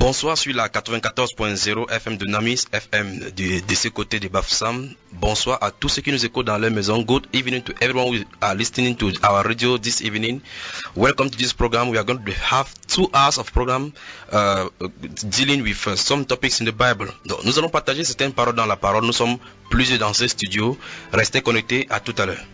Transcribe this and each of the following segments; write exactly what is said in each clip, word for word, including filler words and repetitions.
Bonsoir sur la quatre-vingt-quatorze point zéro F M de Namis, F M de, de ce côté de Bafoussam. Bonsoir à tous ceux qui nous écoutent dans leur maison. Good evening to everyone who are listening to our radio this evening. Welcome to this program. We are going to have two hours of program uh, dealing with uh, some topics in the Bible. Donc, nous allons partager certaines paroles dans la parole. Nous sommes plusieurs dans ce studio. Restez connectés, à tout à l'heure.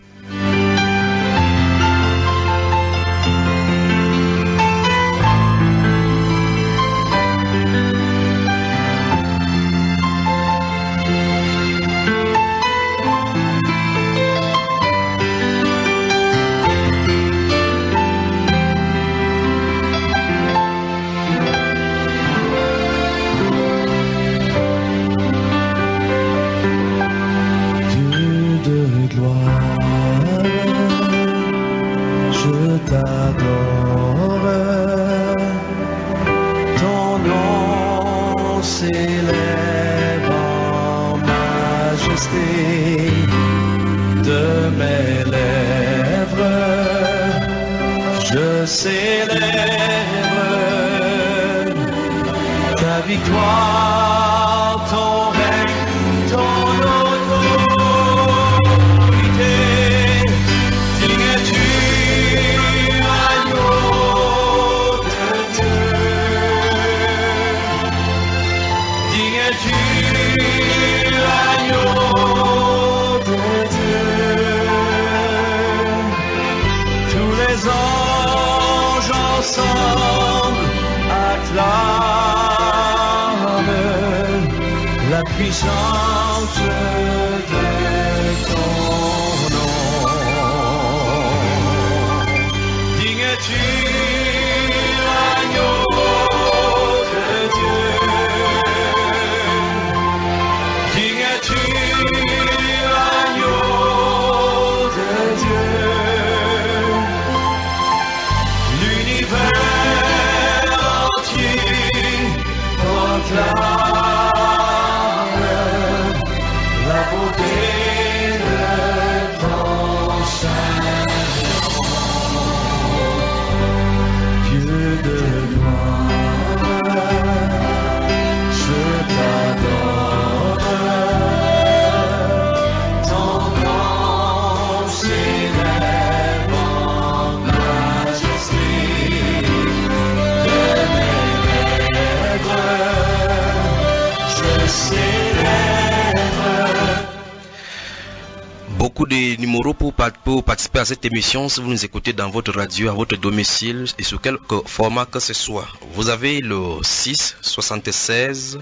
Beaucoup de numéros pour, pour participer à cette émission si vous nous écoutez dans votre radio, à votre domicile et sur quelque format que ce soit. Vous avez le six soixante-seize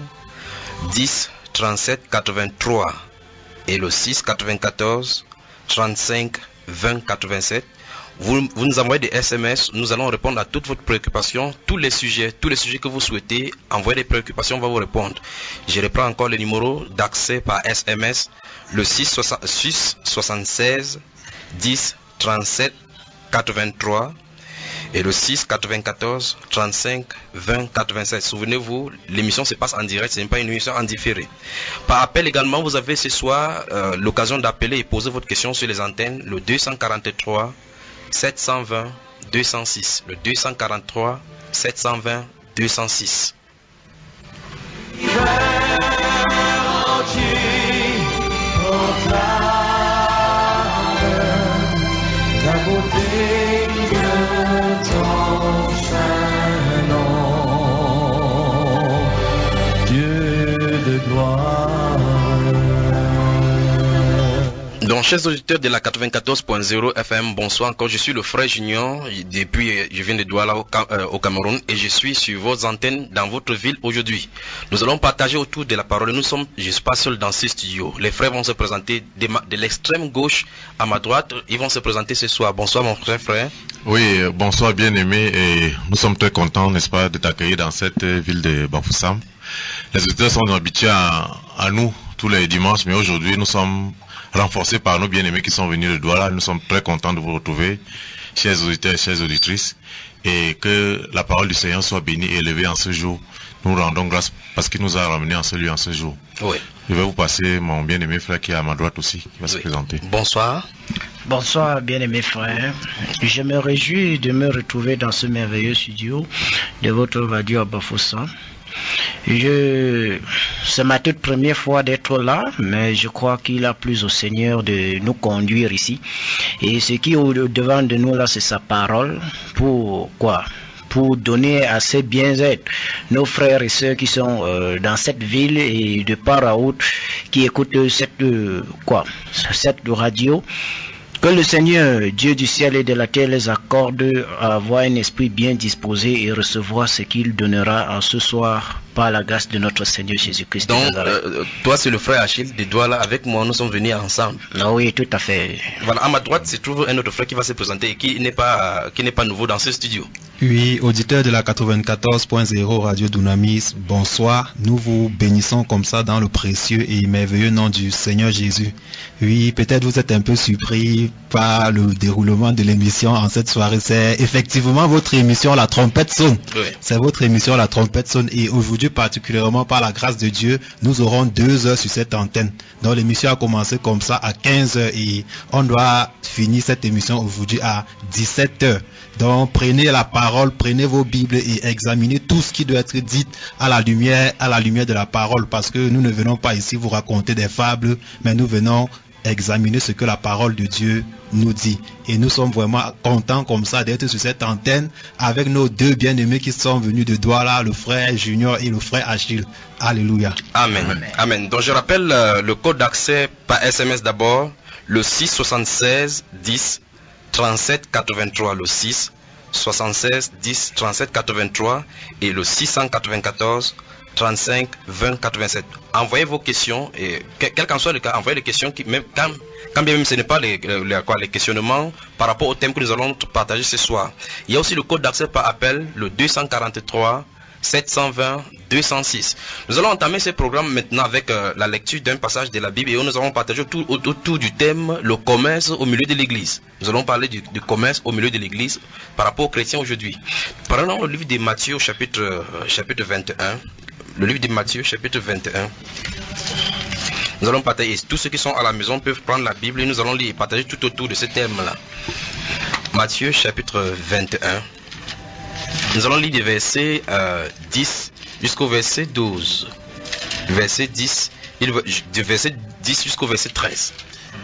dix trente-sept quatre-vingt-trois et le six quatre-vingt-quatorze trente-cinq vingt quatre-vingt-sept. Vous, vous nous envoyez des S M S, nous allons répondre à toutes vos préoccupations, tous les sujets, tous les sujets que vous souhaitez. Envoyez des préoccupations, on va vous répondre. Je reprends encore le numéro d'accès par S M S, le six soixante-seize dix trente-sept quatre-vingt-trois et le six quatre-vingt-quatorze trente-cinq vingt quatre-vingt-sept. Souvenez-vous, l'émission se passe en direct, ce n'est pas une émission en différé. Par appel également, vous avez ce soir euh, l'occasion d'appeler et poser votre question sur les antennes, le deux cent quarante-trois sept cent vingt deux cent six, le deux cent quarante-trois sept cent vingt deux cent six. La beauté de ton Saint-Nom, Dieu de gloire. Donc, chers auditeurs de la quatre-vingt-quatorze point zéro F M, bonsoir encore. Je suis le frère Junior. Depuis, je viens de Douala au, euh, au Cameroun et je suis sur vos antennes dans votre ville aujourd'hui. Nous allons partager autour de la parole. Nous sommes, je ne suis pas seul dans ces studios. Les frères vont se présenter de, ma, de l'extrême gauche à ma droite. Ils vont se présenter ce soir. Bonsoir, mon frère frère. Oui, bonsoir, bien-aimé. Et nous sommes très contents, n'est-ce pas, de t'accueillir dans cette ville de Bafoussam. Les auditeurs sont habitués à, à nous tous les dimanches, mais aujourd'hui, nous sommes renforcés par nos bien-aimés qui sont venus de Douala. Nous sommes très contents de vous retrouver, chers auditeurs et chères auditrices, et que la parole du Seigneur soit bénie et élevée en ce jour. Nous rendons grâce parce qu'il nous a ramenés en ce lieu en ce jour. Oui. Je vais vous passer mon bien-aimé frère qui est à ma droite aussi, qui va oui. se présenter. Bonsoir. Bonsoir, bien-aimé frère. Je me réjouis de me retrouver dans ce merveilleux studio de votre radio à Bafoussam. Je... c'est ma toute première fois d'être là, mais je crois qu'il a plu au Seigneur de nous conduire ici. Et ce qui est au devant de nous là, c'est sa parole. Pour quoi? Pour donner à ces bien-être nos frères et sœurs qui sont euh, dans cette ville et de part à autre qui écoutent cette euh, quoi cette radio. Que le Seigneur, Dieu du ciel et de la terre, les accorde à avoir un esprit bien disposé et recevoir ce qu'il donnera en ce soir par la grâce de notre Seigneur Jésus-Christ. Donc, euh, toi, c'est le frère Achille de Douala. Avec moi, nous sommes venus ensemble. Ah oui, tout à fait. Voilà, à ma droite se trouve un autre frère qui va se présenter et qui n'est pas, qui n'est pas nouveau dans ce studio. Oui, auditeur de la quatre-vingt-quatorze point zéro Radio Dunamis, bonsoir. Nous vous bénissons comme ça dans le précieux et merveilleux nom du Seigneur Jésus. Oui, peut-être vous êtes un peu surpris par le déroulement de l'émission en cette soirée. C'est effectivement votre émission La Trompette Sonne. Oui. C'est votre émission La Trompette Sonne et aujourd'hui particulièrement par la grâce de Dieu, nous aurons deux heures sur cette antenne. Donc l'émission a commencé comme ça à quinze heures et on doit finir cette émission aujourd'hui à dix-sept heures. Donc prenez la parole, prenez vos Bibles et examinez tout ce qui doit être dit à la lumière, à la lumière de la parole, parce que nous ne venons pas ici vous raconter des fables, mais nous venons examiner ce que la parole de Dieu nous dit. Et nous sommes vraiment contents comme ça d'être sur cette antenne avec nos deux bien-aimés qui sont venus de Douala, le frère Junior et le frère Achille. Alléluia. Amen. Amen. Amen. Donc je rappelle euh, le code d'accès par S M S d'abord, le six soixante-seize dix trente-sept quatre-vingt-trois, le six soixante-seize dix trente-sept quatre-vingt-trois et le six cent quatre-vingt-quatorze trente-cinq vingt quatre-vingt-sept. Envoyez vos questions et quel qu'en soit le cas, envoyez les questions qui même quand, quand bien même ce n'est pas les, les, quoi, les questionnements par rapport au thème que nous allons partager ce soir. Il y a aussi le code d'accès par appel, le deux cent quarante-trois sept cent vingt deux cent six. Nous allons entamer ce programme maintenant avec euh, la lecture d'un passage de la Bible et où nous allons partager tout autour du thème le commerce au milieu de l'église. Nous allons parler du, du commerce au milieu de l'église par rapport aux chrétiens aujourd'hui. Prenons le livre de Matthieu chapitre, euh, chapitre vingt et un. Le livre de Matthieu chapitre vingt et un. Nous allons partager, tous ceux qui sont à la maison peuvent prendre la Bible et nous allons lire et partager tout autour de ce thème-là. Matthieu chapitre vingt et un. Nous allons lire des versets euh, dix jusqu'au verset douze. Verset dix, du verset dix jusqu'au verset treize.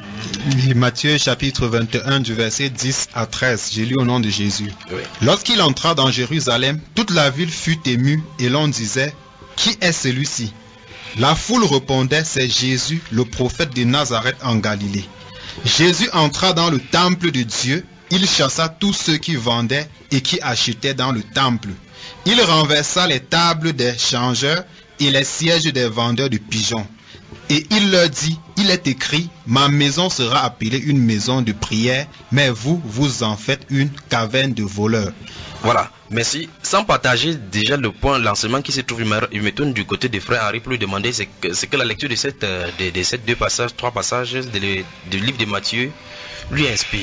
Matthieu chapitre vingt et un du verset dix à treize. J'ai lu au nom de Jésus. Oui. Lorsqu'il entra dans Jérusalem, toute la ville fut émue et l'on disait: qui est celui-ci? La foule répondait: c'est Jésus, le prophète de Nazareth en Galilée. Jésus entra dans le temple de Dieu. Il chassa tous ceux qui vendaient et qui achetaient dans le temple. Il renversa les tables des changeurs et les sièges des vendeurs de pigeons. Et il leur dit: il est écrit, ma maison sera appelée une maison de prière, mais vous, vous en faites une caverne de voleurs. Voilà, merci. Sans partager déjà le point, l'enseignement qui se trouve, il me tourne du côté des frères Henri pour lui demander ce que, ce que la lecture de, cette, de, de ces deux passages, trois passages de, du livre de Matthieu lui inspire.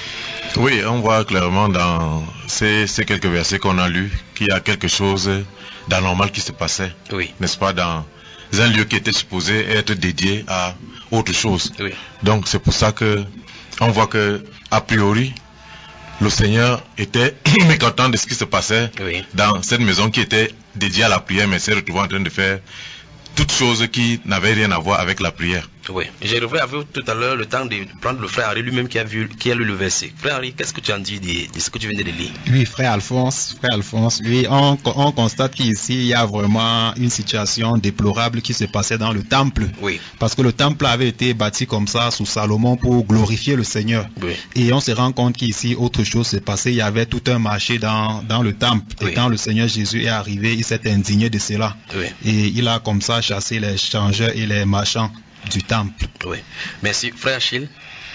Oui, on voit clairement dans ces, ces quelques versets qu'on a lus qu'il y a quelque chose d'anormal qui se passait, oui. N'est-ce pas, dans un lieu qui était supposé être dédié à autre chose. Oui. Donc c'est pour ça que on voit que a priori le Seigneur était mécontent de ce qui se passait, oui. Dans cette maison qui était dédiée à la prière, mais s'est retrouvé en train de faire toutes choses qui n'avaient rien à voir avec la prière. Oui, j'ai revu avec vous tout à l'heure le temps de prendre le frère Henri lui-même qui a vu, qui a lu le verset. Frère Henri, qu'est-ce que tu en dis de, de ce que tu viens de lire? Oui, frère Alphonse, frère Alphonse, oui, on, on constate qu'ici il y a vraiment une situation déplorable qui se passait dans le temple. Oui. Parce que le temple avait été bâti comme ça sous Salomon pour glorifier le Seigneur. Oui. Et on se rend compte qu'ici autre chose s'est passé. Il y avait tout un marché dans, dans le temple. Oui. Et quand le Seigneur Jésus est arrivé, il s'est indigné de cela. Oui. Et il a comme ça chassé les changeurs et les marchands du temple. Oui. Merci. Frère Achille.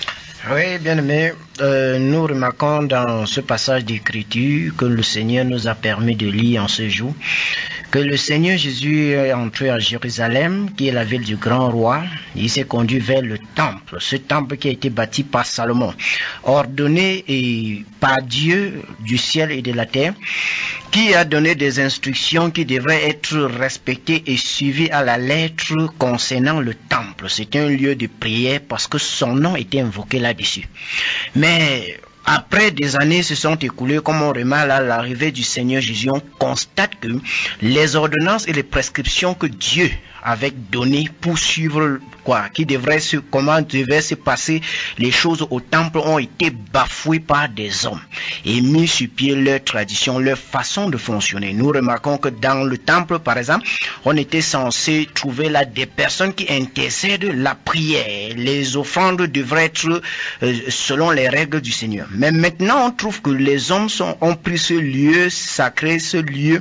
Oui, bien aimé, euh, nous remarquons dans ce passage d'écriture que le Seigneur nous a permis de lire en ce jour, que le Seigneur Jésus est entré à Jérusalem, qui est la ville du grand roi. Il s'est conduit vers le temple, ce temple qui a été bâti par Salomon, ordonné et par Dieu du ciel et de la terre, qui a donné des instructions qui devraient être respectées et suivies à la lettre concernant le temple. C'était un lieu de prière parce que son nom était invoqué là-dessus. Mais après des années se sont écoulées, comme on remarque à l'arrivée du Seigneur Jésus, on constate que les ordonnances et les prescriptions que Dieu avait données pour suivre quoi, qui devrait se, comment devaient se passer les choses au temple ont été bafouées par des hommes et mis sur pied leurs traditions, leur façon de fonctionner. Nous remarquons que dans le temple, par exemple, on était censé trouver là des personnes qui intercèdent la prière. Les offrandes devraient être euh, selon les règles du Seigneur. Mais maintenant, on trouve que les hommes sont, ont pris ce lieu sacré, ce lieu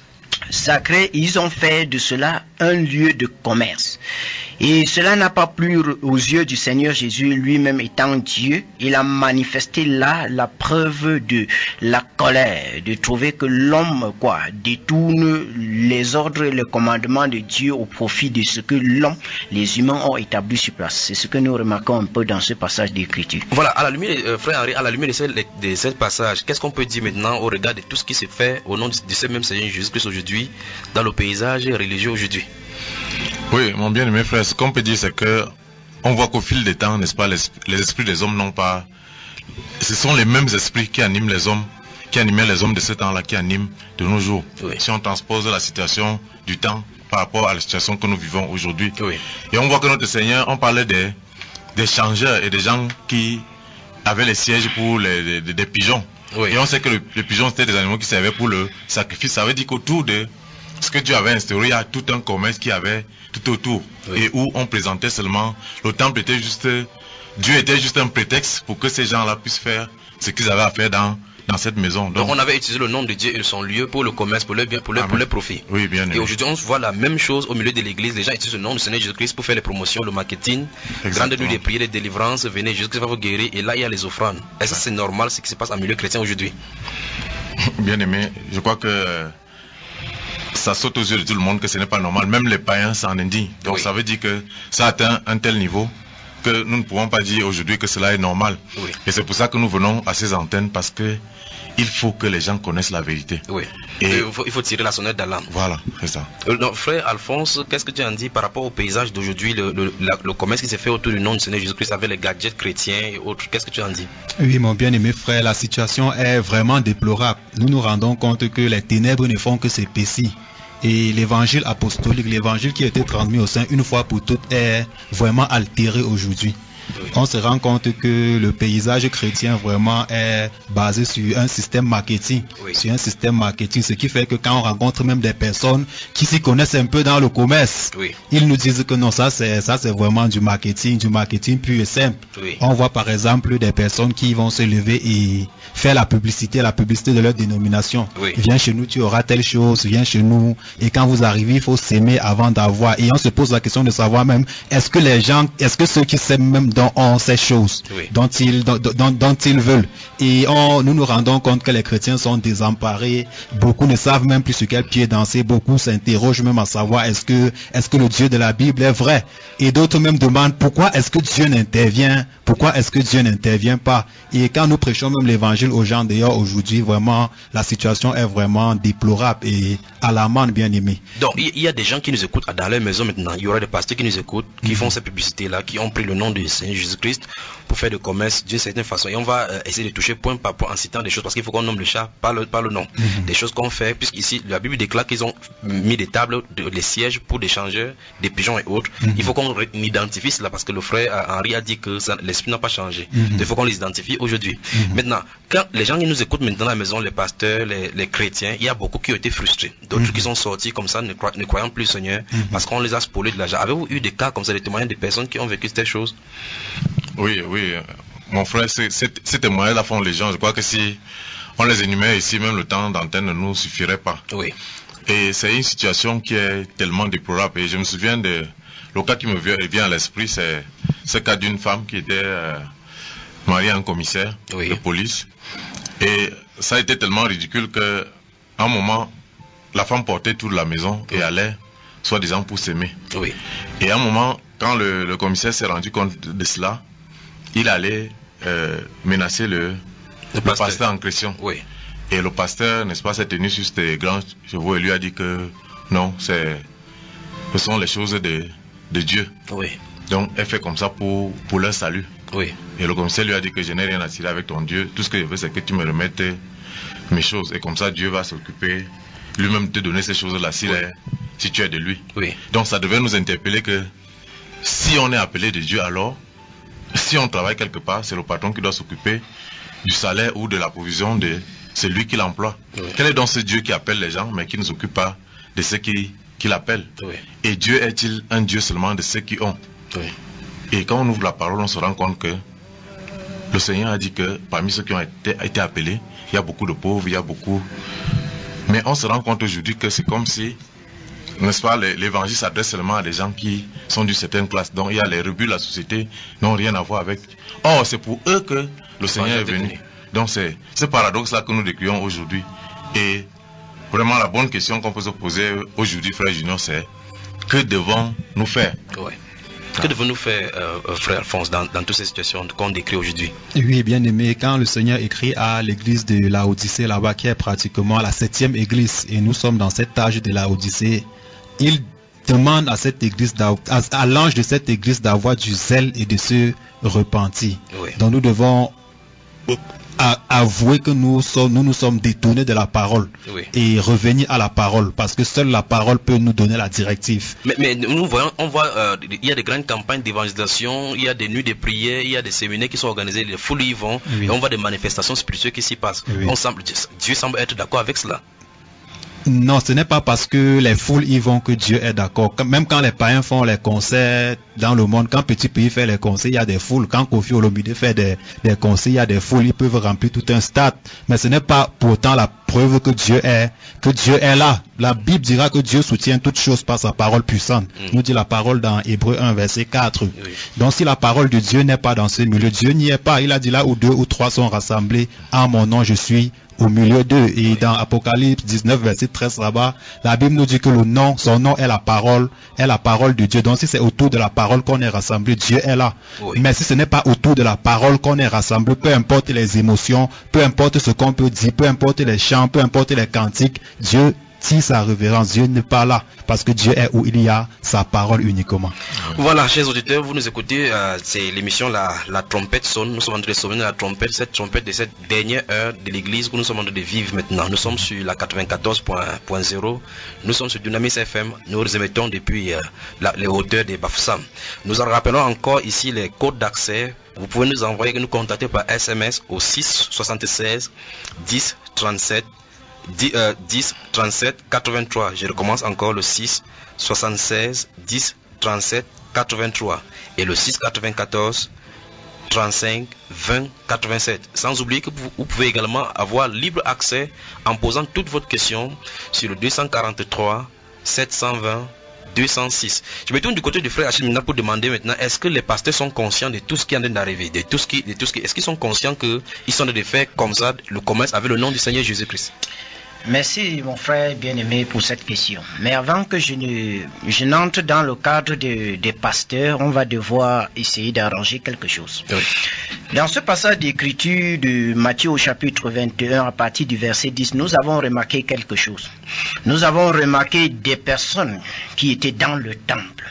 sacré, ils ont fait de cela un lieu de commerce. Et cela n'a pas plu aux yeux du Seigneur Jésus, lui-même étant Dieu. Il a manifesté là la preuve de la colère, de trouver que l'homme, quoi, détourne les ordres et les commandements de Dieu au profit de ce que l'homme, les humains ont établi sur place. C'est ce que nous remarquons un peu dans ce passage d'Écriture. Voilà, à la lumière, euh, frère Henri, à la lumière de ce, de ce passage, qu'est-ce qu'on peut dire maintenant au regard de tout ce qui se fait au nom de, de ce même Seigneur Jésus-Christ aujourd'hui, dans le paysage religieux aujourd'hui? Oui, mon bien-aimé frère, ce qu'on peut dire, c'est que on voit qu'au fil des temps, n'est-ce pas, les, les esprits des hommes n'ont pas... Ce sont les mêmes esprits qui animent les hommes, qui animaient les hommes de ce temps-là, qui animent de nos jours. Oui. Si on transpose la situation du temps par rapport à la situation que nous vivons aujourd'hui. Oui. Et on voit que notre Seigneur, on parlait des, des changeurs et des gens qui avaient les sièges pour les, les, des pigeons. Oui. Et on sait que le, les pigeons, c'était des animaux qui servaient pour le sacrifice. Ça veut dire qu'autour de ce que Dieu avait instauré, il y a tout un commerce qui avait tout autour. Oui. Et où on présentait seulement, le temple était juste, Dieu était juste un prétexte pour que ces gens-là puissent faire ce qu'ils avaient à faire dans, dans cette maison. Donc, Donc on avait utilisé le nom de Dieu et son lieu pour le commerce, pour leur bien, pour leur, pour leur profit. Oui, bien. Et aujourd'hui on voit la même chose au milieu de l'église. Les gens utilisent le nom du Seigneur Jésus-Christ pour faire les promotions, le marketing, grande nuit des prières, des délivrances, venez, Jésus-Christ va vous guérir. Et là il y a les offrandes. Est-ce que c'est normal ce qui se passe en milieu chrétien aujourd'hui? Bien aimé, je crois que ça saute aux yeux de tout le monde que ce n'est pas normal. Même les païens s'en indignent. Donc oui. Ça veut dire que ça atteint un tel niveau que nous ne pouvons pas dire aujourd'hui que cela est normal. Oui. Et c'est pour ça que nous venons à ces antennes, parce que il faut que les gens connaissent la vérité. Oui. Et il faut, il faut tirer la sonnette d'alarme. Voilà, c'est ça. Euh, donc, frère Alphonse, qu'est-ce que tu en dis par rapport au paysage d'aujourd'hui, le, le, la, le commerce qui s'est fait autour du nom du Seigneur Jésus-Christ avec les gadgets chrétiens et autres? Qu'est-ce que tu en dis? Oui, mon bien-aimé frère, la situation est vraiment déplorable. Nous nous rendons compte que les ténèbres ne font que s'épaissir. Et l'évangile apostolique, l'évangile qui a été transmis au sein une fois pour toutes, est vraiment altéré aujourd'hui. Oui. On se rend compte que le paysage chrétien vraiment est basé sur un système marketing, oui. sur un système marketing, ce qui fait que quand on rencontre même des personnes qui s'y connaissent un peu dans le commerce, oui. ils nous disent que non, ça c'est ça c'est vraiment du marketing, du marketing pur et simple. Oui. On voit par exemple des personnes qui vont se lever et faire la publicité, la publicité de leur dénomination. Oui. Viens chez nous, tu auras telle chose, viens chez nous. Et quand vous arrivez, il faut s'aimer avant d'avoir. Et on se pose la question de savoir même, est-ce que les gens, est-ce que ceux qui s'aiment même dont ont ces choses, oui. dont, ils, dont, dont, dont ils veulent. Et on, nous nous rendons compte que les chrétiens sont désemparés. Beaucoup ne savent même plus sur quel pied danser. Beaucoup s'interrogent même à savoir est-ce que, est-ce que le Dieu de la Bible est vrai. Et d'autres même demandent pourquoi est-ce que Dieu n'intervient, pourquoi est-ce que Dieu n'intervient pas. Et quand nous prêchons même l'évangile aux gens d'ailleurs aujourd'hui, vraiment, la situation est vraiment déplorable et alarmante, bien aimé. Donc, il y a des gens qui nous écoutent dans leur maison maintenant. Il y aura des pasteurs qui nous écoutent, qui mm-hmm. font ces publicités-là, qui ont pris le nom du Seigneur Jésus-Christ pour faire du commerce d'une certaine façon. Et on va euh, essayer de toucher point par point en citant des choses, parce qu'il faut qu'on nomme le chat par le, par le nom. Mm-hmm. Des choses qu'on fait, puisqu'ici, la Bible déclare qu'ils ont mis des tables, de, des sièges pour des changeurs, des pigeons et autres. Mm-hmm. Il faut qu'on identifie cela, parce que le frère Henri a dit que ça, l'esprit n'a pas changé. Mm-hmm. Il faut qu'on les identifie aujourd'hui. Mm-hmm. Maintenant, quand les gens qui nous écoutent maintenant à la maison, les pasteurs, les, les chrétiens, il y a beaucoup qui ont été frustrés. D'autres mm-hmm. qui sont sortis comme ça, ne, croient, ne croyant plus Seigneur, mm-hmm. parce qu'on les a spoliés de l'argent. Avez-vous eu des cas comme ça, des témoignages de personnes qui ont vécu ces choses? Oui, oui. Mon frère, ces, ces, ces témoignages-là font les gens. Je crois que si on les énumère ici, même le temps d'antenne ne nous suffirait pas. Oui. Et c'est une situation qui est tellement déplorable. Et je me souviens de... Le cas qui me vient à l'esprit, c'est ce cas d'une femme qui était euh, mariée à un commissaire oui. de police. Et ça a été tellement ridicule qu'à un moment, la femme portait toute la maison oui. et allait, soi-disant, pour s'aimer. Oui. Et à un moment, quand le, le commissaire s'est rendu compte de cela, il allait euh, menacer le, le, le pasteur. pasteur en question. Oui. Et le pasteur, n'est-ce pas, s'est tenu sur ses grands chevaux et lui a dit que non, c'est, ce sont les choses de, de Dieu. Oui. Donc elle fait comme ça pour, pour leur salut. Oui. Et le commissaire lui a dit que je n'ai rien à tirer avec ton Dieu. Tout ce que je veux, c'est que tu me remettes mes choses. Et comme ça, Dieu va s'occuper, lui-même te donner ces choses-là si, Oui. les- si tu es de lui. Oui. Donc ça devait nous interpeller que si on est appelé de Dieu, alors, si on travaille quelque part, c'est le patron qui doit s'occuper du salaire ou de la provision de celui qui l'emploie. Oui. Quel est donc ce Dieu qui appelle les gens, mais qui ne s'occupe pas de ceux qui, qui l'appellent? Oui. Et Dieu est-il un Dieu seulement de ceux qui ont? Oui. Et quand on ouvre la parole, on se rend compte que le Seigneur a dit que parmi ceux qui ont été, été appelés, il y a beaucoup de pauvres, il y a beaucoup... Mais on se rend compte aujourd'hui que c'est comme si, n'est-ce pas, l'é- l'évangile s'adresse seulement à des gens qui sont d'une certaine classe. Donc il y a les rebuts de la société, n'ont rien à voir avec... Or, c'est pour eux que le Seigneur est venu. Donc c'est ce paradoxe-là que nous décrivons aujourd'hui. Et vraiment la bonne question qu'on peut se poser aujourd'hui, frère Junior, c'est que devons-nous faire? Ouais. Que devons-nous faire, euh, euh, frère Alphonse, dans, dans toutes ces situations qu'on décrit aujourd'hui? Oui, bien aimé, quand le Seigneur écrit à l'église de Laodicée, là-bas, qui est pratiquement la septième église, et nous sommes dans cet âge de Laodicée, il demande à cette église, d'av- à, à l'ange de cette église d'avoir du zèle et de se repentir. Oui. Donc nous devons à- avouer que nous sommes, nous nous sommes détournés de la parole Oui. et revenir à la parole, parce que seule la parole peut nous donner la directive. Mais, mais nous voyons, on voit, euh, il y a des grandes campagnes d'évangélisation, il y a des nuits de prière, il y a des séminaires qui sont organisés, les foules y vont, Oui. et on voit des manifestations spirituelles qui s'y passent. Oui. On semble, Dieu semble être d'accord avec cela. Non, ce n'est pas parce que les foules y vont que Dieu est d'accord. Quand- Même quand les païens font les concerts dans le monde, quand Petit Pays fait les concerts, il y a des foules. Quand Kofi Olomide fait des, des concerts, il y a des foules. Ils peuvent remplir tout un stade. Mais ce n'est pas pourtant la preuve que Dieu est, que Dieu est là. La Bible dira que Dieu soutient toutes choses par sa parole puissante. Mm. Nous dit la parole dans Hébreux un, verset quatre. Oui. Donc si la parole de Dieu n'est pas dans ce milieu, Dieu n'y est pas. Il a dit là où deux ou trois sont rassemblés, en mon nom je suis au milieu d'eux. Et dans Apocalypse dix-neuf, verset treize là-bas, la Bible nous dit que le nom, son nom est la parole, est la parole de Dieu. Donc si c'est autour de la parole qu'on est rassemblé, Dieu est là. Oui. Mais si ce n'est pas autour de la parole qu'on est rassemblé, peu importe les émotions, peu importe ce qu'on peut dire, peu importe les chants, peu importe les cantiques, Dieu tire sa révérence. Dieu n'est pas là, parce que Dieu est où il y a sa parole uniquement. Voilà, chers auditeurs, vous nous écoutez, euh, c'est l'émission la, la trompette sonne. Nous sommes en train de sonner la trompette, cette trompette de cette dernière heure de l'église que nous sommes en train de vivre maintenant. Nous sommes sur la quatre-vingt-quatorze point zéro, nous sommes sur Dynamis F M, nous émettons depuis euh, la- les hauteurs des Bafoussam. Nous en rappelons encore ici les codes d'accès. Vous pouvez nous envoyer, nous contacter par S M S au six soixante-seize dix trente-sept dix, euh, dix trente-sept quatre-vingt-trois. Je recommence encore le six soixante-seize dix trente-sept quatre-vingt-trois et le six quatre-vingt-quatorze trente-cinq vingt quatre-vingt-sept. Sans oublier que vous, vous pouvez également avoir libre accès en posant toutes vos questions sur le deux cent quarante-trois sept cent vingt deux cent six. Je me tourne du côté du frère Achille maintenant pour demander maintenant, est-ce que les pasteurs sont conscients de tout ce qui est en train d'arriver, de tout ce qui, de tout ce qui, est-ce qu'ils sont conscients qu'ils sont en train de faire comme ça le commerce avec le nom du Seigneur Jésus-Christ? Merci mon frère bien-aimé pour cette question. Mais avant que je ne je n'entre dans le cadre de- des pasteurs, on va devoir essayer d'arranger quelque chose. Oui. Dans ce passage d'écriture de Matthieu au chapitre vingt et un à partir du verset dix, nous avons remarqué quelque chose. Nous avons remarqué des personnes qui étaient dans le temple.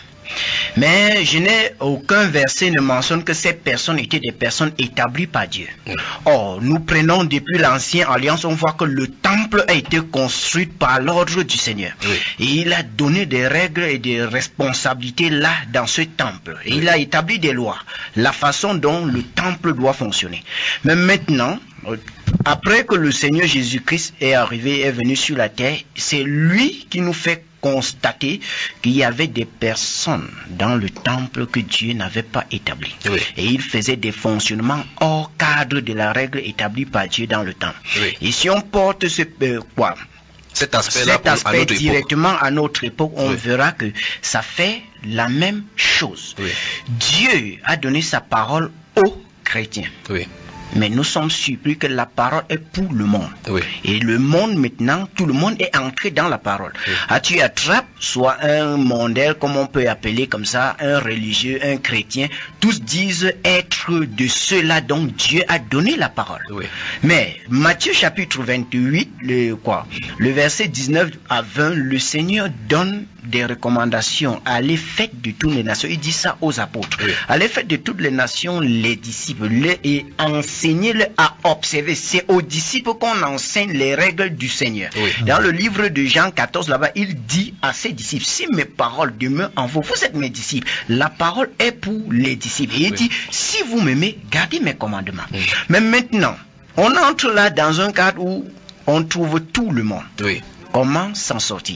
Mais je n'ai aucun verset ne mentionne que ces personnes étaient des personnes établies par Dieu. Or, nous prenons depuis l'ancienne alliance, on voit que le temple a été construit par l'ordre du Seigneur. Oui. Et il a donné des règles et des responsabilités là dans ce temple. Et il a établi des lois, la façon dont le temple doit fonctionner. Mais maintenant, euh, après que le Seigneur Jésus-Christ est arrivé, est venu sur la terre, c'est lui qui nous fait constater qu'il y avait des personnes dans le temple que Dieu n'avait pas établi. Oui. Et il faisait des fonctionnements hors cadre de la règle établie par Dieu dans le temple. Oui. Et si on porte ce euh, quoi Cet aspect-là cet pour- à aspect notre époque. directement à notre époque, on Oui. verra que ça fait la même chose. Oui. Dieu a donné sa parole aux chrétiens. Oui. Mais nous sommes surpris que la parole est pour le monde. Oui. Et le monde maintenant, tout le monde est entré dans la parole. Oui. Ah, tu attrapes soit un mondain, comme on peut appeler comme ça, un religieux, un chrétien, tous disent être de ceux-là dont Dieu a donné la parole. Oui. Mais Matthieu chapitre vingt-huit, le quoi, le verset dix-neuf à vingt, le Seigneur donne des recommandations. Allez, faites de toutes les nations. Il dit ça aux apôtres. Oui. Allez, faites de toutes les nations les disciples les, et enseignez-les à observer. C'est aux disciples qu'on enseigne les règles du Seigneur. Oui. Dans le livre de Jean quatorze, là-bas, il dit à ses disciples, si mes paroles demeurent en vous, vous êtes mes disciples. La parole est pour les disciples. Et il Oui. dit, si vous m'aimez, gardez mes commandements. Oui. Mais maintenant, on entre là dans un cadre où on trouve tout le monde. Oui. Comment s'en sortir?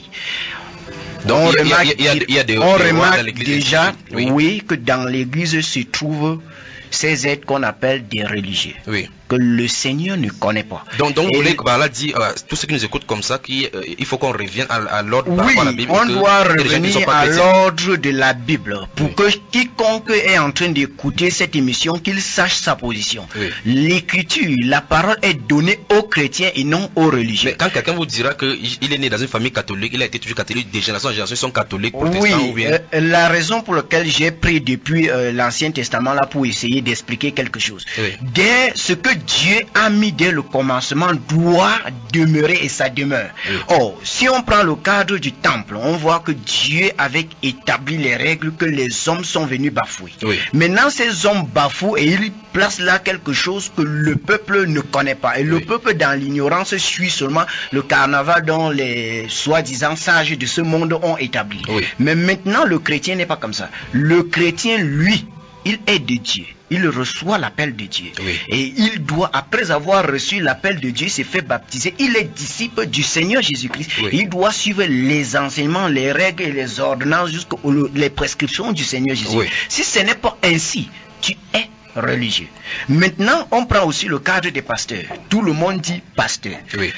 Donc, on il y a- remarque, il y a- il y a des- on des rois remarque dans l'église déjà, de Jésus. oui. Oui. que dans l'église se trouvent ces êtres qu'on appelle des religieux, Oui. que le Seigneur ne connaît pas. Donc, donc Et- vous voulez que par là dit, euh, tous ceux qui nous écoutent comme ça, qu'il euh, il faut qu'on revienne à, à l'ordre par Oui, rapport à la Bible. on que doit les gens qui sont revenir pas à chrétiens. l'ordre de la Bible pour Oui. que quiconque est en train d'écouter cette émission, qu'il sache sa position. Oui. L'écriture, la parole est donnée aux chrétiens et non aux religieux. Mais quand quelqu'un vous dira qu'il est né dans une famille catholique, il a été toujours catholique, des générations en génération, ils sont catholiques, protestants Oui, ou bien... euh, la raison pour laquelle j'ai pris depuis euh, l'Ancien Testament là pour essayer d'expliquer quelque chose. Oui. Dès ce que Dieu a mis dès le commencement doit demeurer et ça demeure. Oui. Or, si on prend le cadre du temple, on voit que Dieu avait établi les règles que les hommes sont venus bafouer. Oui. Maintenant, ces hommes bafouent et ils placent là quelque chose que le peuple ne connaît pas. Et le Oui. peuple, dans l'ignorance, suit seulement le carnaval dont les soi-disant sages de ce monde ont établi. Oui. Mais maintenant, le chrétien n'est pas comme ça. Le chrétien, lui, il est de Dieu. Il reçoit l'appel de Dieu. Oui. Et il doit, après avoir reçu l'appel de Dieu, s'est fait baptiser. Il est disciple du Seigneur Jésus-Christ. Oui. Il doit suivre les enseignements, les règles et les ordonnances, jusqu'aux prescriptions du Seigneur Jésus. Oui. Si ce n'est pas ainsi, tu es religieux. Maintenant, on prend aussi le cadre des pasteurs. Tout le monde dit pasteur. Oui.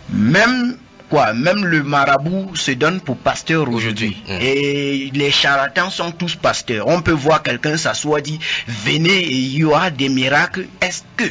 Même quoi, même le marabout se donne pour pasteur aujourd'hui. Aujourd'hui, hum. Et les charlatans sont tous pasteurs. On peut voir quelqu'un s'asseoir, dit venez et il y aura des miracles. Est-ce que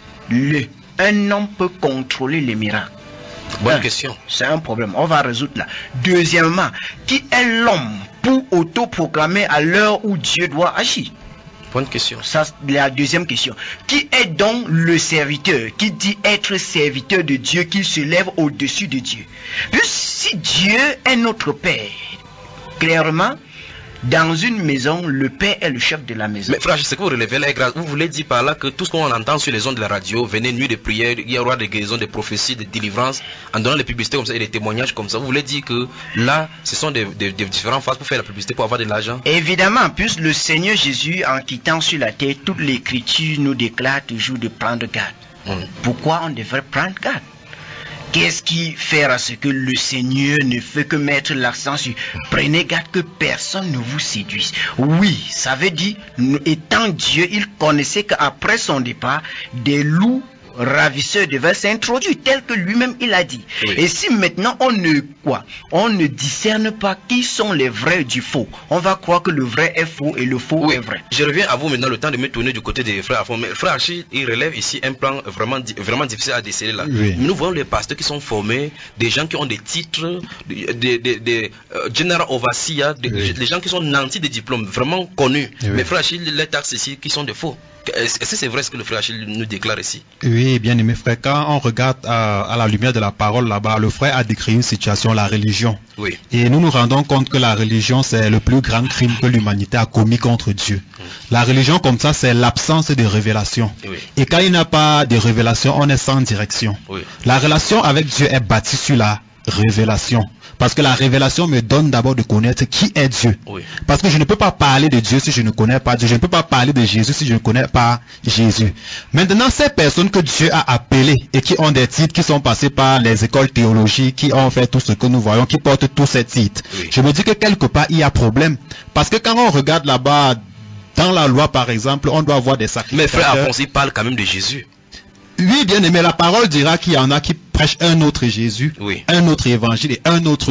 le un homme peut contrôler les miracles? Bonne Un, question. C'est un problème. On va résoudre là. Deuxièmement, qui est l'homme pour autoproclamer à l'heure où Dieu doit agir? Bonne question. Ça, c'est la deuxième question. Qui est donc le serviteur qui dit être serviteur de Dieu, qui se lève au-dessus de Dieu? Puis si Dieu est notre Père, clairement, dans une maison, le Père est le chef de la maison. Mais frère, ce que vous relevez là est grave. Vous voulez dire par là que tout ce qu'on entend sur les ondes de la radio, venez nuit de prière, il y aura des guérisons, des prophéties, des délivrances, en donnant des publicités comme ça et des témoignages comme ça. Vous voulez dire que là, ce sont des, des, des différentes phases pour faire la publicité, pour avoir de l'argent? Évidemment, puisque le Seigneur Jésus, en quittant sur la terre, toute l'écriture nous déclare toujours de prendre garde. Hum. Pourquoi on devrait prendre garde? Qu'est-ce qui fait à ce que le Seigneur ne fait que mettre l'accent sur prenez garde que personne ne vous séduise? Oui, ça veut dire, étant Dieu, il connaissait qu'après son départ, des loups ravisseurs devaient s'introduire, tel que lui-même il a dit. Oui. Et si maintenant on ne quoi, on ne discerne pas qui sont les vrais du faux, on va croire que le vrai est faux et le faux Oui, est vrai. je reviens à vous maintenant, le temps de me tourner du côté des frères Afon. Mais frère Achille, il relève ici un plan vraiment, di- vraiment difficile à déceler là. Oui. Nous voyons les pasteurs qui sont formés, des gens qui ont des titres, des, des, des, des euh, General Overseer, des, Oui. des gens qui sont nantis des diplômes, vraiment connus. Oui. Mais frère Achille, les taxes ici qui sont des faux. Est-ce est-ce que c'est vrai ce que le frère Achille nous déclare ici? Oui, bien aimé frère, quand on regarde à, à la lumière de la parole là-bas, le frère a décrit une situation, la religion. Oui. Et nous nous rendons compte que la religion, c'est le plus grand crime que l'humanité a commis contre Dieu. La religion comme ça, c'est l'absence de révélation. Oui. Et quand il n'y a pas de révélation, on est sans direction. Oui. La relation avec Dieu est bâtie sur la révélation. Parce que la révélation me donne d'abord de connaître qui est Dieu. Oui. Parce que je ne peux pas parler de Dieu si je ne connais pas Dieu. Je ne peux pas parler de Jésus si je ne connais pas Jésus. Maintenant, ces personnes que Dieu a appelées et qui ont des titres, qui sont passés par les écoles théologiques, qui ont fait tout ce que nous voyons, qui portent tous ces titres, Oui. je me dis que quelque part, il y a problème. Parce que quand on regarde là-bas, dans la loi par exemple, on doit avoir des Mais sacrificateurs. frère Alphonse, il parle quand même de Jésus. Oui, bien aimé, la parole dira qu'il y en a qui prêchent un autre Jésus, Oui. un autre évangile et un autre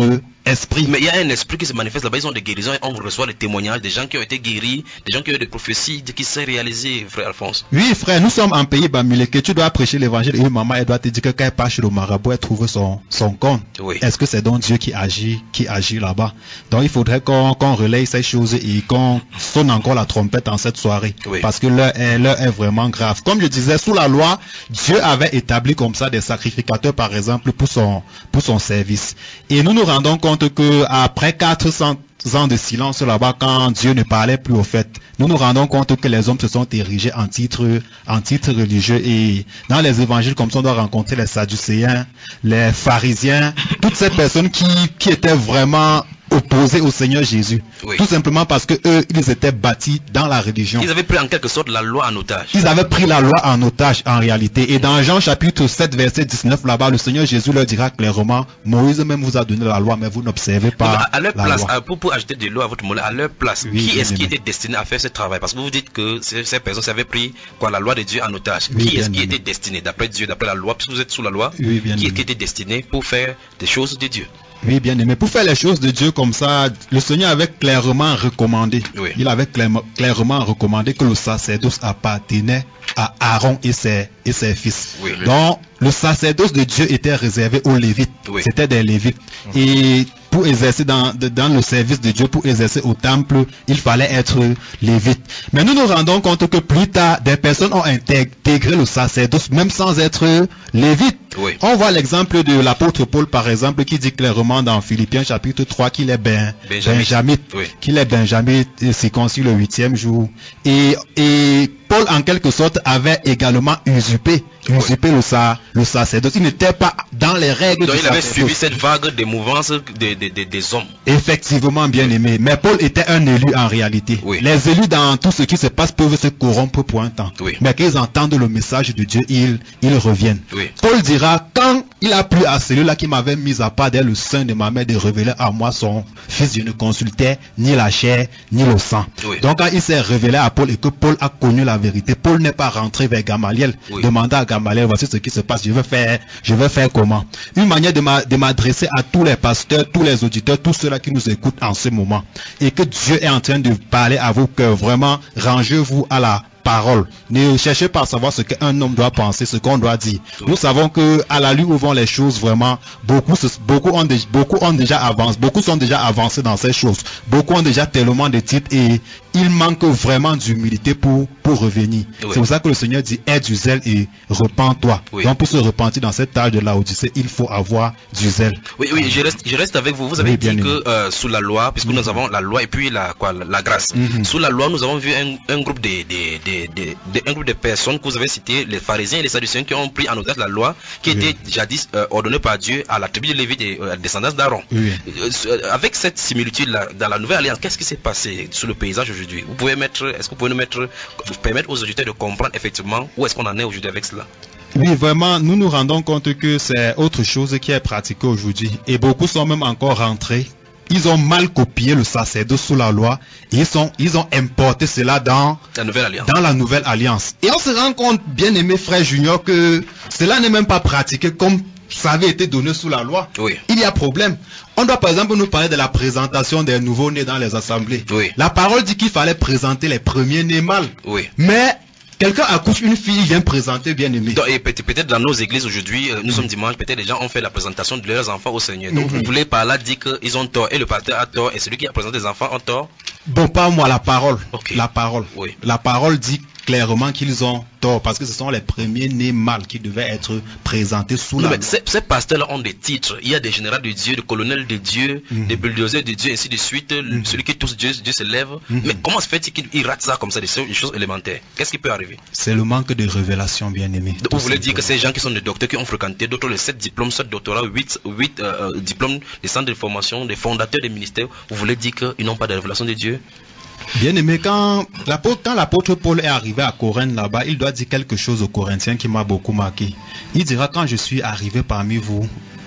esprit. Mais il y a un esprit qui se manifeste là-bas, ils ont des guérisons et on reçoit des témoignages des gens qui ont été guéris, des gens qui ont eu des prophéties qui s'est réalisées, frère Alphonse. Oui, frère, nous sommes en pays Bamilé, que tu dois prêcher l'évangile et une maman, elle doit te dire que quand elle part chez le marabout, elle trouve son, son compte. Oui. Est-ce que c'est donc Dieu qui agit, qui agit là-bas? Donc il faudrait qu'on qu'on relaye ces choses et qu'on sonne encore la trompette en cette soirée. Oui. Parce que l'heure est, l'heure est vraiment grave. Comme je disais, sous la loi, Dieu avait établi comme ça des sacrificateurs, par exemple, pour son, pour son service. Et nous nous rendons compte que après quatre cents ans de silence là-bas, quand Dieu ne parlait plus au fait, nous nous rendons compte que les hommes se sont érigés en titre, en titre religieux, et dans les évangiles comme ça, on doit rencontrer les Sadducéens, les pharisiens, toutes ces personnes qui, qui étaient vraiment opposés au Seigneur Jésus. Oui. Tout simplement parce que eux, ils étaient bâtis dans la religion. Ils avaient pris en quelque sorte la loi en otage. Ils avaient pris la loi en otage en réalité. Et dans Jean chapitre sept verset dix-neuf là-bas, le Seigneur Jésus leur dira clairement, Moïse même vous a donné la loi, mais vous n'observez pas Donc, à leur la place, loi. à- pour, pour ajouter de l'eau à votre moulin, à leur place, Oui, qui est-ce qui bien aimé. était destiné à faire ce travail? Parce que vous vous dites que ces, ces personnes avaient pris quoi, la loi de Dieu en otage. Oui, qui est-ce bien qui aimé. était destiné, d'après Dieu, d'après la loi, puisque vous êtes sous la loi, Oui, bien qui aimé. était destiné pour faire des choses de Dieu? Oui, bien aimé. Pour faire les choses de Dieu comme ça, le Seigneur avait clairement recommandé. Oui. Il avait clairement, clairement recommandé que le sacerdoce appartenait à Aaron et ses, et ses fils. Oui. Donc, le sacerdoce de Dieu était réservé aux Lévites. Oui. C'était des Lévites. Et pour exercer dans, de- dans le service de Dieu, pour exercer au temple, il fallait être Lévite. Mais nous nous rendons compte que plus tard, des personnes ont intégré le sacerdoce, même sans être Lévites. Oui. On voit l'exemple de l'apôtre Paul, par exemple, qui dit clairement dans Philippiens chapitre trois qu'il est ben, Benjamite. benjamite, Oui. qu'il est benjamite et circoncis le huitième jour. Et, et Paul, en quelque sorte, avait également usurpé, usurpé le, sa, le sacerdoce. Il n'était pas dans les règles Donc du il avait sacerdoce. suivi cette vague des mouvances des, des, des, des hommes. Effectivement, bien aimé. Mais Paul était un élu en réalité. Oui. Les élus dans tout ce qui se passe peuvent se corrompre pour un temps. Oui. Mais qu'ils entendent le message de Dieu, ils, ils reviennent. Oui. Paul dira, quand il a plu à celui-là qui m'avait mis à part dès le sein de ma mère de révéler à moi son fils, je ne consultais ni la chair ni le sang. Oui. Donc quand il s'est révélé à Paul et que Paul a connu la vérité, Paul n'est pas rentré vers Gamaliel, Oui. demanda à Gamaliel, voici ce qui se passe, je vais faire, je vais faire comment. Une manière de m'a- de m'adresser à tous les pasteurs, tous les auditeurs, tous ceux-là qui nous écoutent en ce moment. Et que Dieu est en train de parler à vos cœurs. Vraiment, rangez-vous à la parole. Ne cherchez pas à savoir ce qu'un homme doit penser, ce qu'on doit dire. Oui. Nous savons que à la lutte où vont les choses, vraiment, beaucoup, se- beaucoup, ont, dé- beaucoup ont déjà avancé, beaucoup sont déjà avancés dans ces choses. Beaucoup ont déjà tellement de titres et il manque vraiment d'humilité pour, pour revenir. Oui. C'est pour ça que le Seigneur dit, aie du zèle et repens-toi. Oui. Donc pour se repentir dans cette âge de l'Odyssée, il faut avoir du zèle. Oui, oui, je reste, je reste avec vous. Vous avez Oui, dit bien que euh, sous la loi, puisque nous avons la loi et puis la, quoi, la, la grâce. Mhm. Sous la loi, nous avons vu un, un groupe de, de, de, de, de- un groupe de personnes que vous avez cité, les pharisiens et les sadducéens, qui ont pris en otage la loi qui Oui. était jadis euh, ordonnée par Dieu à la tribu de Lévi et euh, à la descendance d'Aaron. Oui. Euh, euh, Avec cette similitude-là, dans la nouvelle alliance, qu'est-ce qui s'est passé sur le paysage aujourd'hui? Vous pouvez mettre, est-ce que vous pouvez nous mettre, vous permettre aux auditeurs de comprendre effectivement où est-ce qu'on en est aujourd'hui avec cela? Oui, vraiment, nous nous rendons compte que c'est autre chose qui est pratiquée aujourd'hui. Et beaucoup sont même encore rentrés. Ils ont mal copié le sacerdoce sous la loi et ils, sont, ils ont importé cela dans, La nouvelle alliance. dans la nouvelle alliance. Et on se rend compte, bien aimé frère Junior, que cela n'est même pas pratiqué comme ça avait été donné sous la loi. Oui. Il y a problème. On doit par exemple nous parler de la présentation des nouveaux-nés dans les assemblées. Oui. La parole dit qu'il fallait présenter les premiers-nés mâles. Oui. Mais quelqu'un accouche une fille, il vient présenter bien aimé. Donc, et peut- peut-être dans nos églises aujourd'hui, euh, nous sommes dimanche, peut-être les gens ont fait la présentation de leurs enfants au Seigneur. Donc vous voulez par là dire qu'ils ont tort et le pasteur a tort et celui qui a présenté les enfants a tort? Bon, pas moi, la parole. Ok. La parole. Oui. La parole dit clairement qu'ils ont tort parce que ce sont les premiers nés mâles qui devaient être présentés sous Non, la mais loi. ces, ces pasteurs-là ont des titres. Il y a des généraux de Dieu, des colonels de Dieu, Mhm. des bulldozers de Dieu, ainsi de suite. Le- Celui qui touche Dieu, Dieu se lève. Mhm. Mais comment se fait-il qu'il rate ça comme ça, des choses des choses élémentaires? Qu'est-ce qui peut arriver? C'est le manque de révélation, bien aimé. Donc, vous voulez dire que ces gens qui sont des docteurs, qui ont fréquenté d'autres, les sept diplômes, sept doctorats, huit, huit euh, euh, diplômes des centres de formation, des fondateurs des ministères, vous voulez dire qu'ils n'ont pas de révélation de Dieu? Bien aimé, quand l'apôtre, quand l'apôtre Paul est arrivé à Corinthe là-bas, il doit dire quelque chose aux Corinthiens qui m'a beaucoup marqué. Il dira, quand je suis arrivé parmi vous,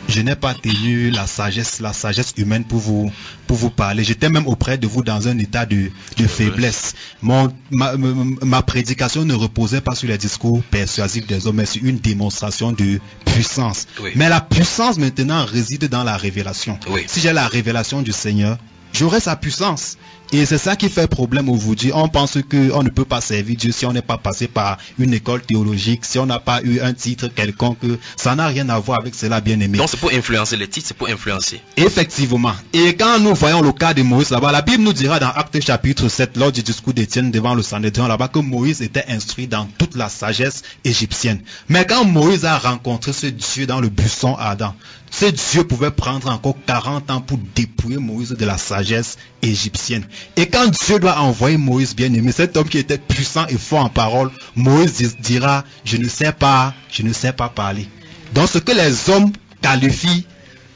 je n'ai pas tenu la sagesse, la sagesse humaine pour vous, pour vous parler. J'étais même auprès de vous dans un état de, de faiblesse. Mon, ma, ma, ma prédication ne reposait pas sur les discours persuasifs des hommes, mais sur une démonstration de puissance. Oui. Mais la puissance maintenant réside dans la révélation. Oui. Si j'ai la révélation du Seigneur, j'aurai sa puissance. Et c'est ça qui fait problème aujourd'hui. On pense qu'on ne peut pas servir Dieu si on n'est pas passé par une école théologique, si on n'a pas eu un titre quelconque. Ça n'a rien à voir avec cela, bien aimé. Donc c'est pour influencer, les titres c'est pour influencer. Effectivement. Et quand nous voyons le cas de Moïse là-bas, la Bible nous dira dans Actes chapitre sept, lors du discours d'Étienne devant le Sanhédrin là-bas, que Moïse était instruit dans toute la sagesse égyptienne. Mais quand Moïse a rencontré ce Dieu dans le buisson Adam, ce Dieu pouvait prendre encore quarante ans pour dépouiller Moïse de la sagesse égyptienne. Et quand Dieu doit envoyer Moïse, bien aimé, cet homme qui était puissant et fort en parole, Moïse dira, je ne sais pas, je ne sais pas parler. Donc ce que les hommes qualifient,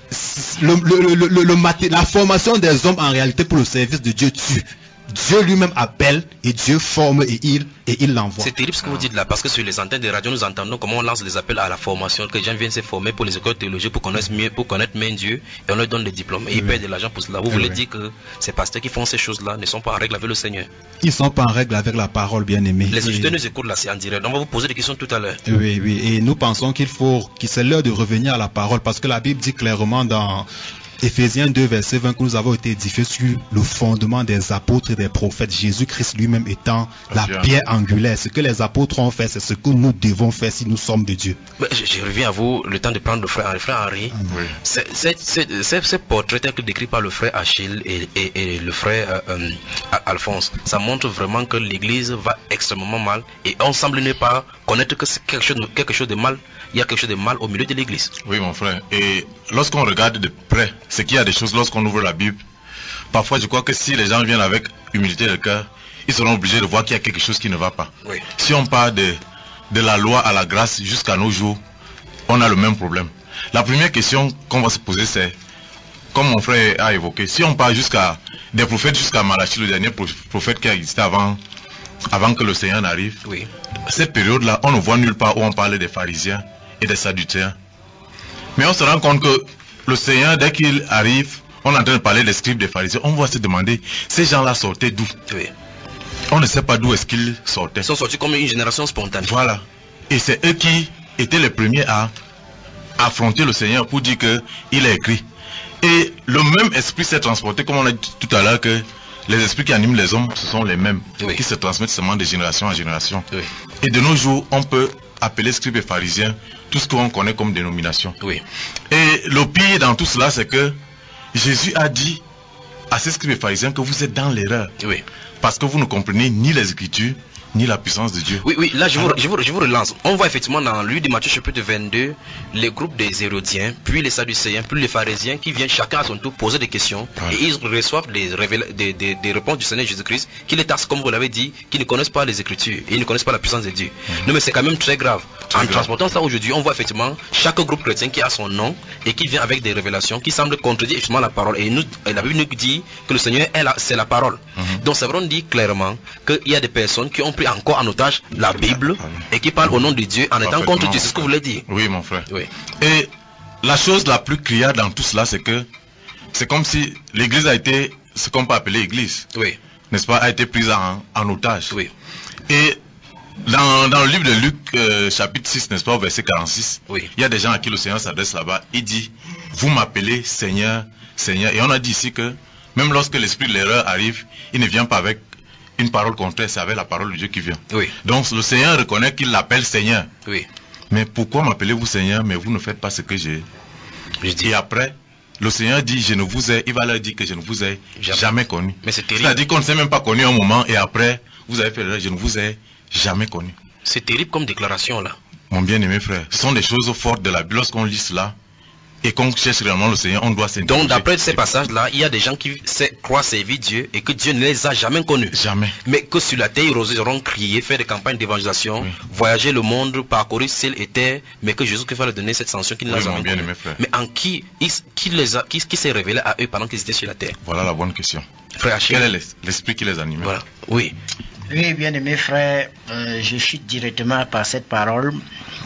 le, le, le, le, le maté, la formation des hommes en réalité pour le service de Dieu tue. Dieu lui-même appelle et Dieu forme et il et il l'envoie. C'est terrible ce que vous dites là, parce que sur les antennes de radio, nous entendons comment on lance des appels à la formation, que les gens viennent se former pour les écoles théologiques pour connaître mieux, pour connaître mieux Dieu, et on leur donne des diplômes et ils Oui. payent de l'argent pour cela. Vous Oui, voulez oui. dire que ces pasteurs qui font ces choses-là ne sont pas en règle avec le Seigneur? Ils ne sont pas en règle avec la parole, bien aimé. Les Et- auditeurs nous écoutent là, c'est en direct. On va vous poser des questions tout à l'heure. Oui, oui, et nous pensons qu'il faut, que c'est l'heure de revenir à la parole, parce que la Bible dit clairement dans Éphésiens deux, verset vingt, que nous avons été édifiés sur le fondement des apôtres et des prophètes, Jésus-Christ lui-même étant la Bien. pierre angulaire. Ce que les apôtres ont fait, c'est ce que nous devons faire si nous sommes de Dieu. Mais je, je reviens à vous, le temps de prendre le frère Henri. Frère Henri, Oui. c'est- c'est- c'est- c'est- ce portrait tel que décrit par le frère Achille et, et- et le frère euh, euh, Alphonse, ça montre vraiment que l'église va extrêmement mal et on semble ne pas connaître que c'est quelque chose, de- quelque chose de mal. Il y a quelque chose de mal au milieu de l'église. Oui, mon frère. Et lorsqu'on regarde de près, c'est qu'il y a des choses, lorsqu'on ouvre la Bible, parfois je crois que si les gens viennent avec humilité de cœur, ils seront obligés de voir qu'il y a quelque chose qui ne va pas. Oui. Si on part de, de la loi à la grâce jusqu'à nos jours, on a le même problème. La première question qu'on va se poser, c'est, comme mon frère a évoqué, si on part jusqu'à des prophètes, jusqu'à Malachie, le dernier pro- prophète qui a existé avant, avant que le Seigneur n'arrive, Oui. cette période-là, on ne voit nulle part où on parle des pharisiens et des sadducéens. Mais on se rend compte que le Seigneur, dès qu'il arrive, on est en train de parler des scribes, des pharisiens, on va se demander, ces gens-là sortaient d'où? Oui. On ne sait pas d'où est-ce qu'ils sortaient. Ils sont sortis comme une génération spontanée. Voilà. Et c'est eux qui étaient les premiers à affronter le Seigneur pour dire qu'il est écrit. Et le même esprit s'est transporté, comme on a dit tout à l'heure, que les esprits qui animent les hommes, ce sont les mêmes, Oui. qui se transmettent seulement de génération en génération. Oui. Et de nos jours, on peut appeler scribes et pharisiens tout ce qu'on connaît comme dénomination. Oui. Et le pire dans tout cela, c'est que Jésus a dit à ces scribes et pharisiens que vous êtes dans l'erreur, Oui. parce que vous ne comprenez ni les Écritures, ni la puissance de Dieu. Oui, oui, là je vous, Alors- je, vous, je vous relance. On voit effectivement dans lui de Matthieu chapitre vingt-deux, les groupes des Hérodiens, puis les Sadducéens, puis les pharisiens qui viennent chacun à son tour poser des questions Ouais. et ils reçoivent des, révéla- des, des, des réponses du Seigneur Jésus-Christ qui les taxent, comme vous l'avez dit, qui ne connaissent pas les Écritures et ils ne connaissent pas la puissance de Dieu. Non, mais c'est quand même très grave. Très en grave. transportant ça aujourd'hui, on voit effectivement chaque groupe chrétien qui a son nom et qui vient avec des révélations qui semblent contredire effectivement la parole. Et, nous, et la Bible nous dit que le Seigneur est la- c'est la parole. Mhm. Donc c'est vrai, on dit clairement qu'il y a des personnes qui ont pris encore en otage la Bible et qui parlent au nom de Dieu en étant Parfaitement, contre Dieu. C'est ce que vous voulez dire. Oui, mon frère. Oui. Et la chose la plus criarde dans tout cela, c'est que c'est comme si l'église a été, ce qu'on peut appeler église, Oui. n'est-ce pas, a été prise en, en otage. Oui. Et dans, dans le livre de Luc, euh, chapitre six, n'est-ce pas, au verset quarante-six, Oui. il y a des gens à qui le Seigneur s'adresse là-bas. Il dit, vous m'appelez Seigneur, Seigneur. Et on a dit ici que même lorsque l'esprit de l'erreur arrive, il ne vient pas avec une parole contraire, c'est avec la parole de Dieu qui vient. Oui. Donc le Seigneur reconnaît qu'il l'appelle Seigneur. Oui. Mais pourquoi m'appelez-vous Seigneur, mais vous ne faites pas ce que j'ai? Je dis. Et après, le Seigneur dit, je ne vous ai, il va leur dire que je ne vous ai Jamais. jamais, connu. Mais c'est terrible. C'est-à-dire qu'on ne s'est même pas connu un moment et après, vous avez fait l'erreur, je ne vous ai jamais connu. C'est terrible comme déclaration là. Mon bien-aimé frère, ce sont des choses fortes de la Bible. Lorsqu'on lit cela et qu'on cherche réellement le Seigneur, on doit s'interroger. Donc d'après ces passages-là, il y a des gens qui sait- croient servir Dieu et que Dieu ne les a jamais connus. Jamais. Mais que sur la terre, ils auront crié, fait des campagnes d'évangélisation, Oui. voyager le monde, parcourir ciel et terre, mais que Jésus va leur donner cette sanction qu'ils ne Oui, les ont mon jamais bien-aimé connue. frère. Mais en qui, ils- qui, les a, qui, qui s'est révélé à eux pendant qu'ils étaient sur la terre? Voilà la bonne question. Frère Achille. Quel est l'es- l'esprit qui les anime? Voilà. Oui. Oui, bien aimé frère, euh, je chute directement par cette parole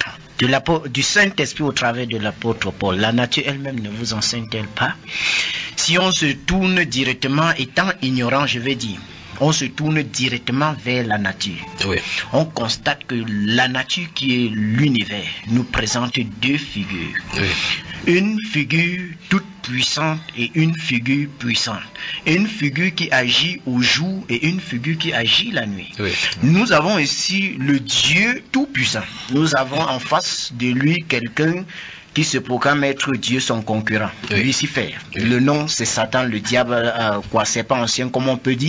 de du Saint-Esprit au travers de l'apôtre Paul. La nature elle-même ne vous enseigne-t-elle pas? Si on se tourne directement, étant ignorant, je vais dire, on se tourne directement vers la nature. Oui. On constate que la nature qui est l'univers nous présente deux figures. Oui. Une figure toute puissante et une figure puissante. Une figure qui agit au jour et une figure qui agit la nuit. Oui. Nous avons ici le Dieu tout-puissant. Nous avons en face de lui quelqu'un qui se proclame être Dieu, son concurrent, oui. Lucifer. Oui. Le nom, c'est Satan, le diable, euh, quoi, c'est pas ancien, comme on peut dire.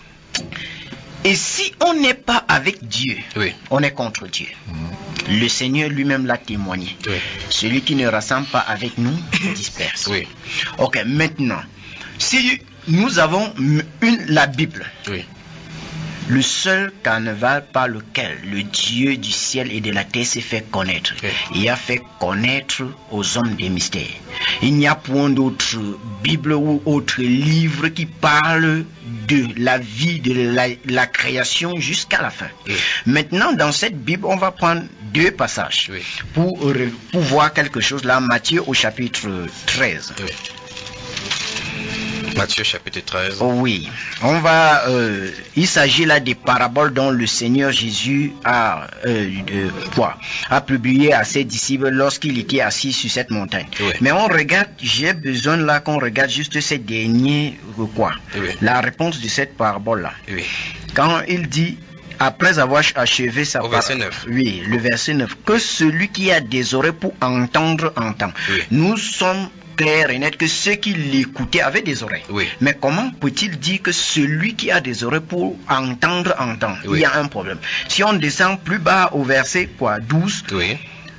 Et si on n'est pas avec Dieu, oui. on est contre Dieu. Mmh. Le Seigneur lui-même l'a témoigné. Oui. Celui qui ne rassemble pas avec nous disperse. Oui. Ok, maintenant, si nous avons une, la Bible, oui. le seul carnaval par lequel le Dieu du ciel et de la terre s'est fait connaître, oui. Il a fait connaître aux hommes des mystères. Il n'y a point d'autre Bible ou autre livre qui parle de la vie, de la, la création jusqu'à la fin. Oui. Maintenant, dans cette Bible, on va prendre deux passages, oui. pour, pour voir quelque chose là. Matthieu au chapitre treize. Oui. Matthieu chapitre treize. Oh oui, on va. Euh, il s'agit là des paraboles dont le Seigneur Jésus a, euh, de, quoi, a publié à ses disciples lorsqu'il était assis sur cette montagne. Oui. Mais on regarde, j'ai besoin là qu'on regarde juste ces derniers, quoi, oui. la réponse de cette parabole là. Oui. Quand il dit, après avoir achevé sa parole, verset neuf. Oui, le verset neuf, que celui qui a des oreilles pour entendre entend. Oui. Nous sommes clair et net que ceux qui l'écoutaient avaient des oreilles. Oui. Mais comment peut-il dire que celui qui a des oreilles pour entendre entend? Oui. Il y a un problème. Si on descend plus bas au verset quoi, douze, oui.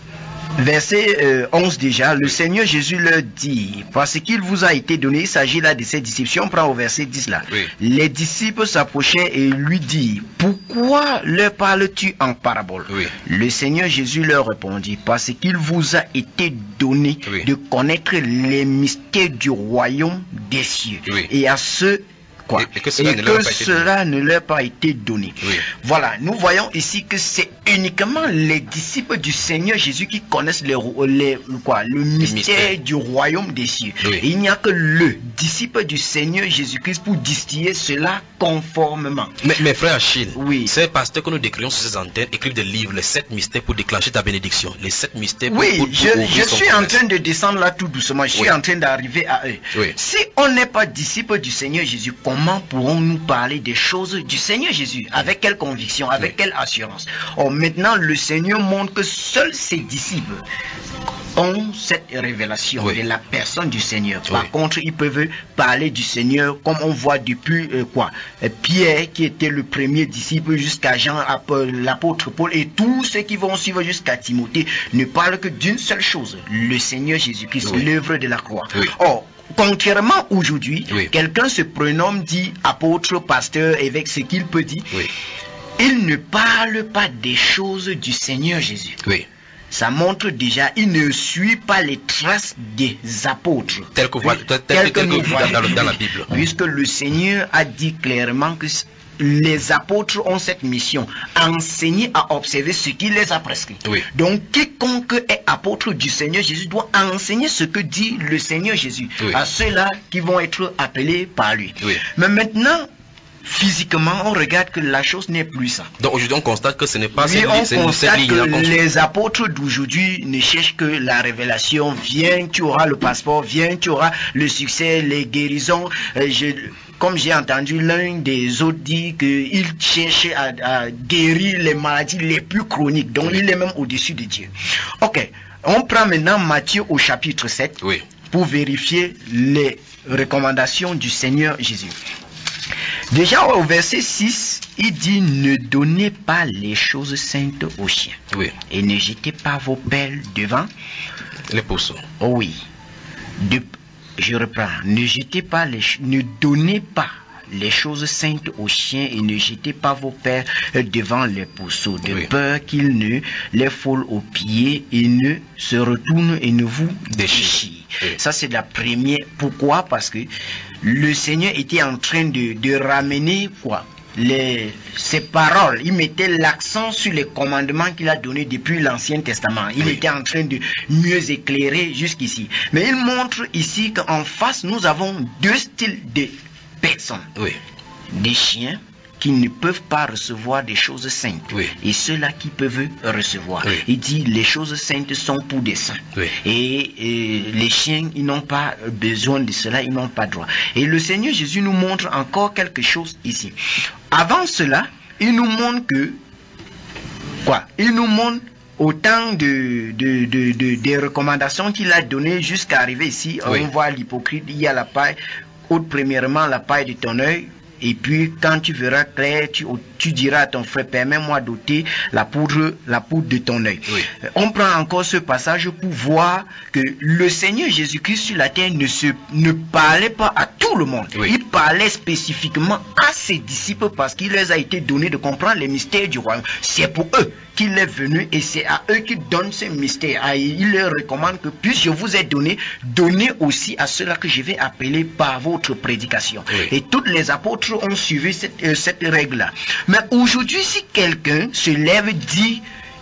verset euh, onze déjà, le Seigneur Jésus leur dit, parce qu'il vous a été donné, il s'agit là de ses disciples. Si on prend au verset dix là, oui. Les disciples s'approchaient et lui dirent, pourquoi leur parles-tu en parabole? Oui. Le Seigneur Jésus leur répondit, parce qu'il vous a été donné oui. de connaître les mystères du royaume des cieux. Oui. Et à ceux Quoi. Et, et que cela, et ne, que leur cela ne leur a pas été donné. Oui. Voilà, nous voyons ici que c'est uniquement les disciples du Seigneur Jésus qui connaissent les, les, quoi, le mystère, mystère du royaume des cieux. Oui. Il n'y a que le disciple du Seigneur Jésus-Christ pour distiller cela conformément. Mais, mais frère Achille, oui. ces pasteurs que nous décrivons sur ces antennes écrivent des livres, les sept mystères pour déclencher ta bénédiction. Les sept mystères pour, oui, pour, pour, je, pour je suis en train de descendre là tout doucement. Je suis oui. en train d'arriver à eux. Oui. Si on n'est pas disciple du Seigneur Jésus, comment pourrons-nous parler des choses du Seigneur Jésus? Avec quelle conviction, avec oui. quelle assurance? Or, maintenant, le Seigneur montre que seuls ses disciples ont cette révélation oui. de la personne du Seigneur. Par oui. contre, ils peuvent parler du Seigneur comme on voit depuis euh, quoi Pierre, qui était le premier disciple, jusqu'à Jean, l'apôtre Paul, et tous ceux qui vont suivre jusqu'à Timothée ne parlent que d'une seule chose, le Seigneur Jésus-Christ, oui. l'œuvre de la croix. Oui. Or, contrairement aujourd'hui, oui. quelqu'un se prénomme, dit apôtre, pasteur, évêque, ce qu'il peut dire. Oui. Il ne parle pas des choses du Seigneur Jésus. Oui. Ça montre déjà, il ne suit pas les traces des apôtres. Tel que, voilà, tel, tel, tel que nous voyons dans, dans la Bible. Puisque le Seigneur a dit clairement que les apôtres ont cette mission, enseigner à observer ce qu'il les a prescrit. Oui. Donc quiconque est apôtre du Seigneur Jésus doit enseigner ce que dit le Seigneur Jésus oui. à ceux-là qui vont être appelés par lui. Oui. Mais maintenant, physiquement, on regarde que la chose n'est plus ça. Donc aujourd'hui, on constate que ce n'est pas oui, cette, on cette, constate cette que ligne. Les apôtres d'aujourd'hui ne cherchent que la révélation. Viens, tu auras le passeport. Viens, tu auras le succès, les guérisons. Euh, je, comme j'ai entendu l'un des autres dire qu'il cherche à, à guérir les maladies les plus chroniques. Donc oui. il est même au-dessus de Dieu. Ok, on prend maintenant Matthieu au chapitre sept oui. pour vérifier les recommandations du Seigneur Jésus. Déjà au verset six, il dit ne donnez pas les choses saintes aux chiens. Oui. Et ne jetez pas vos pelles devant les poissons. Oh oui. De, je reprends. Ne jetez pas les ne donnez pas les choses saintes aux chiens et ne jetez pas vos pères devant les pourceaux, de oui. peur qu'ils ne les frôlent aux pieds et ne se retournent et ne vous déchirent. Oui. Ça c'est la première. Pourquoi? Parce que le Seigneur était en train de, de ramener quoi? les, ses paroles, il mettait l'accent sur les commandements qu'il a donnés depuis l'Ancien Testament. Il oui. était en train de mieux éclairer jusqu'ici. Mais il montre ici qu'en face, nous avons deux styles de personnes. Oui. Des chiens qui ne peuvent pas recevoir des choses saintes, oui. et ceux-là qui peuvent recevoir. Oui. Il dit les choses saintes sont pour des saints. Oui. Et, et les chiens, ils n'ont pas besoin de cela, ils n'ont pas droit. Et le Seigneur Jésus nous montre encore quelque chose ici. Avant cela, il nous montre que quoi? Il nous montre autant de, de, de, de, de recommandations qu'il a données jusqu'à arriver ici. Oui. On voit l'hypocrite, il y a la paille. Ôte premièrement la paille de ton œil. Et puis, quand tu verras clair, tu, tu diras à ton frère, permets-moi d'ôter la poudre, la poudre de ton œil. Oui. On prend encore ce passage pour voir que le Seigneur Jésus-Christ sur la terre ne, se, ne parlait pas à tout le monde. Oui. Il parlait spécifiquement à ses disciples parce qu'il leur a été donné de comprendre les mystères du royaume. C'est pour eux qu'il est venu et c'est à eux qu'il donne ces mystères. Il leur recommande que puisque je vous ai donné, donnez aussi à ceux-là que je vais appeler par votre prédication. Oui. Et tous les apôtres ont suivi cette, euh, cette règle-là. Mais aujourd'hui, si quelqu'un se lève, dit,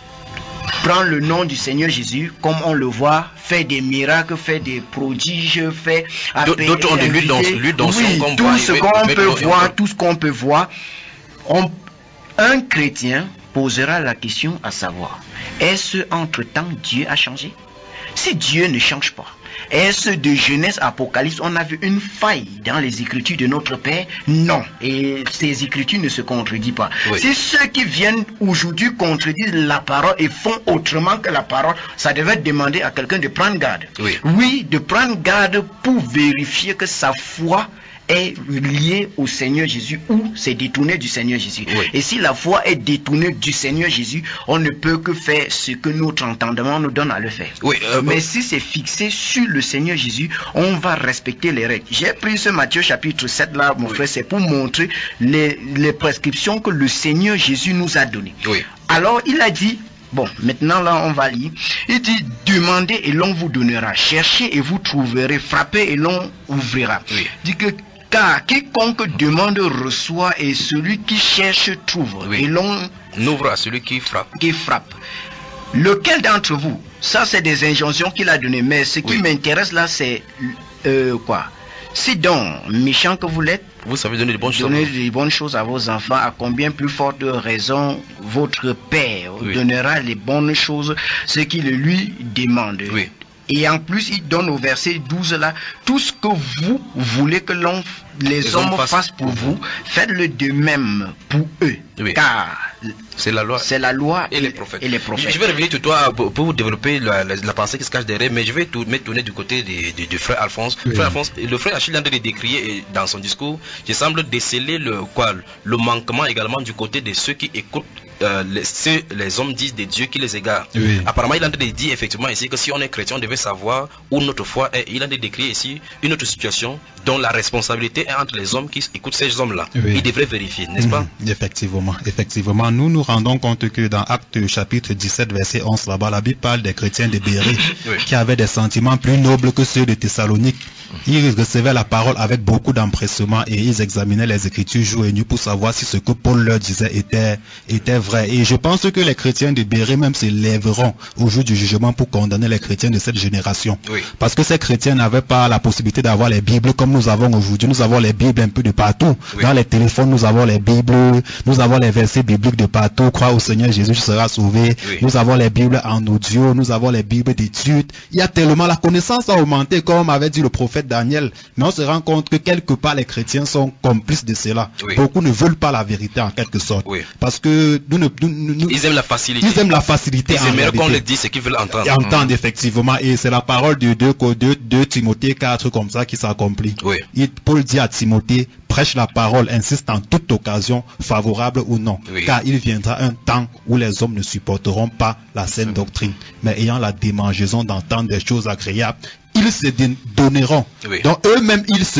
prend le nom du Seigneur Jésus, comme on le voit, fait des miracles, fait des prodiges, fait appeler, d'autres ont de lui dans, lui dans oui, son tout ce qu'on peut voir, on... tout ce qu'on peut voir, on, un chrétien posera la question à savoir, est-ce entre-temps Dieu a changé? Si Dieu ne change pas, est-ce de Genèse à Apocalypse, on a vu une faille dans les écritures de notre Père? Non. Et ces écritures ne se contredisent pas. Oui. Si ceux qui viennent aujourd'hui contredisent la parole et font autrement que la parole, ça devait demander à quelqu'un de prendre garde. Oui. Oui, de prendre garde pour vérifier que sa foi est lié au Seigneur Jésus ou c'est détourné du Seigneur Jésus. Oui. Et si la foi est détournée du Seigneur Jésus, on ne peut que faire ce que notre entendement nous donne à le faire. Oui, euh, Mais bon. si c'est fixé sur le Seigneur Jésus, on va respecter les règles. J'ai pris ce Matthieu chapitre sept là, mon oui. frère, c'est pour montrer les, les prescriptions que le Seigneur Jésus nous a données. Oui. Alors il a dit, bon, maintenant là on va lire. Il dit, demandez et l'on vous donnera, cherchez et vous trouverez, frappez et l'on ouvrira. Oui. Il dit que car quiconque demande reçoit et celui qui cherche trouve. Oui. Et l'on ouvre à celui qui frappe. qui frappe. Lequel d'entre vous? Ça c'est des injonctions qu'il a données. Mais ce qui Oui. m'intéresse là c'est euh, quoi? Si donc méchant que vous l'êtes, Vous savez donner de bonnes choses. donnez des bonnes choses à vos enfants, à combien plus forte raison votre Père Oui. donnera les bonnes choses, ce qu'il lui demande. Oui. Et en plus, il donne au verset douze là, tout ce que vous voulez que l'on, les, Les hommes hommes fassent fassent pour vous, faites-le de même pour eux. Oui. Car C'est la loi. c'est la loi Et les prophètes. Et les prophètes. Je vais revenir sur toi pour, pour vous développer la, la, la pensée qui se cache derrière, mais je vais tout, me tourner du côté du de, de frère Alphonse. Oui. Frère Alphonse, le frère Achille André décrier dans son discours, je semble déceler le, quoi, le manquement également du côté de ceux qui écoutent euh, les, ceux, les hommes disent des dieux qui les égarent. Oui. Apparemment, il a dit effectivement ici que si on est chrétien, on devait savoir où notre foi est. Il a décrit ici une autre situation dont la responsabilité est entre les hommes qui écoutent ces hommes-là. Oui. Ils devraient vérifier, n'est-ce pas? Mhm, effectivement, effectivement. Nous nous rendons compte que dans Actes chapitre dix-sept, verset onze, là-bas, la Bible parle des chrétiens de Bérée Oui. qui avaient des sentiments plus nobles que ceux de Thessalonique. Ils recevaient la parole avec beaucoup d'empressement et ils examinaient les Écritures jour et nuit pour savoir si ce que Paul leur disait était, était vrai. Et je pense que les chrétiens de Bérée même se lèveront au jour du jugement pour condamner les chrétiens de cette génération. Oui. Parce que ces chrétiens n'avaient pas la possibilité d'avoir les Bibles comme nous avons aujourd'hui. Nous avons les Bibles un peu de partout. Oui. Dans les téléphones, nous avons les Bibles, nous avons les versets bibliques de partout. Crois au Seigneur Jésus, tu seras sauvé. Oui. Nous avons les Bibles en audio, nous avons les Bibles d'études. Il y a tellement, la connaissance a augmenté, comme avait dit le prophète Daniel. Mais on se rend compte que quelque part les chrétiens sont complices de cela. Oui. Beaucoup ne veulent pas la vérité en quelque sorte. Oui. Parce que nous ne, nous, nous- nous- Ils aiment la facilité. ils aiment la facilité. Ils en aimeraient qu'on réalité. les dise ce qu'ils veulent entendre. Et entendre effectivement, et c'est la parole de deux Timothée quatre comme ça qui s'accomplit. Oui. Il- Paul dit à Timothée, prêche la parole, insiste en toute occasion, favorable ou non, Oui. car il viendra un temps où les hommes ne supporteront pas la saine doctrine, mais ayant la démangeaison d'entendre des choses agréables, ils se dé- donneront. Oui. Donc eux-mêmes, ils se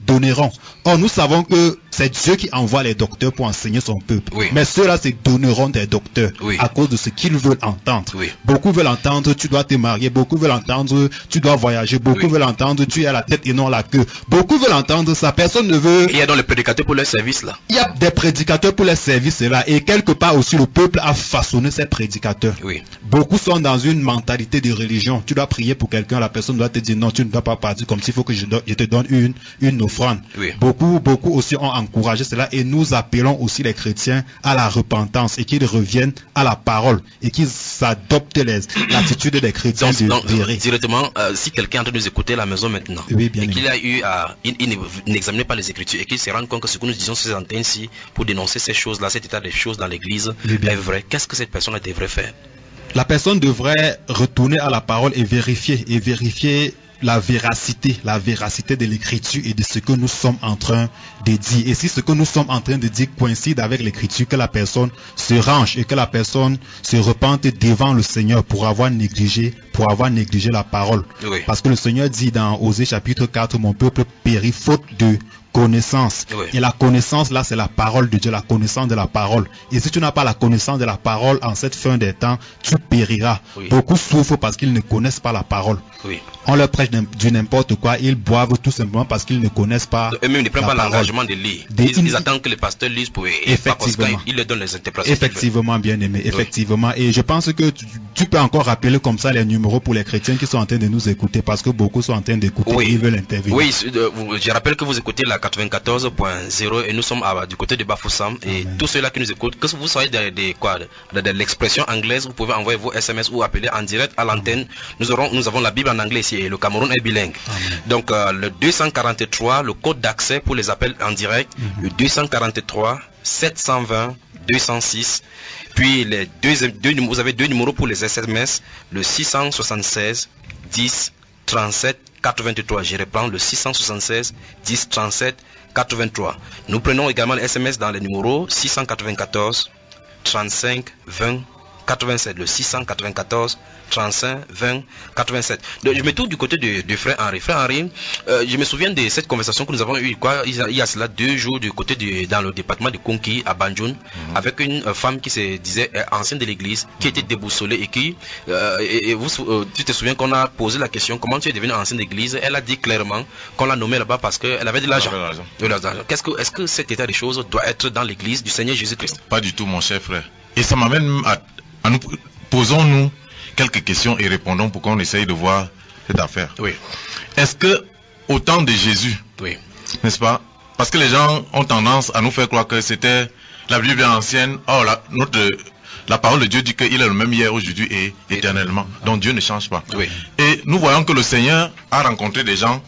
donneront. Or, nous savons que c'est Dieu qui envoie les docteurs pour enseigner son peuple. Oui. Mais ceux-là, c'est donneront des docteurs Oui. à cause de ce qu'ils veulent entendre. Oui. Beaucoup veulent entendre, tu dois te marier. Beaucoup veulent entendre, tu dois voyager. Beaucoup Oui. veulent entendre, tu es à la tête et non la queue. Beaucoup veulent entendre ça. Personne ne veut... Il y a donc les prédicateurs pour leur service là. Il y a des prédicateurs pour les services là. Et quelque part aussi, le peuple a façonné ces prédicateurs. Oui. Beaucoup sont dans une mentalité de religion. Tu dois prier pour quelqu'un, la personne doit te dire non, tu ne dois pas partir comme s'il faut que je, do- je te donne une, une offrande. Oui. Beaucoup, beaucoup aussi ont encouragé cela et nous appelons aussi les chrétiens à la repentance et qu'ils reviennent à la parole et qu'ils adoptent les- l'attitude des chrétiens Donc, de donc, virée. directement, euh, si quelqu'un est en train de nous écouter à la maison maintenant, Oui, bien et qu'il aimé. a eu à, il, il ne- n'examine pas les Écritures et qu'il se rend compte que ce que nous disons sur ces antennes-ci pour dénoncer ces choses-là, cet état des choses dans l'Église Oui, bien. est vrai, qu'est-ce que cette personne devrait faire? La personne devrait retourner à la parole et vérifier, et vérifier la véracité, la véracité de l'écriture et de ce que nous sommes en train de dire. Et si ce que nous sommes en train de dire coïncide avec l'écriture, que la personne se range et que la personne se repente devant le Seigneur pour avoir négligé, pour avoir négligé la parole. Oui. Parce que le Seigneur dit dans Osée chapitre quatre, mon peuple périt faute de connaissance. Oui. Et la connaissance là, c'est la parole de Dieu, la connaissance de la parole. Et si tu n'as pas la connaissance de la parole en cette fin des temps, tu périras. Oui. Beaucoup souffrent parce qu'ils ne connaissent pas la parole. Oui. On leur prêche n'im- du n'importe quoi, ils boivent tout simplement parce qu'ils ne connaissent pas Eux-mêmes ne prennent la pas parole. l'engagement de lire. Des- Ils, ils attendent que les pasteurs lisent pour et pas parce Effectivement. qu'ils leur donnent les interprétations. Effectivement, bien aimé, effectivement. Et je pense que tu, tu peux encore rappeler comme ça les numéros pour les chrétiens qui sont en train de nous écouter parce que beaucoup sont en train d'écouter Oui. et ils veulent intervenir. Oui, c'est de- vous- je rappelle que vous écoutez la quatre-vingt-quatorze point zéro et nous sommes à- du côté de Bafoussam. Et Amen. tous ceux-là qui nous écoutent, que vous soyez de, de quoi, de, de l'expression anglaise, vous pouvez envoyer vos S M S ou appeler en direct à l'antenne. Nous aurons, nous avons la Bible en anglais ici et le Cameroun est bilingue. Amen. Donc euh, le deux cent quarante-trois, le code d'accès pour les appels en direct, le deux cent quarante-trois, sept cent vingt, deux cent six. Puis les deux, deux, numé- vous avez deux numéros pour les S M S, le six cent soixante-seize, dix, trente-sept, quatre-vingt-trois. Je reprends le six cent soixante-seize, dix, trente-sept, quatre-vingt-trois. Nous prenons également les S M S dans les numéros six cent quatre-vingt-quatorze, trente-cinq, vingt, quatre-vingt-sept. Le six cent quatre-vingt-quatorze, trente-cinq, vingt, quatre-vingt-sept. Donc, je me tourne du côté de, de frère Henri. Frère Henri, euh, je me souviens de cette conversation que nous avons eue quoi, il, y a, il y a cela deux jours du côté de, dans le département de Konki à Banjoun, Mhm. avec une euh, femme qui se disait euh, ancienne de l'église, qui était déboussolée et qui, euh, et, et vous, euh, tu te souviens qu'on a posé la question comment tu es devenue ancienne d'église. Elle a dit clairement qu'on l'a nommée là-bas parce qu'elle avait de l'argent. Elle avait de l'argent. De l'argent. Qu'est-ce que, est-ce que cet état des choses doit être dans l'église du Seigneur Jésus-Christ? Pas du tout, mon cher frère. Et ça m'amène à, à nous posons-nous quelques questions et répondons pour qu'on essaye de voir cette affaire. Oui, Est-ce que au temps de Jésus, oui, n'est-ce pas? Parce que les gens ont tendance à nous faire croire que c'était la Bible ancienne. Or, la, notre, la parole de Dieu dit qu'il est le même hier, aujourd'hui et éternellement. Donc Dieu ne change pas. oui, Et nous voyons que le Seigneur a rencontré des gens.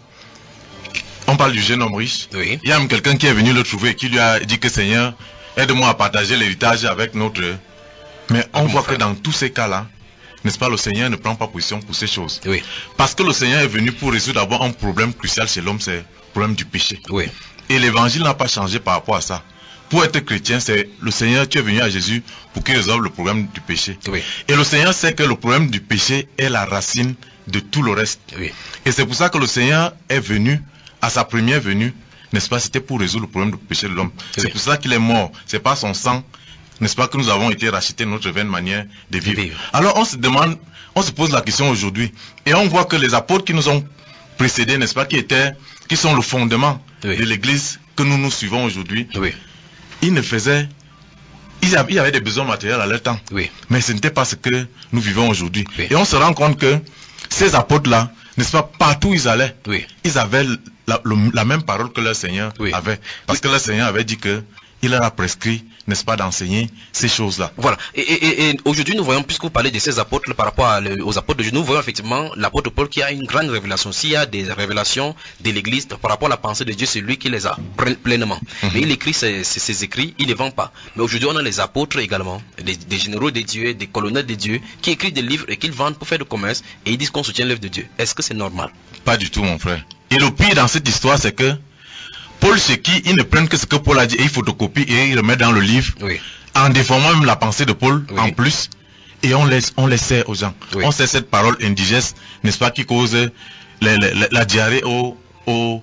On parle du jeune homme riche. oui, Il y a même quelqu'un qui est venu le trouver et qui lui a dit que Seigneur, aide-moi à partager l'héritage avec notre... Mais on Mon voit frère. que dans tous ces cas-là, n'est-ce pas, le Seigneur ne prend pas position pour ces choses. oui, Parce que le Seigneur est venu pour résoudre d'abord un problème crucial chez l'homme, c'est le problème du péché. oui, Et l'évangile n'a pas changé par rapport à ça. Pour être chrétien, c'est le Seigneur, tu es venu à Jésus pour qu'il résolve le problème du péché. oui, Et le Seigneur sait que le problème du péché est la racine de tout le reste. oui, Et c'est pour ça que le Seigneur est venu, à sa première venue, n'est-ce pas, c'était pour résoudre le problème du péché de l'homme. C'est Oui. pour ça qu'il est mort. C'est pas son sang, n'est-ce pas, que nous avons été rachetés notre vaine manière de vivre. vivre. Alors on se demande, on se pose la question aujourd'hui, et on voit que les apôtres qui nous ont précédés, n'est-ce pas, qui étaient, qui sont le fondement Oui. de l'église que nous nous suivons aujourd'hui, oui, ils ne faisaient, ils avaient, ils avaient des besoins matériels à leur temps. oui, Mais ce n'était pas ce que nous vivons aujourd'hui. Oui. Et on se rend compte que ces apôtres-là, n'est-ce pas, partout où ils allaient, oui. ils avaient la, le- la même parole que leur Seigneur Oui. avait. Parce que leur Seigneur avait dit que il leur a prescrit, n'est-ce pas, d'enseigner ces choses-là. Voilà. Et, et- et- et aujourd'hui, nous voyons, puisque vous parlez de ces apôtres par rapport à le- aux apôtres de Dieu, nous voyons effectivement l'apôtre Paul qui a une grande révélation. S'il y a des révélations de l'Église par rapport à la pensée de Dieu, c'est lui qui les a pl- pleinement. Mhm. Mais il écrit ses, ses- ses écrits, il ne les vend pas. Mais aujourd'hui, on a les apôtres également, des, des généraux de Dieu, des colonels de Dieu, qui écrivent des livres et qu'ils vendent pour faire du commerce et ils disent qu'on soutient l'œuvre de Dieu. Est-ce que c'est normal? Pas du tout, mon frère. Et le pire dans cette histoire, c'est que Paul, chez qui ils ne prennent que ce que Paul a dit et ils photocopient et ils le mettent dans le livre, Oui, en déformant même la pensée de Paul Oui. en plus, et on laisse, on les sert aux gens. Oui. On sait cette parole indigeste, n'est-ce pas, qui cause les- les- les- la diarrhée aux, aux,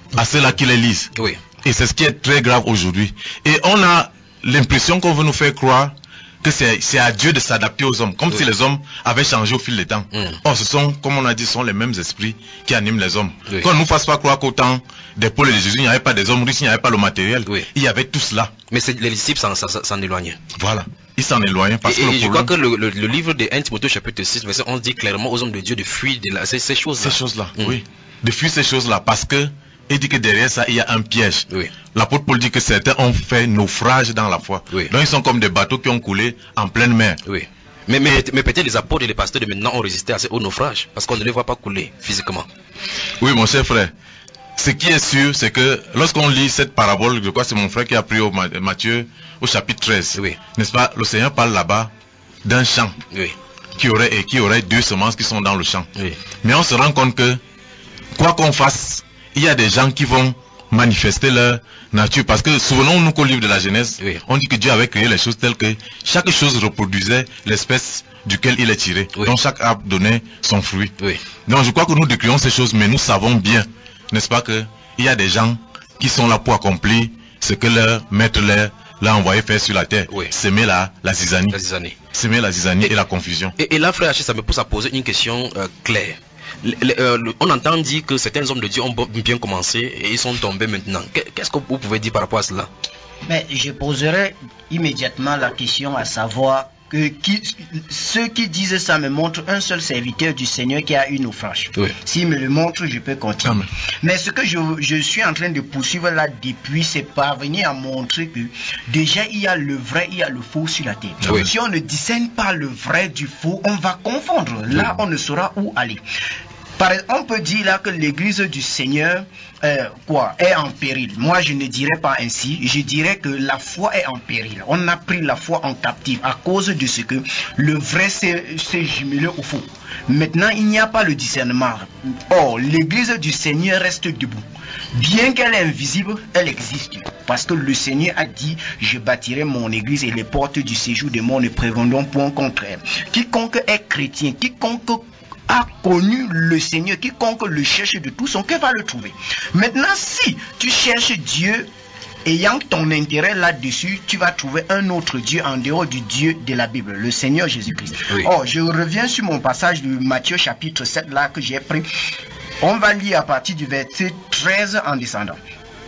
à ceux-là qui les lisent. Oui. Et c'est ce qui est très grave aujourd'hui. Et on a l'impression qu'on veut nous faire croire que c'est, c'est à Dieu de s'adapter aux hommes, comme oui. si les hommes avaient changé au fil du temps. Mm. Or, ce sont, comme on a dit, ce sont les mêmes esprits qui animent les hommes. Oui. Qu'on ne nous fasse pas croire qu'au temps des Paul et de Jésus, il n'y avait pas des hommes riches, il n'y avait pas le matériel. Oui. Il y avait tout cela. Mais c'est, les disciples s'en, s'en, s'en éloignaient. Voilà. Ils s'en éloignaient parce et, que et le je problème... crois que le, le, le livre de premier Timothée chapitre six, verset onze dit clairement aux hommes de Dieu de fuir de la, ces, ces choses-là. Ces choses-là, mm. oui. De fuir ces choses-là parce que il dit que derrière ça, il y a un piège. Oui. L'apôtre Paul dit que certains ont fait naufrage dans la foi. Oui. Donc ils sont comme des bateaux qui ont coulé en pleine mer. Oui. Mais, mais, mais peut-être les apôtres et les pasteurs de maintenant ont résisté à ces hauts naufrages parce qu'on ne les voit pas couler physiquement. Oui, mon cher frère. Ce qui est sûr, c'est que lorsqu'on lit cette parabole, je crois que c'est mon frère qui a pris au Matthieu au chapitre treize. Oui. N'est-ce pas? Le Seigneur parle là-bas d'un champ. Oui. Qui aurait, et qui aurait deux semences qui sont dans le champ. Oui. Mais on se rend compte que quoi qu'on fasse, il y a des gens qui vont manifester leur nature. Parce que souvenons-nous qu'au livre de la Genèse, oui. on dit que Dieu avait créé les choses telles que chaque chose reproduisait l'espèce duquel il est tiré. Oui. Donc chaque arbre donnait son fruit. Oui. Donc je crois que nous décrivons ces choses, mais nous savons bien, n'est-ce pas, qu'il y a des gens qui sont là pour accomplir ce que leur maître leur l'a envoyé faire sur la terre. Oui. Semer la, la zizanie. La zizanie. Semer la zizanie et, et la confusion. Et, et là, frère H, ça me pousse à poser une question euh, claire. Le, le, euh, le, on entend dire que certains hommes de Dieu ont bien commencé et ils sont tombés maintenant. Qu'est-ce que vous pouvez dire par rapport à cela? Mais je poserai immédiatement la question à savoir que qui, ceux qui disent ça me montrent un seul serviteur du Seigneur qui a eu naufrage. Oui. S'il me le montre, je peux continuer. Amen. Mais ce que je, je suis en train de poursuivre là depuis, c'est parvenir à montrer que déjà il y a le vrai, il y a le faux sur la terre. Oui. Si on ne discerne pas le vrai du faux, on va confondre. Là, on ne saura où aller. Par exemple, on peut dire là que l'église du Seigneur euh, quoi, est en péril. Moi, je ne dirais pas ainsi. Je dirais que la foi est en péril. On a pris la foi en captive à cause de ce que le vrai s'est jumelé au faux. Maintenant, il n'y a pas le discernement. Or, l'église du Seigneur reste debout. Bien qu'elle est invisible, elle existe. Parce que le Seigneur a dit, je bâtirai mon église et les portes du séjour de moi ne prévaudront point contre elle. Quiconque est chrétien, quiconque a connu le Seigneur, quiconque le cherche de tout son cœur va le trouver. Maintenant, si tu cherches Dieu ayant ton intérêt là-dessus, tu vas trouver un autre Dieu en dehors du Dieu de la Bible, le Seigneur Jésus-Christ. Oui. Oh, je reviens sur mon passage de Matthieu chapitre sept là que j'ai pris. On va lire à partir du verset treize en descendant.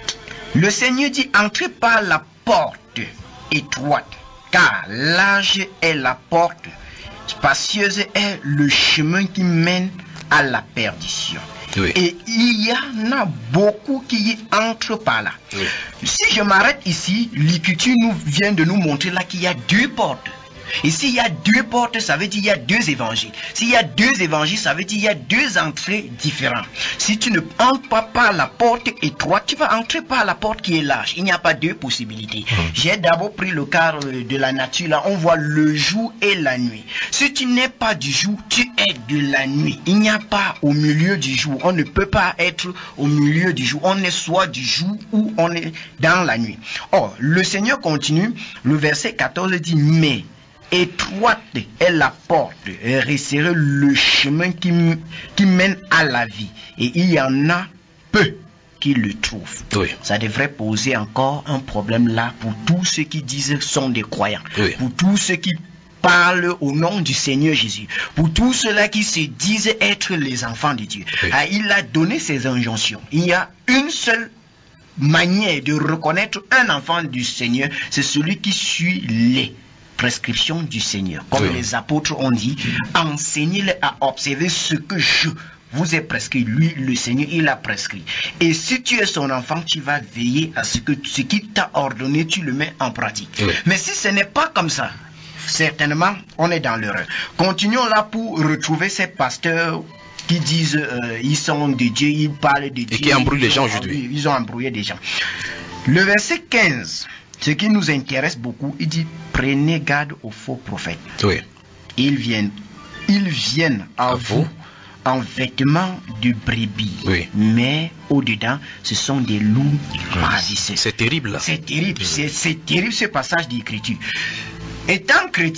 Le Seigneur dit, entrez par la porte étroite, car large est la porte, spacieuse est le chemin qui mène à la perdition. Oui. Et il y en a beaucoup qui y entrent par là. Oui. Si je m'arrête ici, l'Écriture nous vient de nous montrer là qu'il y a deux portes. Et s'il y a deux portes, ça veut dire qu'il y a deux évangiles. S'il y a deux évangiles, ça veut dire qu'il y a deux entrées différentes. Si tu ne entres pas par la porte étroite, tu vas entrer par la porte qui est large. Il n'y a pas deux possibilités. Mmh. J'ai d'abord pris le cas de la nature. Là, on voit le jour et la nuit. Si tu n'es pas du jour, tu es de la nuit. Il n'y a pas au milieu du jour. On ne peut pas être au milieu du jour. On est soit du jour ou on est dans la nuit. Or, le Seigneur continue. Le verset quatorze dit, mais étroite est la porte, et resserré le chemin qui, qui mène à la vie, et il y en a peu qui le trouvent. Oui. Ça devrait poser encore un problème là pour tous ceux qui disent sont des croyants, oui. Pour tous ceux qui parlent au nom du Seigneur Jésus, pour tous ceux-là qui se disent être les enfants de Dieu. Oui. Ah, il a donné ses injonctions. Il y a une seule manière de reconnaître un enfant du Seigneur, c'est celui qui suit les prescription du Seigneur. Comme oui. Les apôtres ont dit, enseignez-les à observer ce que je vous ai prescrit. Lui, le Seigneur, il a prescrit. Et si tu es son enfant, tu vas veiller à ce que ce qu'il t'a ordonné, tu le mets en pratique. Oui. Mais si ce n'est pas comme ça, certainement, on est dans l'erreur. Continuons là pour retrouver ces pasteurs qui disent euh, ils sont de Dieu, ils parlent de Dieu. Et qui embrouillent les gens aujourd'hui. Ils ont embrouillé des gens. Le verset quinze. Ce qui nous intéresse beaucoup, il dit, prenez garde aux faux prophètes. Oui. Ils viennent, ils viennent à, à vous, vous en vêtements de brebis. Oui. Mais au-dedans, ce sont des loups ravissés. C'est terrible. C'est terrible. Oui. C'est terrible ce passage d'écriture. Étant chrétien,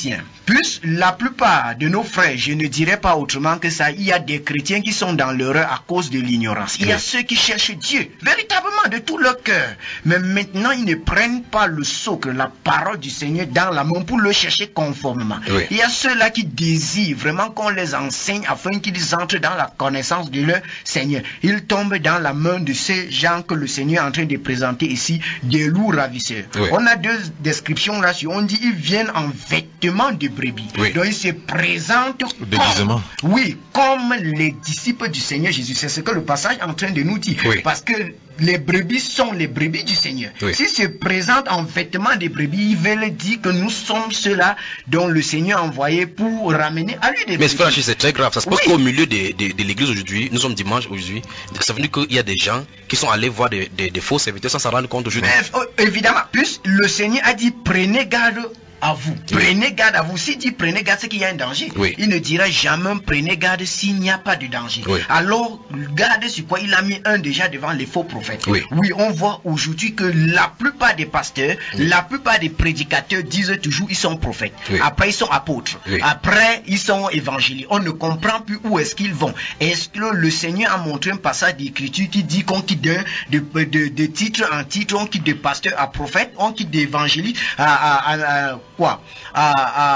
Plus la plupart de nos frères, je ne dirais pas autrement que ça, il y a des chrétiens qui sont dans l'erreur à cause de l'ignorance. Il y a Oui. ceux qui cherchent Dieu, véritablement de tout leur cœur. Mais maintenant, ils ne prennent pas le socle, la parole du Seigneur dans la main pour le chercher conformément. Oui. Il y a ceux-là qui désirent vraiment qu'on les enseigne afin qu'ils entrent dans la connaissance de leur Seigneur. Ils tombent dans la main de ces gens que le Seigneur est en train de présenter ici, des loups ravisseurs. Oui. On a deux descriptions là, on dit ils viennent en vêtements de brebis. Oui. Donc ils se présentent Déguisement. comme, oui, comme les disciples du Seigneur Jésus. C'est ce que le passage est en train de nous dire. Oui. Parce que les brebis sont les brebis du Seigneur. Oui. S'ils se présentent en vêtements de brebis, ils veulent dire que nous sommes ceux-là dont le Seigneur a envoyé pour ramener à lui des Mais brebis. frère, c'est très grave. Ça se passe Oui. qu'au milieu de, de, de l'église aujourd'hui, nous sommes dimanche aujourd'hui, ça veut dire qu'il y a des gens qui sont allés voir des, des, des faux serviteurs sans s'en rendre compte aujourd'hui. Mais, oh, évidemment, plus le Seigneur a dit prenez garde à vous. Prenez garde à vous. S'il dit prenez garde, c'est qu'il y a un danger. Oui. Il ne dira jamais prenez garde s'il n'y a pas de danger. Oui. Alors, garde sur quoi il a mis un déjà devant les faux prophètes. Oui. On voit aujourd'hui que la plupart des pasteurs, la plupart des prédicateurs disent toujours ils sont prophètes. Oui. Après, ils sont apôtres. Oui. Après, ils sont évangélistes. On ne comprend plus où est-ce qu'ils vont. Est-ce que le Seigneur a montré un passage d'écriture qui dit qu'on quitte de, de, de, de titre en titre, on quitte de pasteur à prophète, on quitte d'évangéliste à, à, à, à quoi à,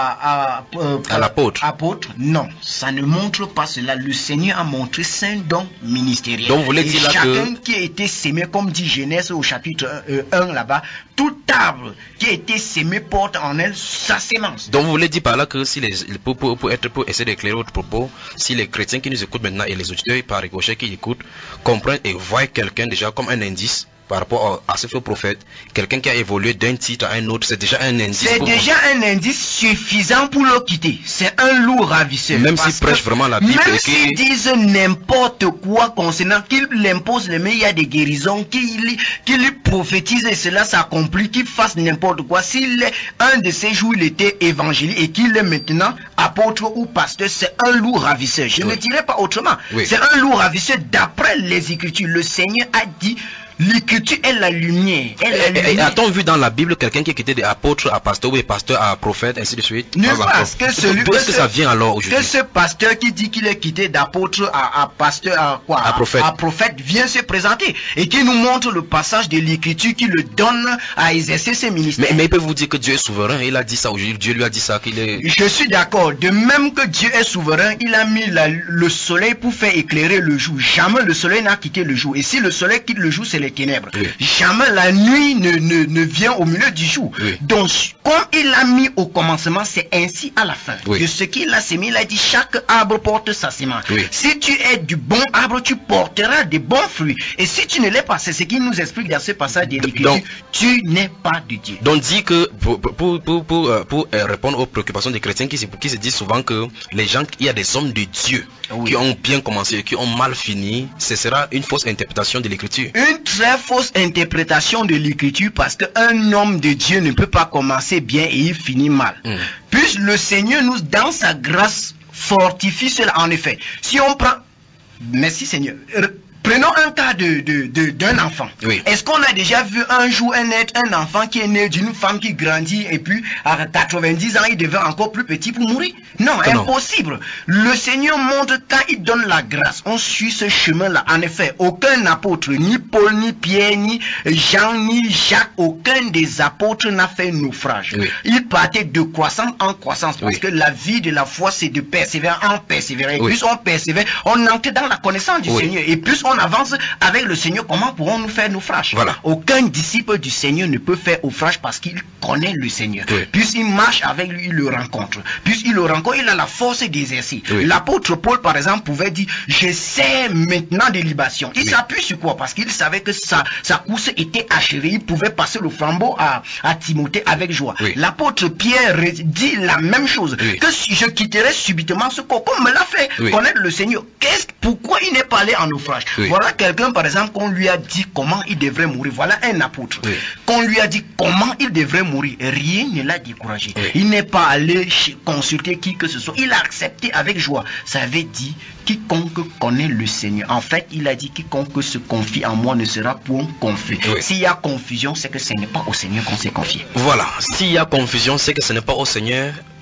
à, à, euh, À l'apôtre. apôtre? Non, ça ne montre pas cela. Le Seigneur a montré cinq dons ministériels. Donc, vous voulez Et dire là chacun que- qui a été sémé, comme dit Genèse au chapitre un là-bas, tout arbre qui a été sémé porte en elle sa sémence. Donc vous voulez dire par là que si les, pour, pour, pour, être, pour essayer d'éclairer votre propos, si les chrétiens qui nous écoutent maintenant et les auditeurs par ricochet qui écoutent comprennent et voient quelqu'un déjà comme un indice par rapport à, à ce faux prophète, quelqu'un qui a évolué d'un titre à un autre, c'est déjà un indice. C'est pour- déjà un indice suffisant pour le quitter. C'est un loup ravisseur. Même Parce s'il prêche que vraiment la Bible Même et s'ils qu'il- disent n'importe quoi concernant, qu'il impose les mains, il y a des guérisons, qu'il qu'il prophétise et cela s'accomplit, qu'il fasse n'importe quoi. S'il est un de ces jours, il était évangéliste et qu'il est maintenant apôtre ou pasteur, c'est un loup ravisseur. Je Oui. ne dirais pas autrement. Oui. C'est un loup ravisseur d'après les Écritures. Le Seigneur a dit, l'écriture est la lumière. Elle est la Et- et- et lumière. A-t-on vu dans la Bible quelqu'un qui a quitté des apôtres à pasteur ou des pasteurs à prophète, ainsi de suite? Ne Pas parce encore. que celui D'où est-ce que ce- ça vient alors que aujourd'hui? ce pasteur qui dit qu'il est quitté d'apôtre à, à pasteur à quoi À prophète. à prophète vient se présenter et qui nous montre le passage de l'écriture qui le donne à exercer ses ministères. Mais, mais il peut vous dire que Dieu est souverain, il a dit ça aujourd'hui, Dieu lui a dit ça, qu'il est... Je suis d'accord. De même que Dieu est souverain, il a mis la- le soleil pour faire éclairer le jour. Jamais le soleil n'a quitté le jour. Et si le soleil quitte le jour, c'est les ténèbres. Oui. Jamais la nuit ne, ne, ne vient au milieu du jour. Oui. Donc, comme il l'a mis au commencement, c'est ainsi à la fin. Oui. De ce qu'il a sémé, il a dit chaque arbre porte sa sémence. Oui. Si tu es du bon arbre, tu porteras des bons fruits. Et si tu ne l'es pas, c'est ce qu'il nous explique dans ce passage de l'Écriture, Donc- tu n'es pas de Dieu. Donc dit que pour, pour, pour, pour, euh, pour, euh, répondre aux préoccupations des chrétiens qui se, qui se disent souvent que les gens, il y a des hommes de Dieu Oui. qui ont bien commencé et qui ont mal fini, ce sera une fausse interprétation de l'écriture. Une très fausse interprétation de l'écriture parce qu'un homme de Dieu ne peut pas commencer bien et il finit mal. Mm. Puis le Seigneur nous, dans sa grâce, fortifie cela. En effet, si on prend... Merci Seigneur. R- Prenons un cas de, de, de- d'un enfant. Oui. Est-ce qu'on a déjà vu un jour un être, un enfant qui est né d'une femme qui grandit et puis à quatre-vingt-dix ans il devient encore plus petit pour mourir? Non, Non. impossible. Le Seigneur montre quand il donne la grâce. On suit ce chemin-là. En effet, aucun apôtre, ni Paul, ni Pierre, ni Jean, ni Jacques, aucun des apôtres n'a fait naufrage. Oui. Il partait de croissance en croissance parce Oui. que la vie de la foi c'est de persévérer en persévérer. Et Oui. plus on persévère, on entre dans la connaissance du Oui. Seigneur. Et plus on avance avec le Seigneur, comment pourrons-nous faire naufrage? Voilà. Aucun disciple du Seigneur ne peut faire naufrage parce qu'il connaît le Seigneur. Oui. Puisqu'il marche avec lui, il le rencontre. Puisqu'il le rencontre, il a la force d'exercer. Oui. L'apôtre Paul, par exemple, pouvait dire, je sais maintenant des libations. Il Oui. s'appuie sur quoi? Parce qu'il savait que sa, sa course était achevée. Il pouvait passer le flambeau à, à Timothée avec joie. Oui. L'apôtre Pierre dit la même chose. Oui. Que si je quitterai subitement ce corps, comme me l'a fait Oui. connaître le Seigneur. Qu'est-ce, pourquoi il n'est pas allé en naufrage? Oui. Voilà quelqu'un, par exemple, qu'on lui a dit comment il devrait mourir. Voilà un apôtre. Oui. Qu'on lui a dit comment il devrait mourir. Rien ne l'a découragé. Oui. Il n'est pas allé chez- consulter qui que ce soit. Il a accepté avec joie. Ça avait dit quiconque connaît le Seigneur. En fait, il a dit quiconque se confie en moi ne sera point confus. Oui. S'il y a confusion, c'est que ce n'est pas au Seigneur qu'on s'est confié. Voilà, s'il y a confusion, c'est que ce n'est pas au Seigneur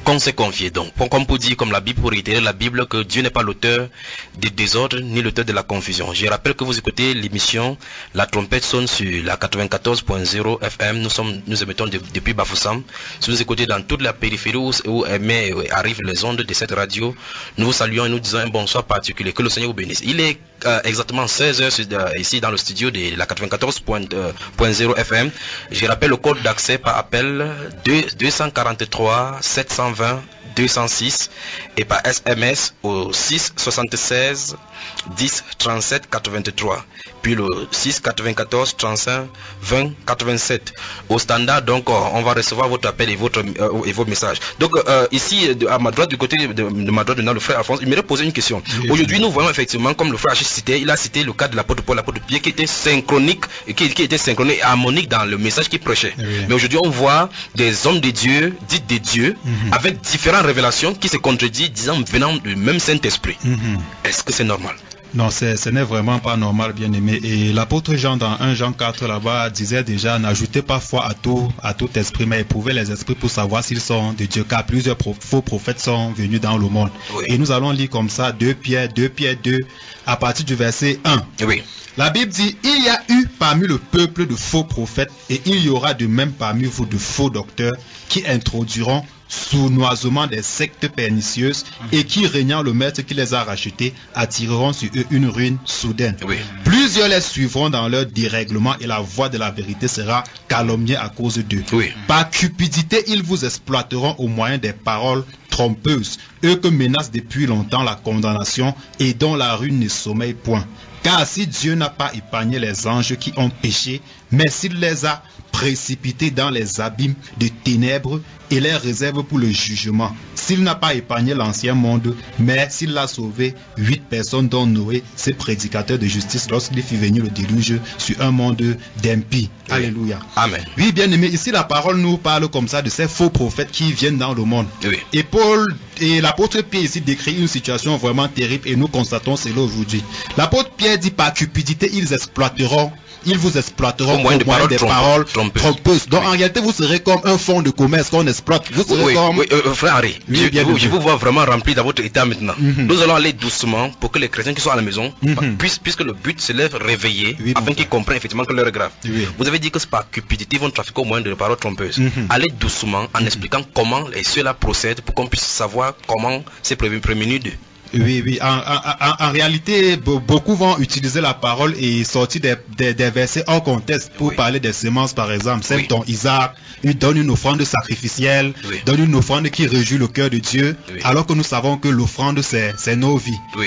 qu'on s'est confié. Donc, pour, comme pour dire, comme la Bible, pour réitérer la Bible, que Dieu n'est pas l'auteur des désordres ni l'auteur de la confusion. Je rappelle que vous écoutez l'émission La trompette sonne sur la quatre-vingt-quatorze point zéro F M. Nous sommes, nous émettons de, depuis Bafoussam. Si vous écoutez dans toute la périphérie où, où mais, où arrivent les ondes de cette radio, nous vous saluons et nous disons un bonsoir particulier. Que le Seigneur vous bénisse. Il est euh, exactement seize heures euh, ici dans le studio de la quatre-vingt-quatorze point zéro F M. Je rappelle le code d'accès par appel deux cent quarante-trois sept cent vingt deux cent six et par S M S au six soixante-seize dix trente-sept quatre-vingt-trois, puis le six quatre-vingt-quatorze trente-cinq vingt quatre-vingt-sept. Au standard, donc on va recevoir votre appel et votre euh, et vos messages. Donc euh, ici à ma droite, du côté de, de ma droite, maintenant le frère Alphonse, il m'irait poser une question. Oui, aujourd'hui, nous voyons effectivement, comme le frère H citait, il a cité le cas de l'apôtre Paul, l'apôtre Pierre, qui était synchronique, qui, qui était synchronique et harmonique dans le message qu'il prêchait. Oui. Mais aujourd'hui, on voit des hommes de Dieu, dits des dieux, mm-hmm. avec différentes révélations qui se contredisent, disant venant du même Saint-Esprit. Mm-hmm. Est-ce que c'est normal? Non, ce n'est vraiment pas normal, bien aimé. Et l'apôtre Jean, dans un Jean quatre, là-bas, disait déjà, n'ajoutez pas foi à tout, à tout esprit, mais éprouvez les esprits pour savoir s'ils sont de Dieu, car plusieurs pro- faux prophètes sont venus dans le monde. Oui. Et nous allons lire comme ça, deux Pierre, deux Pierre deux, à partir du verset un. Oui. La Bible dit, il y a eu parmi le peuple de faux prophètes, et il y aura de même parmi vous de faux docteurs, qui introduiront sournoisement des sectes pernicieuses et qui, régnant le maître qui les a rachetés, attireront sur eux une ruine soudaine. Oui. Plusieurs les suivront dans leur dérèglement et la voie de la vérité sera calomniée à cause d'eux. Oui. Par cupidité, ils vous exploiteront au moyen des paroles trompeuses, eux que menace depuis longtemps la condamnation et dont la ruine ne sommeille point. Car si Dieu n'a pas épargné les anges qui ont péché, mais s'il les a précipités dans les abîmes de ténèbres et les réserve pour le jugement, s'il n'a pas épargné l'ancien monde, mais s'il a sauvé huit personnes dont Noé, ses prédicateurs de justice, lorsqu'il fit venir le déluge sur un monde d'impies. Oui. Alléluia. Amen. Oui, bien aimé, ici la parole nous parle comme ça de ces faux prophètes qui viennent dans le monde. Oui. Et Paul et l'apôtre Pierre ici décrit une situation vraiment terrible et nous constatons cela aujourd'hui. L'apôtre Pierre dit par cupidité, ils exploiteront Ils vous exploiteront au moyen de paroles, des trompe, paroles trompeuses. trompeuses. Donc oui. En réalité, vous serez comme un fonds de commerce qu'on exploite. Vous serez oui, comme... oui, euh, frère Henri, oui, je, vous, je vous vois vraiment rempli dans votre état maintenant. Mm-hmm. Nous allons aller doucement pour que les chrétiens qui sont à la maison, mm-hmm. puissent, puisque le but c'est de les réveiller, oui, afin qu'ils comprennent effectivement que l'heure est grave. Oui. Vous avez dit que c'est par cupidité, ils vont trafiquer au moyen de paroles trompeuses. Mm-hmm. Allez doucement en mm-hmm. expliquant comment et cela procède pour qu'on puisse savoir comment c'est prévenu d'eux. Oui, oui. En, en, en, en réalité, beaucoup vont utiliser la parole et sortir des, des, des versets hors contexte pour oui. parler des semences, par exemple. Sème oui. ton Isaac, il donne une offrande sacrificielle, oui. donne une offrande qui réjouit le cœur de Dieu, oui. alors que nous savons que l'offrande, c'est, c'est nos vies. Oui.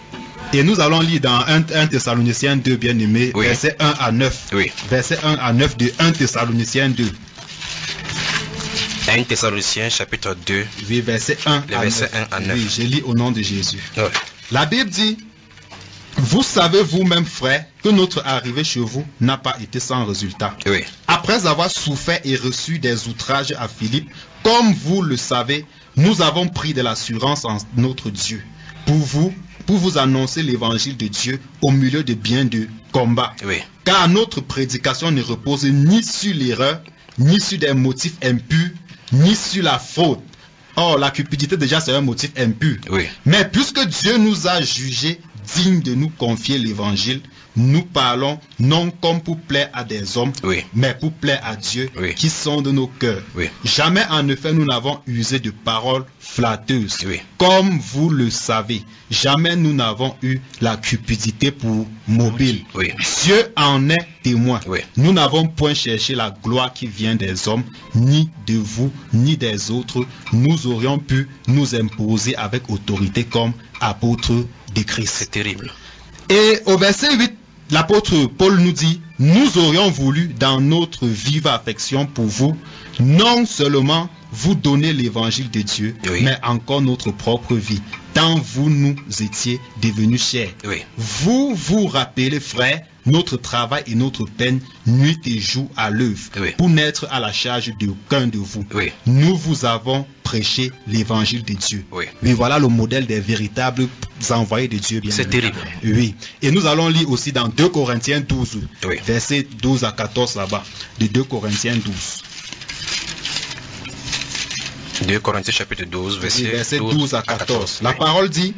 Et nous allons lire dans un Thessaloniciens deux, bien aimé, oui. versets un à neuf. Oui. Versets un à neuf de un Thessaloniciens deux. un Thessaloniciens chapitre deux, oui, verset un, les versets un à neuf. Oui, je lis au nom de Jésus. Oui. La Bible dit, vous savez vous-même, frères, que notre arrivée chez vous n'a pas été sans résultat. Oui. Après avoir souffert et reçu des outrages à Philippe, comme vous le savez, nous avons pris de l'assurance en notre Dieu pour vous, pour vous annoncer l'évangile de Dieu au milieu de bien de combats. Oui. Car notre prédication ne repose ni sur l'erreur, ni sur des motifs impurs, ni sur la faute. Or, la cupidité déjà c'est un motif impur. Oui. Mais puisque Dieu nous a jugés dignes de nous confier l'évangile, nous parlons non comme pour plaire à des hommes, oui. mais pour plaire à Dieu, oui. qui sonde nos cœurs. Oui. Jamais en effet nous n'avons usé de paroles flatteuses. Oui. Comme vous le savez, jamais nous n'avons eu la cupidité pour mobile. Oui. Dieu en est témoin. Oui. Nous n'avons point cherché la gloire qui vient des hommes, ni de vous, ni des autres. Nous aurions pu nous imposer avec autorité comme apôtres de Christ. C'est terrible. Et au verset huit, l'apôtre Paul nous dit, nous aurions voulu dans notre vive affection pour vous, non seulement vous donner l'évangile de Dieu, oui. mais encore notre propre vie, tant vous nous étiez devenus chers. Oui. Vous vous rappelez, frères, notre travail et notre peine, nuit et jour à l'œuvre, oui. pour n'être à la charge d'aucun de vous. Oui. Nous vous avons prêché l'évangile de Dieu. Oui. Oui, voilà le modèle des véritables envoyés de Dieu. Bien C'est terrible. Oui. Et nous allons lire aussi dans deux Corinthiens douze, oui. versets douze à quatorze là-bas, de deux Corinthiens douze. deux Corinthiens chapitre douze, verset, verset douze, douze à quatorze. La oui. parole dit: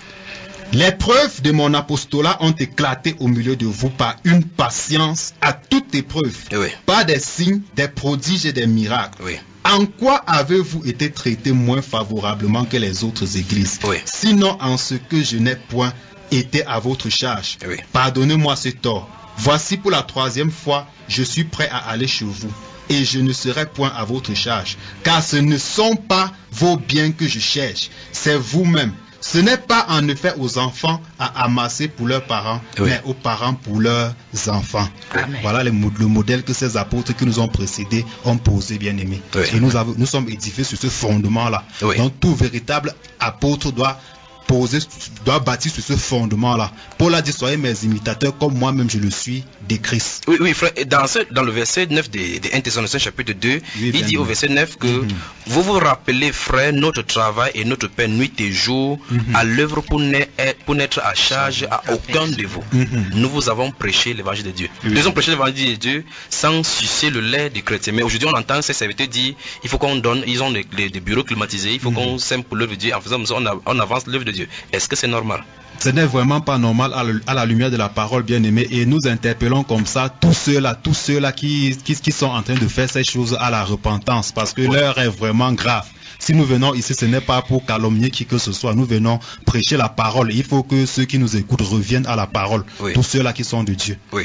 les preuves de mon apostolat ont éclaté au milieu de vous par une patience à toute épreuve, Oui. par des signes, des prodiges et des miracles. Oui. En quoi avez-vous été traité moins favorablement que les autres églises? Oui. Sinon en ce que je n'ai point été à votre charge. Oui. Pardonnez-moi ce tort. Voici pour la troisième fois, je suis prêt à aller chez vous, et je ne serai point à votre charge, car ce ne sont pas vos biens que je cherche, c'est vous-même. Ce n'est pas en effet aux enfants à amasser pour leurs parents, Oui. mais aux parents pour leurs enfants. Amen. Voilà le, mo- le modèle que ces apôtres qui nous ont précédés ont posé, bien aimés. Oui. Et nous, avons- nous sommes édifiés sur ce fondement-là. Oui. Donc tout véritable apôtre doit poser, doit bâtir sur ce fondement-là. Paul a dit: soyez mes imitateurs comme moi-même je le suis de Christ. Oui, oui, frère, dans, ce, dans le verset neuf de, de un Thessaloniciens chapitre deux, Oui, il bien dit au dit. verset neuf que Mhm. vous vous rappelez, frère, notre travail et notre paix nuit et jour Mhm. à l'œuvre pour, n'être- pour n'être à charge à aucun de vous. Mhm. Nous vous avons prêché l'évangile de Dieu. Oui. Nous avons prêché l'évangile de Dieu sans sucer le lait des chrétiens. Mais aujourd'hui, on entend ces serviteurs dire il faut qu'on donne, ils ont des, des- des bureaux climatisés, il faut Mhm. qu'on sème pour l'œuvre de Dieu. En faisant ça, on, a- on avance l'œuvre de Dieu. Est-ce que c'est normal? Ce n'est vraiment pas normal à, le- à la lumière de la parole, bien aimée, et nous interpellons comme ça tous ceux-là, tous ceux-là qui, qui, qui sont en train de faire ces choses à la repentance, parce que l'heure est vraiment grave. Si nous venons ici, ce n'est pas pour calomnier qui que ce soit, nous venons prêcher la parole. Il faut que ceux qui nous écoutent reviennent à la parole, Oui. tous ceux-là qui sont de Dieu. Oui.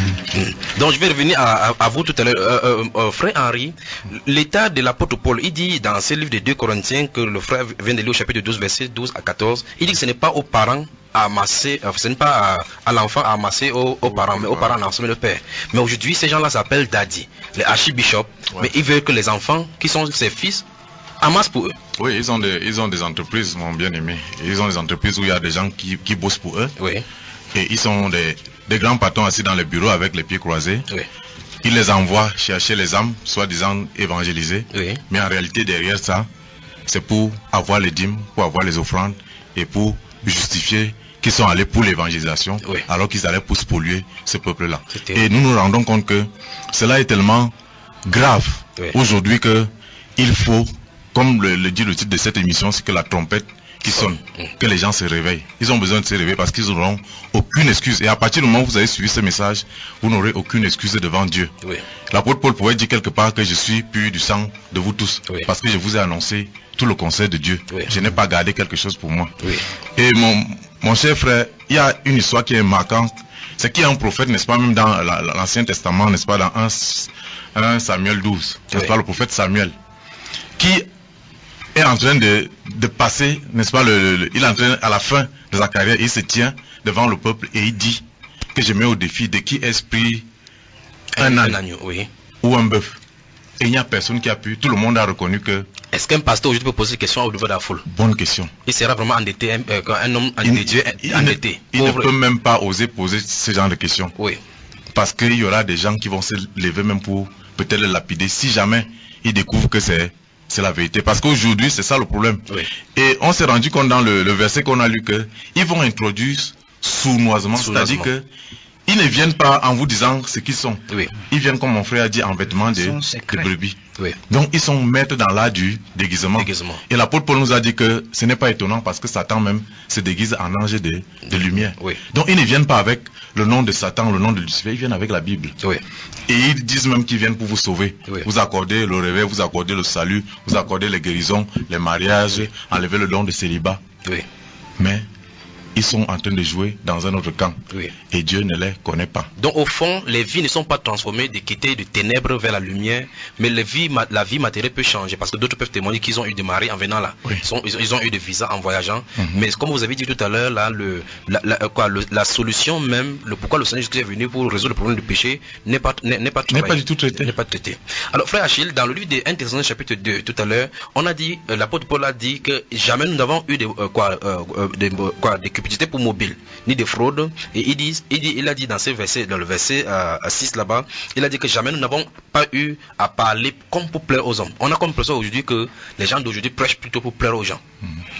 Donc je vais revenir à, à- à vous tout à l'heure. Euh, euh, euh, frère Henri, l'état de l'apôtre Paul, il dit dans ce livre de deux Corinthiens que le frère vient de lire au chapitre douze, verset douze à quatorze, il dit que ce n'est pas aux parents à amasser, euh, ce n'est pas à, à l'enfant à amasser aux, aux parents, mais aux parents à enseigner le père. Mais aujourd'hui, ces gens-là s'appellent daddy, les archibishops, Ouais. mais ils veulent que les enfants, qui sont ses fils, amassent pour eux. Oui, ils ont des, ils ont des entreprises, mon bien-aimé. Ils ont des entreprises où il y a des gens qui, qui bossent pour eux. Oui, Et ils sont des, des grands patrons assis dans les bureaux avec les pieds croisés. oui, Ils les envoient chercher les âmes, soi-disant évangélisées. oui, Mais en réalité, derrière ça, c'est pour avoir les dîmes, pour avoir les offrandes et pour justifier qu'ils sont allés pour l'évangélisation, Oui. alors qu'ils allaient pour spolier ce peuple-là. C'est terrible. Et nous nous rendons compte que cela est tellement grave Oui. aujourd'hui que il faut, comme le, le dit le titre de cette émission, c'est que la trompette qui sonne, Mm. que les gens se réveillent. Ils ont besoin de se réveiller parce qu'ils n'auront aucune excuse. Et à partir du moment où vous avez suivi ce message, vous n'aurez aucune excuse devant Dieu. oui, L'apôtre Paul pouvait dire quelque part que je suis pur du sang de vous tous, Oui. parce que je vous ai annoncé tout le conseil de Dieu. Oui. Je n'ai pas gardé quelque chose pour moi. oui, Et mon, mon cher frère, il y a une histoire qui est marquante. C'est qu'il y a un prophète, n'est-ce pas, même dans la- la- l'Ancien Testament, n'est-ce pas, dans un Samuel douze, n'est-ce Oui. pas, le prophète Samuel, qui est en train de, de passer, n'est-ce pas, le, le- il est en train, à la fin de sa carrière, il se tient devant le peuple et il dit que je mets au défi de qui est-ce pris un âne agneau, oui. ou un bœuf. Et il n'y a personne qui a pu, tout le monde a reconnu que, Est-ce qu'un pasteur aujourd'hui peut poser cette question au niveau de la foule? bonne question. Il sera vraiment endetté, un, euh, un homme Il, endetté, Dieu il ne, endetté, il ne pauvre. peut même pas oser poser ce genre de questions. Oui, Parce qu'il y aura des gens qui vont se lever même pour peut-être le lapider si jamais ils découvrent que c'est c'est la vérité. Parce qu'aujourd'hui, c'est ça le problème. oui, Et on s'est rendu compte dans le, le verset qu'on a lu que ils vont introduire sournoisement, Sournoisement. c'est-à-dire que ils ne viennent pas en vous disant ce qu'ils sont. oui, Ils viennent, comme mon frère a dit, en vêtements de, Ils sont de secrets. brebis. oui, Donc ils sont maîtres dans l'art du déguisement. déguisement. Et l'apôtre Paul nous a dit que ce n'est pas étonnant parce que Satan même se déguise en ange de, de lumière. Oui, Donc ils ne viennent pas avec le nom de Satan, le nom de Lucifer, ils viennent avec la Bible. oui, Et ils disent même qu'ils viennent pour vous sauver. Oui. Vous accorder le réveil, vous accorder le salut, vous accorder les guérisons, les mariages, enlever le don de célibat. oui, Mais ils sont en train de jouer dans un autre camp. oui. Et Dieu ne les connaît pas. Donc au fond, les vies ne sont pas transformées, de quitter de ténèbres vers la lumière, mais les vies, ma- la vie matérielle peut changer parce que d'autres peuvent témoigner qu'ils ont eu des maris en venant là. Oui. Ils, sont- ils ont, ils ont eu des visas en voyageant. Mhm. Mais comme vous avez dit tout à l'heure, là, le, la, la- euh, quoi, le- la solution même, le pourquoi le Seigneur Jésus est venu pour résoudre le problème du péché, n'est pas, n'est, n'est pas, N'est travaillé. pas du tout traité. N'est pas traité. Alors frère Achille, dans le livre de un Thessaloniciens chapitre deux, tout à l'heure, on a dit, euh, l'apôtre Paul a dit que jamais nous n'avons eu de, euh, quoi, euh, euh, des, euh, quoi, des cupidités pour mobile, ni des fraudes. Et il dit, il dit, il a dit dans ce verset, dans le verset euh, six là-bas, il a dit que jamais nous n'avons pas eu à parler comme pour plaire aux hommes. On a comme l'impression aujourd'hui que les gens d'aujourd'hui prêchent plutôt pour plaire aux gens.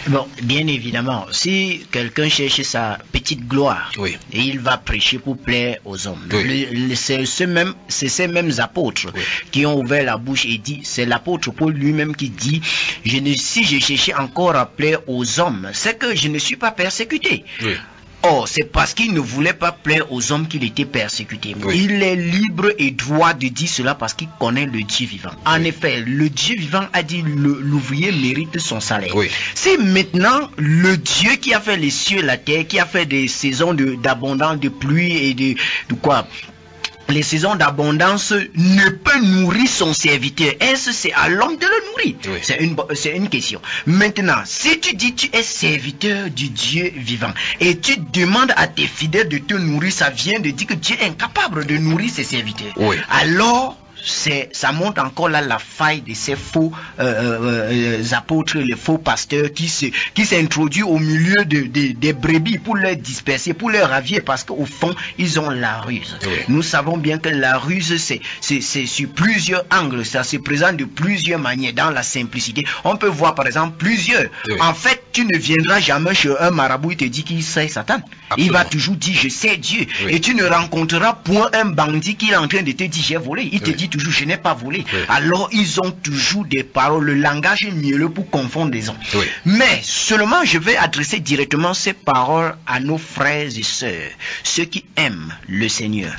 Bon, bien évidemment, si quelqu'un cherche sa petite gloire, Oui. et il va prêcher pour plaire aux hommes, Oui. le- le- c'est ce même, c'est ces mêmes apôtres Oui. qui ont ouvert la bouche et dit, c'est l'apôtre Paul lui-même qui dit, je ne, si je cherchais encore à plaire aux hommes, c'est que je ne suis pas persécuté. Oui. Or, c'est parce qu'il ne voulait pas plaire aux hommes qu'il était persécuté. Oui. Il est libre et droit de dire cela parce qu'il connaît le Dieu vivant. En Oui. effet, le Dieu vivant a dit le- l'ouvrier mérite son salaire. Oui. C'est maintenant le Dieu qui a fait les cieux et la terre, qui a fait des saisons de- d'abondance, de, pluie et de, de quoi les saisons d'abondance ne peut nourrir son serviteur. Est-ce c'est à l'homme de le nourrir? Oui. C'est une, bo- c'est une question. Maintenant, si tu dis tu es serviteur du Dieu vivant et tu demandes à tes fidèles de te nourrir, ça vient de dire que Dieu est incapable de nourrir ses serviteurs. Oui. Alors, c'est, ça montre encore là la faille de ces faux euh, euh, euh, apôtres, les faux pasteurs qui se, qui s'introduisent au milieu de, de- des brebis pour les disperser, pour les ravier, parce qu'au fond, ils ont la ruse. Oui. Nous savons bien que la ruse, c'est, c'est, c'est sur plusieurs angles, ça se présente de plusieurs manières, dans la simplicité. On peut voir par exemple plusieurs. Oui. En fait, tu ne viendras jamais chez un marabout, il te dit qu'il sait Satan. Il Absolument. va toujours dire je sais Dieu. Oui. Et tu ne rencontreras point un bandit qui est en train de te dire j'ai volé. Il te Oui. dit toujours je n'ai pas volé. Oui. Alors ils ont toujours des paroles, le langage est mielleux pour confondre les hommes. Oui. Mais seulement je vais adresser directement ces paroles à nos frères et sœurs, ceux qui aiment le Seigneur.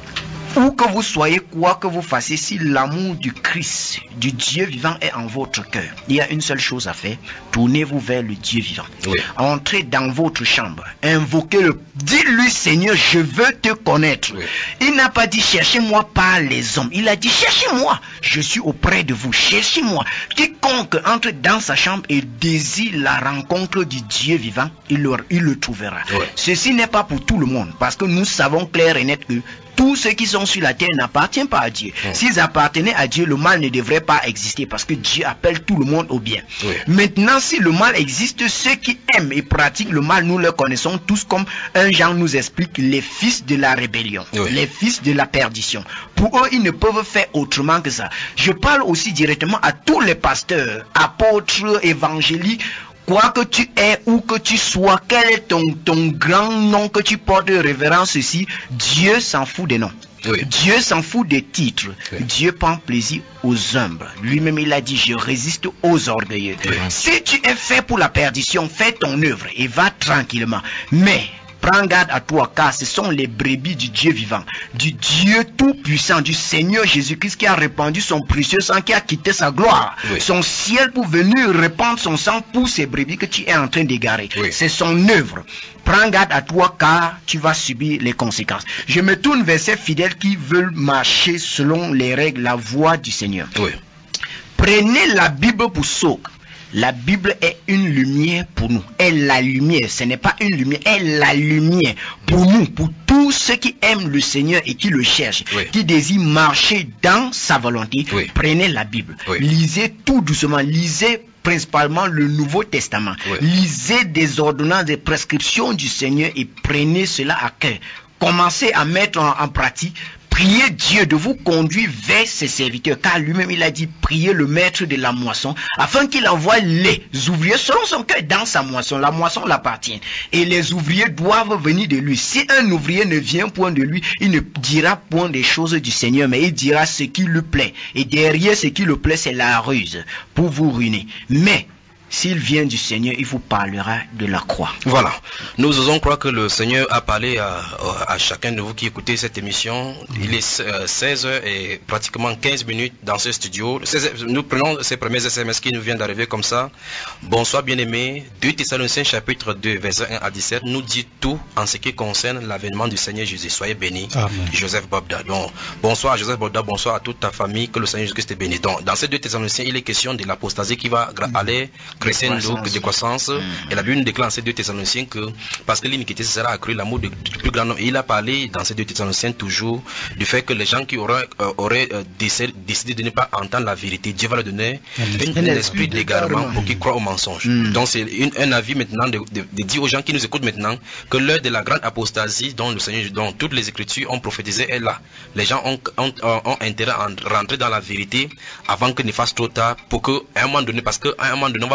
Où que vous soyez, quoi que vous fassiez, si l'amour du Christ, du Dieu vivant est en votre cœur, il y a une seule chose à faire, tournez-vous vers le Dieu vivant. Oui. Entrez dans votre chambre, invoquez-le, dites-lui Seigneur, je veux te connaître. Oui. Il n'a pas dit cherchez-moi par les hommes, il a dit cherchez-moi, je suis auprès de vous, cherchez-moi. Quiconque entre dans sa chambre et désire la rencontre du Dieu vivant, il le, il le trouvera. Oui. Ceci n'est pas pour tout le monde, parce que nous savons clair et net que tous ceux qui sont sur la terre n'appartiennent pas à Dieu. Mm. S'ils appartenaient à Dieu, le mal ne devrait pas exister parce que Dieu appelle tout le monde au bien. Oui. Maintenant, si le mal existe, ceux qui aiment et pratiquent le mal, nous le connaissons tous comme un Jean nous explique, les fils de la rébellion, Oui. les fils de la perdition. Pour eux, ils ne peuvent faire autrement que ça. Je parle aussi directement à tous les pasteurs, apôtres, évangéliques. Quoi que tu aies, où que tu sois, quel est ton, ton grand nom que tu portes de révérence ici, Dieu s'en fout des noms. Oui. Dieu s'en fout des titres. Oui. Dieu prend plaisir aux humbles. Lui-même, il a dit, je résiste aux orgueilleux. Oui. Si tu es fait pour la perdition, fais ton œuvre et va tranquillement. Mais prends garde à toi, car ce sont les brebis du Dieu vivant, du Dieu tout-puissant, du Seigneur Jésus-Christ qui a répandu son précieux sang, qui a quitté sa gloire, Oui. son ciel pour venir répandre son sang pour ces brebis que tu es en train d'égarer. Oui. C'est son œuvre. Prends garde à toi, car tu vas subir les conséquences. Je me tourne vers ces fidèles qui veulent marcher selon les règles, la voie du Seigneur. Oui. Prenez la Bible pour socle. La Bible est une lumière pour nous. Elle est la lumière. Ce n'est pas une lumière. Elle est la lumière pour nous, pour tous ceux qui aiment le Seigneur et qui le cherchent, Oui. qui désirent marcher dans sa volonté. Oui. Prenez la Bible. Oui. Lisez tout doucement. Lisez principalement le Nouveau Testament. Oui. Lisez des ordonnances, des prescriptions du Seigneur et prenez cela à cœur. Commencez à mettre en, en pratique. Priez Dieu de vous conduire vers ses serviteurs, car lui-même il a dit priez le maître de la moisson afin qu'il envoie les ouvriers selon son cœur dans sa moisson. La moisson l'appartient et les ouvriers doivent venir de lui. Si un ouvrier ne vient point de lui, il ne dira point des choses du Seigneur, mais il dira ce qui lui plaît. Et derrière ce qui lui plaît, c'est la ruse pour vous ruiner. Mais s'il vient du Seigneur, il vous parlera de la croix. Voilà. Nous osons croire que le Seigneur a parlé à, à chacun de vous qui écoutez cette émission. Il est euh, seize heures et pratiquement quinze minutes dans ce studio. Nous prenons ces premiers S M S qui nous viennent d'arriver comme ça. Bonsoir bien-aimés. deux Thessaloniciens chapitre deux verset un à dix-sept nous dit tout en ce qui concerne l'avènement du Seigneur Jésus. Soyez bénis. Amen. Joseph Bobda. Donc, bonsoir Joseph Bobda, bonsoir à toute ta famille, que le Seigneur Jésus-Christ te bénisse. Donc, dans ces deux Thessaloniciens, il est question de l'apostasie qui va gra- aller crescendo, de croissance. Mm. Et la Bible nous déclare en ces deux Thessaloniciens que parce que l'iniquité sera accrue, l'amour de- du plus grand nombre. Et il a parlé dans ces deux Thessaloniciens toujours du fait que les gens qui auraient, euh, auraient euh, décidé, décidé de ne pas entendre la vérité, Dieu va leur donner un, un esprit d'égarement pour qu'ils croient au mensonge. Mm. Donc c'est une- un avis maintenant de, de- de dire aux gens qui nous écoutent maintenant que l'heure de la grande apostasie dont le Seigneur, dont toutes les Écritures ont prophétisé est là. Les gens ont, ont, ont, ont intérêt à rentrer dans la vérité avant qu'il ne fasse trop tard pour qu'à un moment donné, parce qu'à un moment donné on va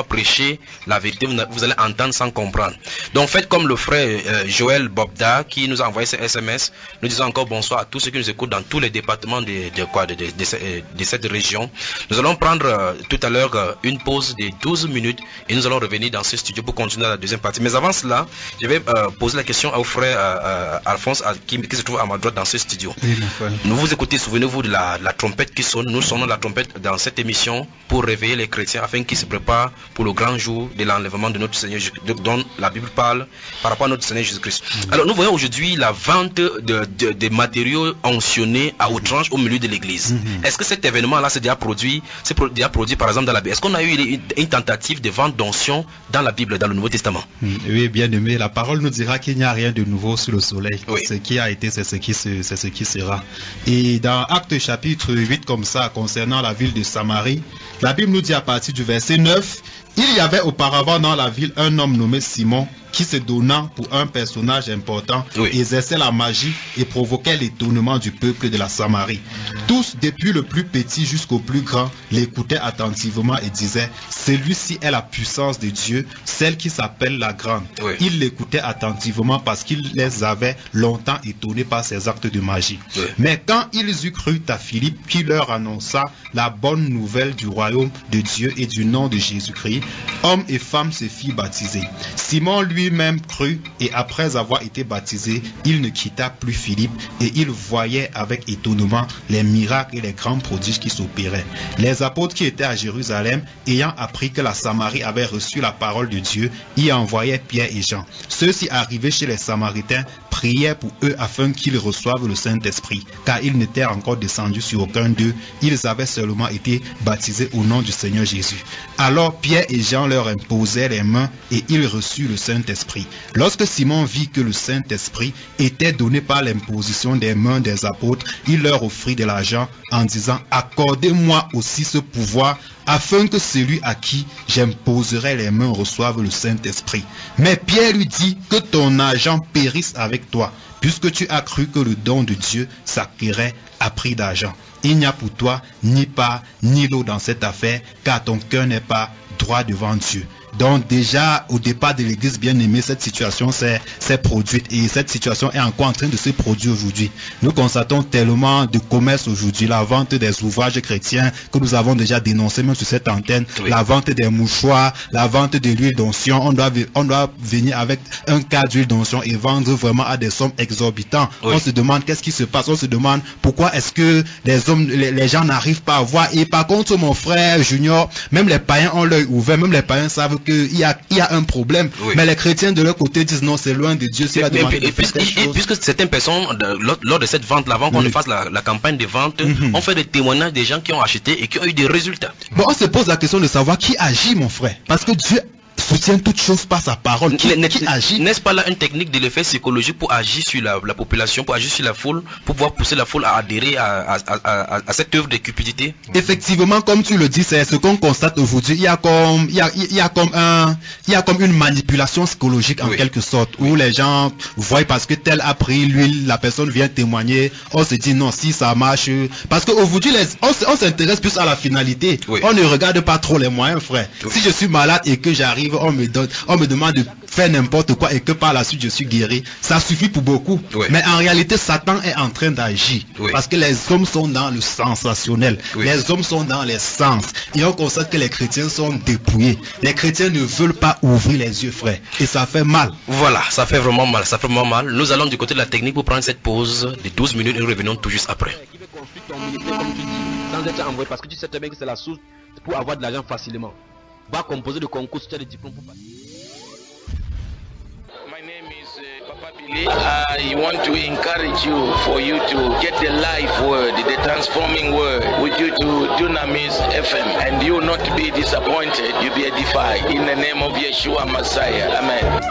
prêcher la vérité, vous, vous allez entendre sans comprendre. Donc faites comme le frère euh, Joël Bobda qui nous a envoyé ce S M S, nous disons encore bonsoir à tous ceux qui nous écoutent dans tous les départements de, de, quoi, de, de, de, de, de cette région. Nous allons prendre euh, tout à l'heure euh, une pause de douze minutes et nous allons revenir dans ce studio pour continuer la deuxième partie. Mais avant cela, je vais euh, poser la question au frère euh, euh, Alphonse à, qui, qui se trouve à ma droite dans ce studio. Oui, nous vous écoutez, souvenez-vous de la, la trompette qui sonne. Nous sonnons la trompette dans cette émission pour réveiller les chrétiens afin qu'ils se préparent pour le grand jour de l'enlèvement de notre Seigneur, dont la Bible parle par rapport à notre Seigneur Jésus-Christ. Mmh. Alors nous voyons aujourd'hui la vente de, de, de matériaux onctionnés à outrance au milieu de l'église. Mmh. Est-ce que cet événement-là s'est déjà produit, s'est déjà produit par exemple dans la Bible? Est-ce qu'on a eu une, une tentative de vente d'onction dans la Bible, dans le Nouveau Testament? Mmh. Oui, bien aimé, la parole nous dira qu'il n'y a rien de nouveau sous le soleil. Oui. Ce qui a été, c'est ce qui, c'est ce qui sera. Et dans Actes chapitre huit, comme ça, concernant la ville de Samarie, la Bible nous dit à partir du verset neuf, il y avait auparavant dans la ville un homme nommé Simon qui se donnant pour un personnage important, oui, exerçait la magie et provoquait l'étonnement du peuple de la Samarie. Tous, depuis le plus petit jusqu'au plus grand, l'écoutaient attentivement et disaient, celui-ci est la puissance de Dieu, celle qui s'appelle la grande. Oui. Ils l'écoutaient attentivement parce qu'il les avait longtemps étonnés par ses actes de magie. Oui. Mais quand ils eurent cru à Philippe qui leur annonça la bonne nouvelle du royaume de Dieu et du nom de Jésus-Christ, hommes et femmes se firent baptiser. Simon lui lui-même crut et après avoir été baptisé, il ne quitta plus Philippe et il voyait avec étonnement les miracles et les grands prodiges qui s'opéraient. Les apôtres qui étaient à Jérusalem, ayant appris que la Samarie avait reçu la parole de Dieu, y envoyaient Pierre et Jean. Ceux-ci arrivés chez les Samaritains priaient pour eux afin qu'ils reçoivent le Saint-Esprit, car ils n'étaient encore descendus sur aucun d'eux, ils avaient seulement été baptisés au nom du Seigneur Jésus. Alors Pierre et Jean leur imposaient les mains et ils reçurent le Saint-Esprit. Lorsque Simon vit que le Saint-Esprit était donné par l'imposition des mains des apôtres, il leur offrit de l'argent en disant « Accordez-moi aussi ce pouvoir afin que celui à qui j'imposerai les mains reçoive le Saint-Esprit. » Mais Pierre lui dit « Que ton argent périsse avec toi, puisque tu as cru que le don de Dieu s'acquérait à prix d'argent. Il n'y a pour toi ni part ni lot dans cette affaire, car ton cœur n'est pas droit devant Dieu. » Donc déjà au départ de l'église bien-aimée, cette situation s'est produite et cette situation est encore en train de se produire aujourd'hui. Nous constatons tellement de commerce aujourd'hui, la vente des ouvrages chrétiens que nous avons déjà dénoncé même sur cette antenne, oui, la vente des mouchoirs, la vente de l'huile d'onction. On doit, on doit venir avec un cas d'huile d'onction et vendre vraiment à des sommes exorbitantes. Oui. On se demande qu'est-ce qui se passe, on se demande pourquoi est-ce que les hommes, les, les gens n'arrivent pas à voir. Et par contre, mon frère Junior, même les païens ont l'œil ouvert, même les païens savent qu'il y a, il y a un problème, oui, mais les chrétiens de leur côté disent non, c'est loin de Dieu. Si mais, mais, et, puisque, et, puisque certaines personnes, lors, lors de cette vente, avant qu'on oui. ne fasse la, la campagne de vente, mm-hmm. on fait des témoignages des gens qui ont acheté et qui ont eu des résultats. Bon, on se pose la question de savoir qui agit, mon frère, parce que Dieu soutient toute chose par sa parole. Qui, qui agit? N'est-ce pas là une technique de l'effet psychologique pour agir sur la, la population, pour agir sur la foule, pour pouvoir pousser la foule à adhérer à, à, à, à, à cette œuvre de cupidité? Effectivement, comme tu le dis, c'est ce qu'on constate aujourd'hui. Il y a comme, il y a, il y a comme un, il y a comme une manipulation psychologique en oui. quelque sorte, où les gens voient parce que tel a pris l'huile, la personne vient témoigner, on se dit non, si ça marche, parce qu'aujourd'hui, on, on s'intéresse plus à la finalité. Oui. On ne regarde pas trop les moyens, frère. Oui. Si je suis malade et que j'arrive, on me donne, on me demande de faire n'importe quoi et que par la suite je suis guéri, ça suffit pour beaucoup. Oui. Mais en réalité, Satan est en train d'agir, oui, parce que les hommes sont dans le sensationnel, oui, les hommes sont dans les sens, et on constate que les chrétiens sont dépouillés. Les chrétiens ne veulent pas ouvrir les yeux, frère, et ça fait mal. Voilà, ça fait vraiment mal, ça fait vraiment mal. Nous allons du côté de la technique pour prendre cette pause de douze minutes et nous revenons tout juste après. Sans être envoyé, parce que tu sais très bien que c'est la source pour avoir de l'argent facilement. Va composer le concours si tu as des diplômes pour passer. My name is uh, Papa Billy. I want to encourage you for you to get the life word, the transforming word with you to Dunamis F M, and you will not be disappointed, you'll be edified. In the name of Yeshua Messiah. Amen.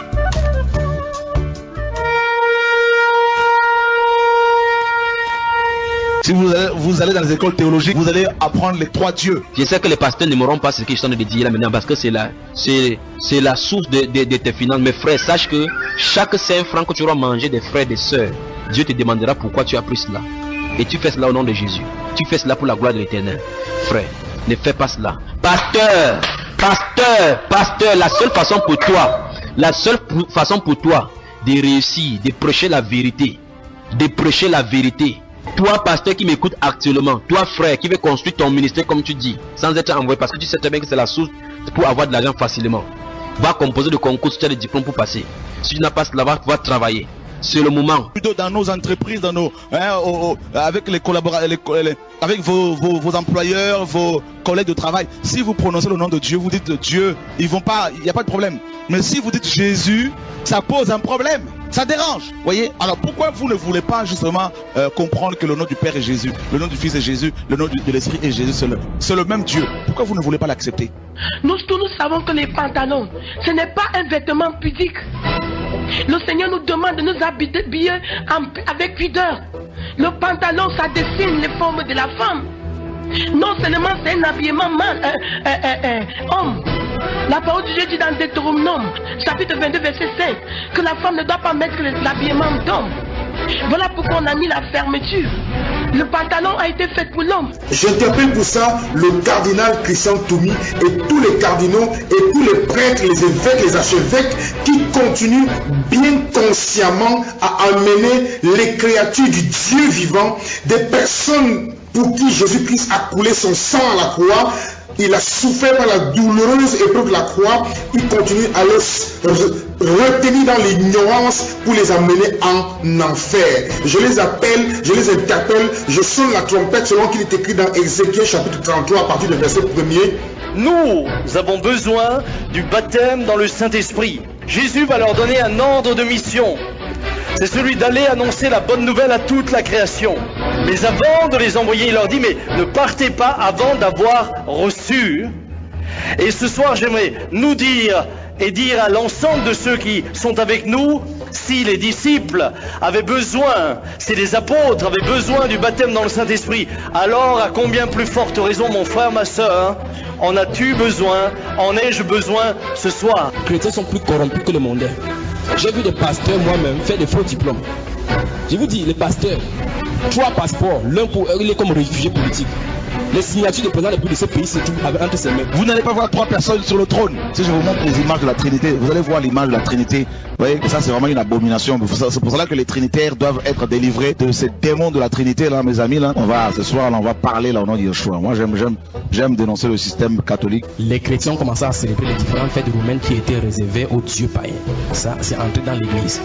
Si vous allez, vous allez dans les écoles théologiques, vous allez apprendre les trois dieux. Je sais que les pasteurs n'aimeront pas ce que je suis en train de dire là maintenant, parce que c'est la, c'est, c'est la source de, de, de tes finances. Mes frères, sache que chaque cinq francs que tu auras mangé des frères et des sœurs, Dieu te demandera pourquoi tu as pris cela. Et tu fais cela au nom de Jésus. Tu fais cela pour la gloire de l'Éternel. Frère, ne fais pas cela. Pasteur, Pasteur, pasteur, la seule façon pour toi, la seule façon pour toi de réussir, de prêcher la vérité, de prêcher la vérité. Toi, pasteur qui m'écoute actuellement, toi, frère, qui veut construire ton ministère comme tu dis, sans être envoyé, parce que tu sais très bien que c'est la source pour avoir de l'argent facilement. Va composer le concours si tu as le diplôme pour passer. Si tu n'as pas cela, va pouvoir travailler. C'est le moment. Plutôt dans nos entreprises, dans nos, hein, au, au, avec les collaborateurs, les, les, avec vos, vos, vos employeurs, vos collègues de travail. Si vous prononcez le nom de Dieu, vous dites Dieu, ils vont pas, il n'y a pas de problème. Mais si vous dites Jésus, ça pose un problème. Ça dérange, voyez. Alors pourquoi vous ne voulez pas justement euh, comprendre que le nom du Père est Jésus, le nom du Fils est Jésus, le nom du, de l'Esprit est Jésus, c'est le, c'est le même Dieu. Pourquoi vous ne voulez pas l'accepter? Nous tous nous savons que les pantalons, ce n'est pas un vêtement pudique. Le Seigneur nous demande de nous habiller en, avec pudeur. Le pantalon, ça dessine les formes de la femme. Non seulement c'est un habillement man, euh, euh, euh, euh, homme. La parole de Dieu dit dans Deutéronome, chapitre vingt-deux, verset cinq, que la femme ne doit pas mettre l'habillement d'homme. Voilà pourquoi on a mis la fermeture. Le pantalon a été fait pour l'homme. J'interpelle pour ça le cardinal Christian Toumi et tous les cardinaux et tous les prêtres, les évêques, les archevêques qui continuent bien consciemment à amener les créatures du Dieu vivant, des personnes pour qui Jésus-Christ a coulé son sang à la croix. Il a souffert par la douloureuse épreuve de la croix. Il continue à les retenir dans l'ignorance pour les amener en enfer. Je les appelle, je les interpelle, je sonne la trompette selon qu'il est écrit dans Ézéchiel chapitre trente-trois à partir du verset premier. Nous avons besoin du baptême dans le Saint-Esprit. Jésus va leur donner un ordre de mission. C'est celui d'aller annoncer la bonne nouvelle à toute la création. Mais avant de les envoyer, il leur dit, mais ne partez pas avant d'avoir reçu. Et ce soir, j'aimerais nous dire et dire à l'ensemble de ceux qui sont avec nous, si les disciples avaient besoin, si les apôtres avaient besoin du baptême dans le Saint-Esprit, alors à combien plus forte raison, mon frère, ma soeur, en as-tu besoin, en ai-je besoin ce soir? Les chrétiens sont plus corrompus que le monde. J'ai vu des pasteurs moi-même faire des faux diplômes. Je vous dis, les pasteurs, trois passeports, l'un pour eux, il est comme réfugié politique. Les signatures des présidents de ce pays se trouvent entre ses mains. Vous n'allez pas voir trois personnes sur le trône. Si je vous montre les images de la Trinité, vous allez voir l'image de la Trinité. Vous voyez que ça c'est vraiment une abomination. C'est pour cela que les trinitaires doivent être délivrés de ces démons de la Trinité là, mes amis là. On va ce soir là, on va parler là au nom de Yeshua. Moi j'aime j'aime j'aime dénoncer le système catholique. Les chrétiens ont commencé à célébrer les différentes fêtes romaines qui étaient réservées aux dieux païens. Ça c'est entré dans l'église.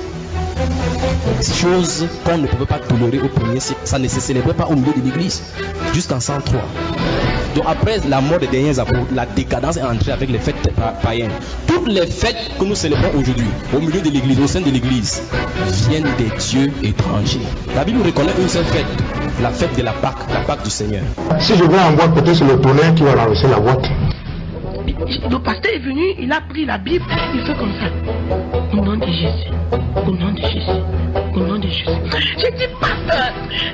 Chose qu'on ne pouvait pas tolérer au premier siècle. Ça ne se célébrait pas au milieu de l'église jusqu'en cent trois. Donc après la mort des derniers apôtres, la décadence est entrée avec les fêtes païennes. Toutes les fêtes que nous célébrons aujourd'hui au milieu de l'église, au sein de l'église, viennent des dieux étrangers. La Bible reconnaît une seule fête, la fête de la Pâque, la Pâque du Seigneur. Si je vais en boîte, peut-être c'est le tonnerre qui va lancer la boîte. Le pasteur est venu, il a pris la Bible, il fait comme ça. Au nom de Jésus, au nom de Jésus, au nom de Jésus. J'ai dit, pasteur,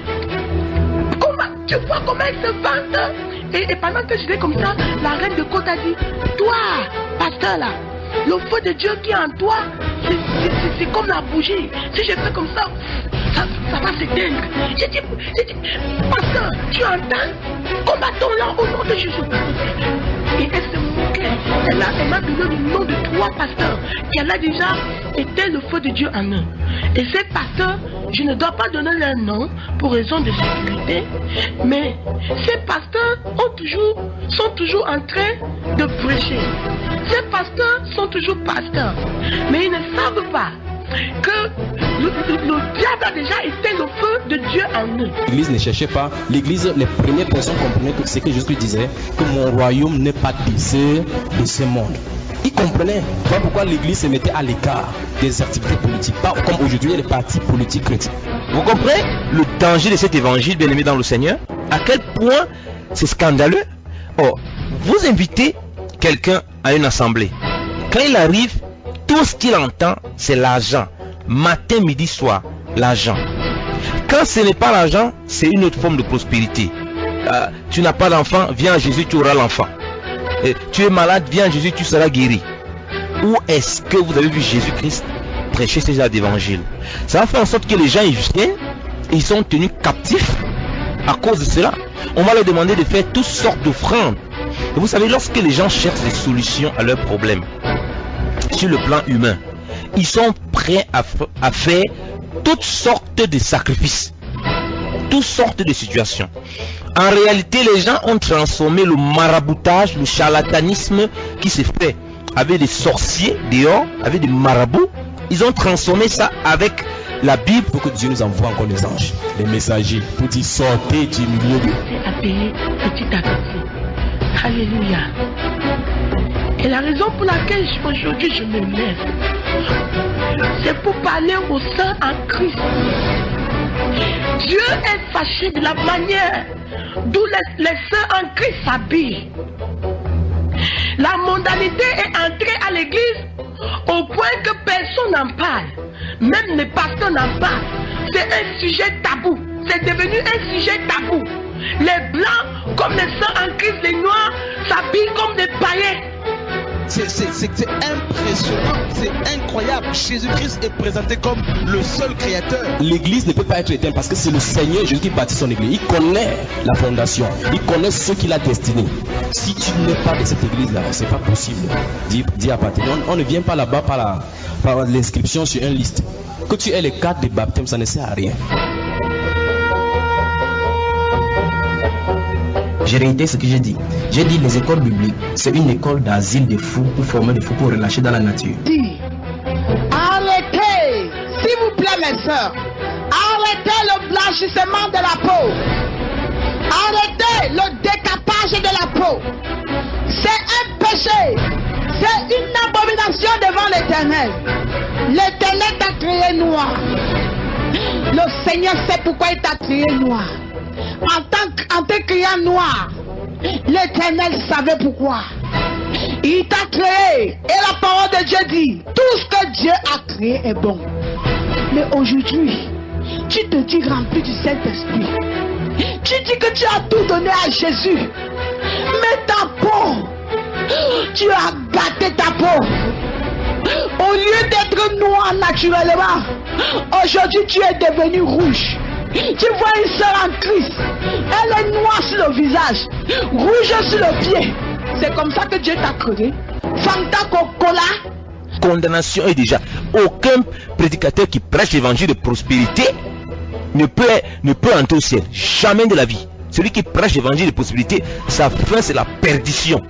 comment, tu vois comment il se vante? Et, et pendant que j'étais comme ça, la reine de côte a dit, toi, pasteur là, le feu de Dieu qui est en toi, c'est comme la bougie. Si je fais comme ça, ça, ça va s'éteindre. J'ai dit, j'ai dit, pasteur, tu entends? Combattons-la au nom de Jésus. Et elle se moquait. Elle a, elle m'a donné le nom de trois pasteurs qui a déjà été le feu de Dieu en eux. Et ces pasteurs, je ne dois pas donner leur nom pour raison de sécurité, mais ces pasteurs ont toujours, sont toujours en train de prêcher. Ces pasteurs sont toujours pasteurs, mais ils ne savent pas que le, le, le diable a déjà été le feu de Dieu en eux. L'église ne cherchait pas, l'église, les premières personnes comprenaient que ce que Jésus disait, que mon royaume n'est pas divisé de ce monde. Ils comprenaient. Voilà pourquoi l'église se mettait à l'écart des activités politiques. Pas comme aujourd'hui les partis politiques chrétiens. Vous comprenez le danger de cet évangile, bien aimé dans le Seigneur? À quel point c'est scandaleux? Oh, vous invitez quelqu'un à une assemblée. Quand il arrive, tout ce qu'il entend, c'est l'argent. Matin, midi, soir, l'argent. Quand ce n'est pas l'argent, c'est une autre forme de prospérité. Euh, tu n'as pas d'enfant, viens à Jésus, tu auras l'enfant. Euh, tu es malade, viens à Jésus, tu seras guéri. Où est-ce que vous avez vu Jésus-Christ prêcher ce genre d'évangile? Ça va faire en sorte que les gens ils viennent et ils sont tenus captifs à cause de cela. On va leur demander de faire toutes sortes d'offrandes. Et vous savez, lorsque les gens cherchent des solutions à leurs problèmes, sur le plan humain, ils sont prêts à, à faire toutes sortes de sacrifices, toutes sortes de situations. En réalité, les gens ont transformé le maraboutage, le charlatanisme qui se fait avec des sorciers dehors, avec des marabouts. Ils ont transformé ça avec la Bible pour que Dieu nous envoie encore les anges, les messagers, pour dire sortez du milieu de... C'est à payer petit à petit. Alléluia. Et la raison pour laquelle aujourd'hui je me lève, c'est pour parler aux saints en Christ. Dieu est fâché de la manière d'où les, les saints en Christ s'habillent. La mondanité est entrée à l'église au point que personne n'en parle. Même les pasteurs n'en parlent. C'est un sujet tabou. C'est devenu un sujet tabou. Les blancs, comme les saints en Christ, les noirs, s'habillent comme des païens. C'est impressionnant, c'est incroyable. Jésus-Christ est présenté comme le seul créateur. L'église ne peut pas être éteinte parce que c'est le Seigneur Jésus qui bâtit son église. Il connaît la fondation, il connaît ce qu'il a destiné. Si tu n'es pas de cette église-là, c'est pas possible. Dis, dis à partir. On, on ne vient pas là-bas par la, par l'inscription sur une liste. Que tu aies les cartes de baptême, ça ne sert à rien. J'ai réité ce que j'ai dit. J'ai dit les écoles bibliques, c'est une école d'asile de fous pour former des fous pour relâcher dans la nature. Dis, arrêtez, s'il vous plaît mes soeurs, arrêtez le blanchissement de la peau. Arrêtez le décapage de la peau. C'est un péché. C'est une abomination devant l'Éternel. L'Éternel t'a créé noir. Le Seigneur sait pourquoi il t'a créé noir. En tant en te créant noir, l'Éternel savait pourquoi. Il t'a créé. Et la parole de Dieu dit, tout ce que Dieu a créé est bon. Mais aujourd'hui, tu te dis rempli du Saint-Esprit. Tu dis que tu as tout donné à Jésus. Mais ta peau, tu as gâté ta peau. Au lieu d'être noir naturellement, aujourd'hui tu es devenu rouge. Tu vois une sœur en Christ, elle est noire sur le visage, rouge sur le pied. C'est comme ça que Dieu t'a créé. Fanta Coca-Cola. Condamnation est déjà. Aucun prédicateur qui prêche l'évangile de prospérité ne peut, ne peut entrer au ciel. Jamais de la vie. Celui qui prêche l'évangile de prospérité, sa fin c'est la perdition.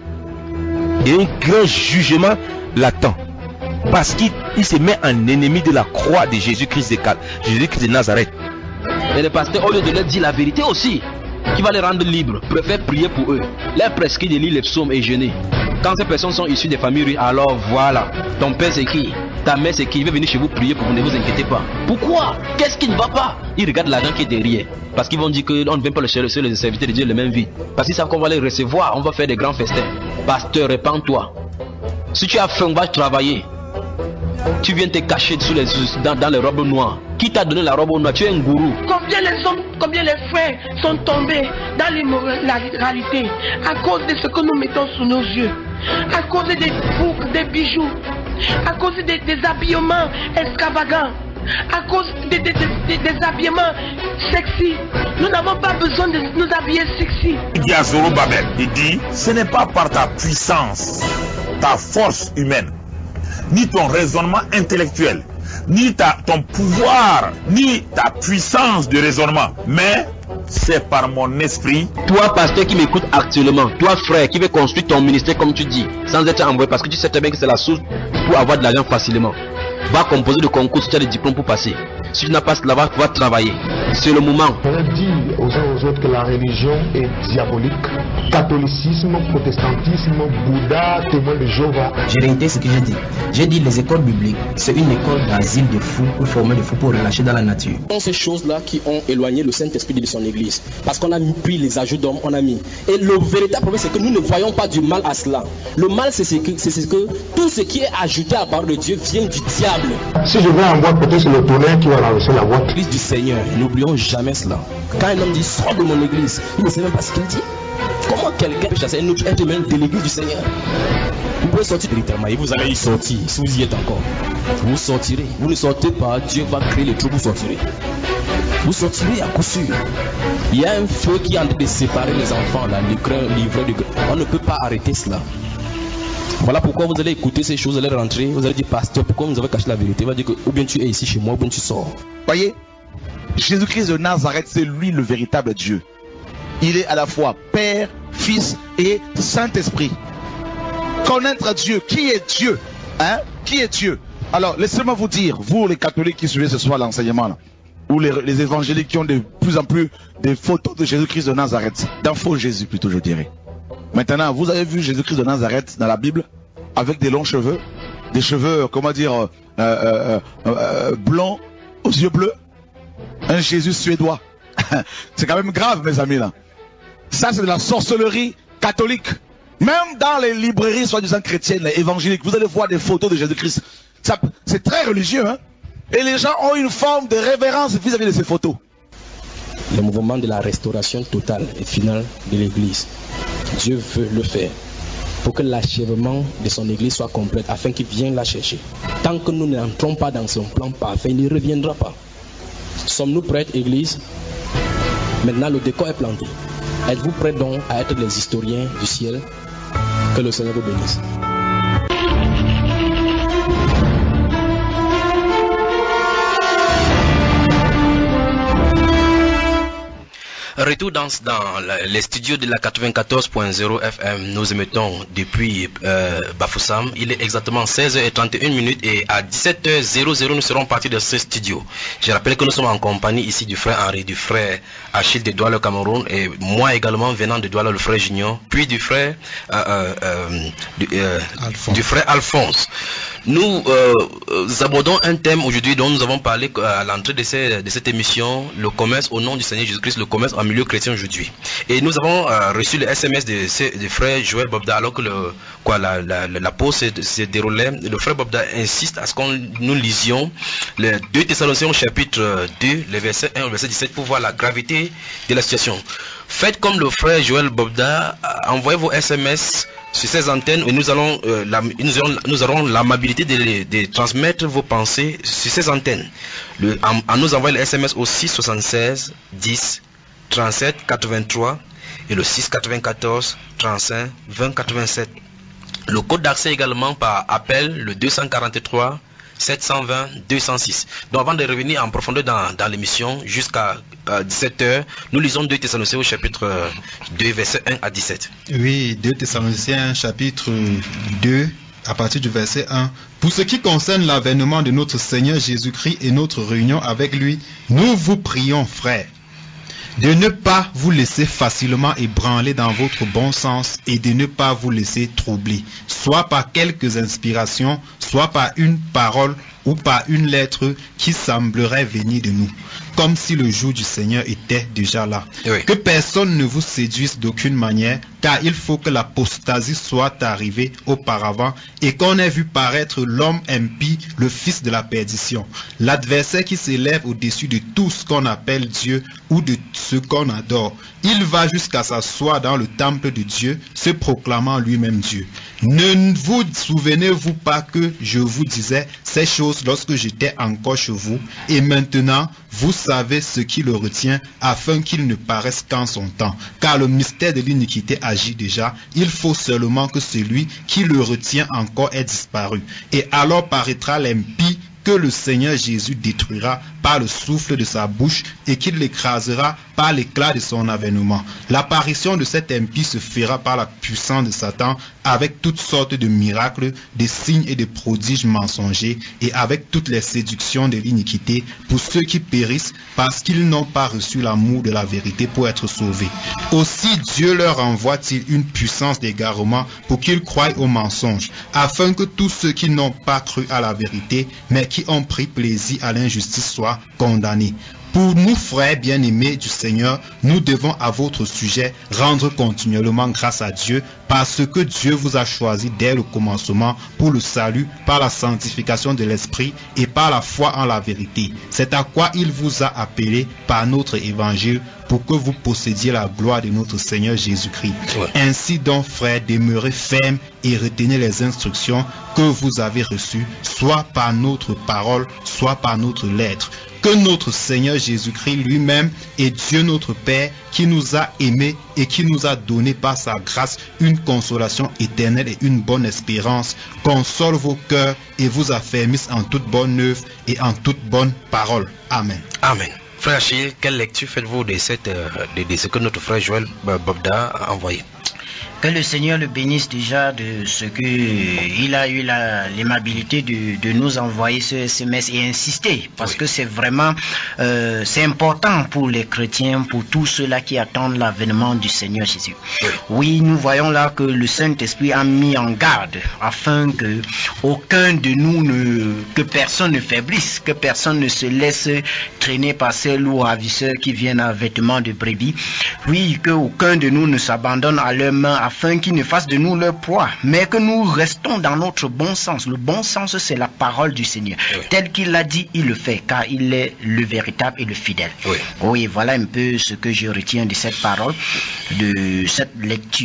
Et un grand jugement l'attend. Parce qu'il se met en ennemi de la croix de Jésus-Christ de, Jésus-Christ de Nazareth. Et les pasteurs, au lieu de leur dire la vérité aussi, qui va les rendre libres, préfèrent prier pour eux. Leur prescrit de lire les psaumes et jeûner. Quand ces personnes sont issues des familles riches, alors voilà, ton père c'est qui, ta mère c'est qui, il veut venir chez vous prier pour vous, ne vous inquiétez pas. Pourquoi? Qu'est-ce qui ne va pas? Ils regardent l'argent qui est derrière. Parce qu'ils vont dire qu'on ne vient pas le chercher les serviteurs de Dieu les mêmes vies. Parce qu'ils savent qu'on va les recevoir, on va faire des grands festins. Pasteur, répands-toi. Si tu as faim, on va travailler. Tu viens te cacher sous les, dans, dans les robes noires. Qui t'a donné la robe noire? Tu es un gourou. Combien les hommes, combien les frères sont tombés dans l'immoralité à cause de ce que nous mettons sous nos yeux, à cause des boucles, des bijoux, à cause des, des habillements extravagants, à cause des, des, des, des habillements sexy. Nous n'avons pas besoin de nous habiller sexy. Il dit à Zorobabel, il dit, ce n'est pas par ta puissance, ta force humaine, ni ton raisonnement intellectuel, ni ta, ton pouvoir, ni ta puissance de raisonnement, mais c'est par mon esprit. Toi, pasteur qui m'écoute actuellement, toi, frère qui veut construire ton ministère comme tu dis, sans être envoyé, parce que tu sais très bien que c'est la source pour avoir de l'argent facilement. Va composer le concours si tu as des diplômes pour passer. Si tu n'as pas cela, va pouvoir travailler. C'est le moment. On dit aux uns aux autres que la religion est diabolique. Catholicisme, protestantisme, Bouddha, témoin de Jéhovah. J'ai réité ce que j'ai dit. J'ai dit les écoles bibliques, c'est une école d'asile de fous pour former des fous pour relâcher dans la nature. Ce sont ces choses-là qui ont éloigné le Saint-Esprit de son église. Parce qu'on a pris les ajouts d'hommes, on a mis. Et le véritable problème, c'est que nous ne voyons pas du mal à cela. Le mal, c'est ce que, c'est ce que tout ce qui est ajouté à la parole de Dieu vient du diable. Si je vais en boîte, peut-être c'est le tonnerre qui va renverser la boîte. L'église du Seigneur, n'oublions jamais cela. Quand un homme dit sors de mon église, il ne sait même pas ce qu'il dit. Comment quelqu'un peut chasser un autre être humain de l'église du Seigneur? Vous pouvez sortir littéralement et vous allez y sortir si vous y êtes encore. Vous sortirez. Vous ne sortez pas, Dieu va créer les trous, vous sortirez. Vous sortirez à coup sûr. Il y a un feu qui est en train de séparer les enfants, là, le livret de... On ne peut pas arrêter cela. Voilà pourquoi vous allez écouter ces choses, vous allez rentrer, vous allez dire, pasteur, pourquoi vous avez caché la vérité? Il va dire que ou bien tu es ici chez moi, ou bien tu sors. Voyez, Jésus-Christ de Nazareth, c'est lui le véritable Dieu. Il est à la fois Père, Fils et Saint-Esprit. Connaître Dieu, qui est Dieu, hein? Qui est Dieu? Alors, laissez-moi vous dire, vous les catholiques qui suivez ce soir l'enseignement là, ou les, les évangéliques qui ont de plus en plus des photos de Jésus-Christ de Nazareth, d'un faux Jésus plutôt je dirais. Maintenant, vous avez vu Jésus-Christ de Nazareth dans la Bible avec des longs cheveux, des cheveux, comment dire, euh, euh, euh, euh, blancs aux yeux bleus, un Jésus suédois. C'est quand même grave, mes amis là. Ça, c'est de la sorcellerie catholique. Même dans les librairies soi-disant chrétiennes, les évangéliques, vous allez voir des photos de Jésus-Christ. C'est très religieux, hein. Et les gens ont une forme de révérence vis-à-vis de ces photos. Le mouvement de la restauration totale et finale de l'Église, Dieu veut le faire pour que l'achèvement de son Église soit complète, afin qu'il vienne la chercher. Tant que nous n'entrons pas dans son plan parfait, il ne reviendra pas. Sommes-nous prêts, Église? Maintenant, le décor est planté. Êtes-vous prêts donc à être les historiens du ciel? Que le Seigneur vous bénisse. Retour dans, dans les studios de la quatre-vingt-quatorze point zéro F M. Nous émettons depuis euh, Bafoussam. Il est exactement seize heures trente et une minutes et à dix-sept heures nous serons partis de ce studio. Je rappelle que nous sommes en compagnie ici du frère Henri, du frère Achille de Douala, le Cameroun, et moi également venant de Douala, le frère Junior, puis du frère euh, euh, du, euh, du frère Alphonse. Nous euh, abordons un thème aujourd'hui dont nous avons parlé à l'entrée de, ces, de cette émission, le commerce au nom du Seigneur Jésus-Christ, le commerce en milieu chrétien aujourd'hui. Et nous avons euh, reçu le S M S de, de frère Joël Bobda, alors que le, quoi, la, la, la pause se, se déroulait. Le frère Bobda insiste à ce qu'on nous lisions les deux Thessaloniciens au chapitre deux, les versets un au verset dix-sept, pour voir la gravité de la situation. Faites comme le frère Joël Bobda, envoyez vos S M S sur ces antennes et nous allons euh, la, nous aurons, nous aurons l'amabilité de, de transmettre vos pensées sur ces antennes. Le, en, en nous envoyant le S M S au six soixante-seize dix trente-sept quatre-vingt-trois et le six quatre-vingt-quatorze trente-cinq vingt quatre-vingt-sept. Le code d'accès également par appel, le deux cent quarante-trois sept cent vingt deux cent six. Donc avant de revenir en profondeur dans, dans l'émission jusqu'à euh, dix-sept heures, nous lisons deux Thessaloniciens au chapitre euh, deux, versets un à dix-sept. Oui, deux Thessaloniciens chapitre deux, à partir du verset un. Pour ce qui concerne l'avènement de notre Seigneur Jésus-Christ et notre réunion avec lui, nous vous prions, frères, de ne pas vous laisser facilement ébranler dans votre bon sens et de ne pas vous laisser troubler, soit par quelques inspirations, soit par une parole ou par une lettre qui semblerait venir de nous, comme si le jour du Seigneur était déjà là. Oui. Que personne ne vous séduise d'aucune manière, car il faut que l'apostasie soit arrivée auparavant et qu'on ait vu paraître l'homme impie, le fils de la perdition, l'adversaire qui s'élève au-dessus de tout ce qu'on appelle Dieu ou de ce qu'on adore. Il va jusqu'à s'asseoir dans le temple de Dieu, se proclamant lui-même Dieu. Ne vous souvenez-vous pas que je vous disais ces choses lorsque j'étais encore chez vous, et maintenant vous savez ce qui le retient, afin qu'il ne paraisse qu'en son temps. Car le mystère de l'iniquité agit déjà, il faut seulement que celui qui le retient encore ait disparu. Et alors paraîtra l'impie que le Seigneur Jésus détruira par le souffle de sa bouche et qu'il l'écrasera par l'éclat de son avènement. L'apparition de cet impie se fera par la puissance de Satan avec toutes sortes de miracles, de signes et de prodiges mensongers et avec toutes les séductions de l'iniquité pour ceux qui périssent parce qu'ils n'ont pas reçu l'amour de la vérité pour être sauvés. Aussi Dieu leur envoie-t-il une puissance d'égarement pour qu'ils croient au mensonge, afin que tous ceux qui n'ont pas cru à la vérité mais qui ont pris plaisir à l'injustice soient condamnés. Pour nous, frères bien-aimés du Seigneur, nous devons à votre sujet rendre continuellement grâce à Dieu parce que Dieu vous a choisi dès le commencement pour le salut par la sanctification de l'Esprit et par la foi en la vérité. C'est à quoi il vous a appelé par notre évangile pour que vous possédiez la gloire de notre Seigneur Jésus-Christ. Ouais. Ainsi donc, frères, demeurez fermes et retenez les instructions que vous avez reçues, soit par notre parole, soit par notre lettre. Que notre Seigneur Jésus-Christ lui-même est Dieu notre Père qui nous a aimés et qui nous a donné par sa grâce une consolation éternelle et une bonne espérance, console vos cœurs et vous affermisse en toute bonne œuvre et en toute bonne parole. Amen. Amen. Frère Achille, quelle lecture faites-vous de, cette, euh, de, de ce que notre frère Joël Bobda a envoyé? Que le Seigneur le bénisse déjà de ce qu'il a eu l'aimabilité de, de nous envoyer ce S M S et insister, parce oui. que c'est vraiment euh, c'est important pour les chrétiens, pour tous ceux-là qui attendent l'avènement du Seigneur Jésus. Oui. oui, nous voyons là que le Saint-Esprit a mis en garde afin que aucun de nous ne, que personne ne faiblisse, que personne ne se laisse traîner par ces loups ravisseurs qui viennent à vêtements de brebis. Oui, que aucun de nous ne s'abandonne à leurs mains afin qu'ils ne fassent de nous leur proie, mais que nous restons dans notre bon sens. Le bon sens, c'est la parole du Seigneur. Oui. Tel qu'il l'a dit, il le fait, car il est le véritable et le fidèle. Oui. oui, voilà un peu ce que je retiens de cette parole, de cette lecture.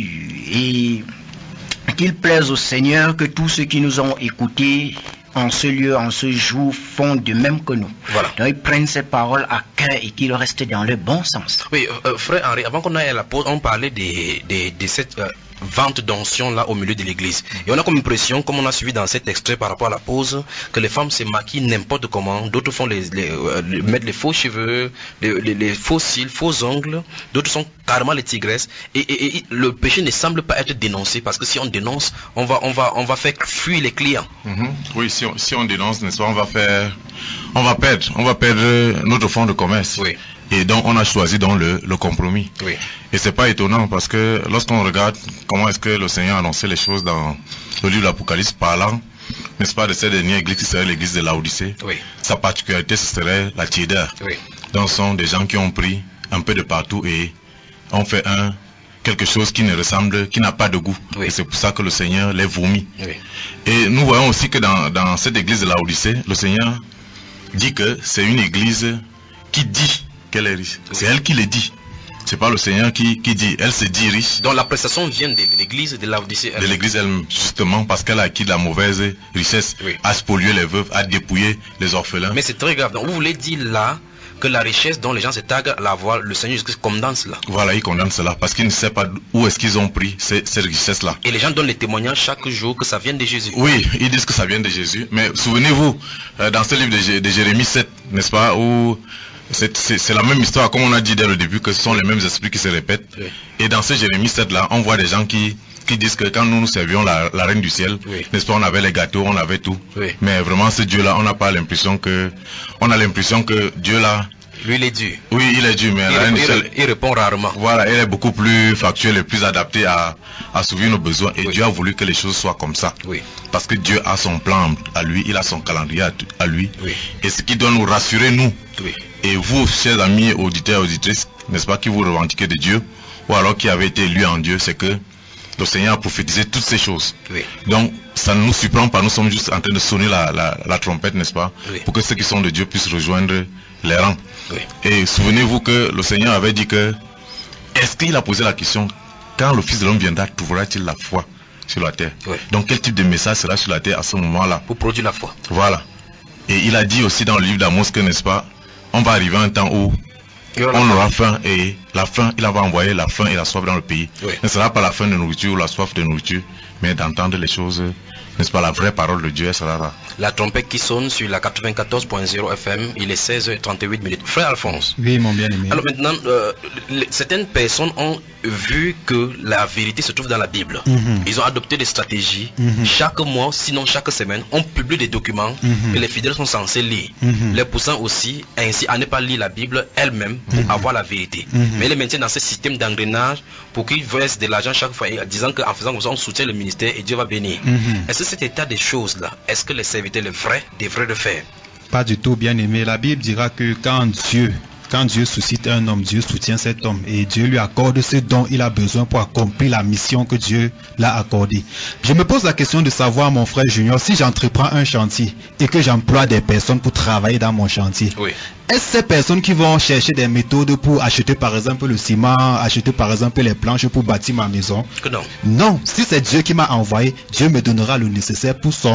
Et qu'il plaise au Seigneur que tous ceux qui nous ont écoutés en ce lieu, en ce jour, font de même que nous. Voilà. Donc ils prennent ces paroles à cœur et qu'ils restent dans le bon sens. Oui, euh, frère Henri, avant qu'on aille à la pause, on parlait de, de, de cette euh, vente d'onction là au milieu de l'église. Et on a comme impression, comme on a suivi dans cet extrait par rapport à la pause, que les femmes se maquillent n'importe comment. D'autres font les, les, euh, les mettre les faux cheveux, les, les, les faux cils, faux ongles. D'autres sont carrément les tigresses. Et, et, et le péché ne semble pas être dénoncé, parce que si on dénonce, on va, on va, on va faire fuir les clients. Mm-hmm. Oui, si on, si on dénonce, n'est-ce pas, on va faire, on va perdre, on va perdre notre fonds de commerce. Oui. Et donc on a choisi donc le, le compromis. Oui. Et c'est pas étonnant, parce que lorsqu'on regarde comment est-ce que le Seigneur a annoncé les choses dans le livre de l'Apocalypse, parlant, n'est-ce pas, de cette dernière église qui serait l'église de Laodicée. Oui. Sa particularité, ce serait la tiédeur. Oui. Donc ce sont des gens qui ont pris un peu de partout et ont fait un quelque chose qui ne ressemble, qui n'a pas de goût. Oui. Et c'est pour ça que le Seigneur les vomit. Oui. Et nous voyons aussi que dans, dans cette église de Laodicée, le Seigneur dit que c'est une église qui dit qu'elle est riche. Oui. C'est elle qui le dit. C'est pas le Seigneur qui, qui dit, elle se dit riche. Donc la prestation vient de l'église de Laodicée. De l'église elle, justement, parce qu'elle a acquis de la mauvaise richesse, oui. a spolié les veuves, a dépouillé les orphelins. Mais c'est très grave. Donc vous voulez dire là que la richesse dont les gens se taguent à la voile, le Seigneur condamne cela. Voilà, il condamne cela, parce qu'il ne sait pas où est-ce qu'ils ont pris ces, ces richesses-là. Et les gens donnent les témoignages chaque jour que ça vient de Jésus. Oui, ils disent que ça vient de Jésus. Mais souvenez-vous, euh, dans ce livre de, de Jérémie sept, n'est-ce pas, où c'est la même histoire, comme on a dit dès le début, que ce sont les mêmes esprits qui se répètent. Oui. Et dans ce Jérémie sept là, on voit des gens qui, qui disent que quand nous nous servions la, la reine du ciel, oui. n'est-ce pas, on avait les gâteaux, on avait tout. Oui. Mais vraiment ce Dieu là, on n'a pas l'impression que, on a l'impression que Dieu là, lui il est Dieu. Oui, il est Dieu, mais il, la reine il, du ciel, il répond rarement. Voilà, elle est beaucoup plus factuelle et plus adaptée à, à soulever nos besoins. Et oui. Dieu a voulu que les choses soient comme ça. Oui. Parce que Dieu a son plan à lui, il a son calendrier à, à lui. Oui. Et ce qui doit nous rassurer, nous. Oui. Et vous, chers amis, auditeurs et auditrices, n'est-ce pas, qui vous revendiquez de Dieu, ou alors qui avez été élus en Dieu, c'est que le Seigneur a prophétisé toutes ces choses. Oui. Donc, ça ne nous surprend pas, nous sommes juste en train de sonner la, la, la trompette, n'est-ce pas, oui. pour que ceux qui sont de Dieu puissent rejoindre les rangs. Oui. Et souvenez-vous que le Seigneur avait dit que, est-ce qu'il a posé la question, quand le Fils de l'homme viendra, trouvera-t-il la foi sur la terre? Oui. Donc, quel type de message sera sur la terre à ce moment-là? Pour produire la foi. Voilà. Et il a dit aussi dans le livre d'Amos que, n'est-ce pas, on va arriver à un temps où on aura faim, et la faim, il va envoyer la faim et la soif dans le pays. Oui. Ce ne sera pas la faim de nourriture ou la soif de nourriture, mais d'entendre les choses, n'est-ce pas, la vraie parole de Dieu sera là. La trompette qui sonne sur la quatre-vingt-quatorze point zéro F M, il est seize heures trente-huit minutes. Frère Alphonse. Oui, mon bien-aimé. Alors maintenant, euh, les, certaines personnes ont vu que la vérité se trouve dans la Bible. Mm-hmm. Ils ont adopté des stratégies. Mm-hmm. Chaque mois, sinon chaque semaine, on publie des documents mm-hmm. que les fidèles sont censés lire. Mm-hmm. Les poussant aussi ainsi à ne pas lire la Bible elle-même pour mm-hmm. avoir la vérité. Mm-hmm. Mais ils les maintiennent dans ce système d'engrenage pour qu'ils versent de l'argent chaque fois, disant qu'en faisant comme ça, on soutient le ministère et Dieu va bénir. Mm-hmm. Est-ce que cet état des choses-là, est-ce que les serviteurs, les vrais, devraient le faire? Pas du tout, bien aimé. La Bible dira que quand Dieu Quand Dieu suscite un homme, Dieu soutient cet homme et Dieu lui accorde ce dont il a besoin pour accomplir la mission que Dieu l'a accordée. Je me pose la question de savoir, mon frère Junior, si j'entreprends un chantier et que j'emploie des personnes pour travailler dans mon chantier, oui. est-ce ces personnes qui vont chercher des méthodes pour acheter par exemple le ciment, acheter par exemple les planches pour bâtir ma maison? Que non. Non, si c'est Dieu qui m'a envoyé, Dieu me donnera le nécessaire pour son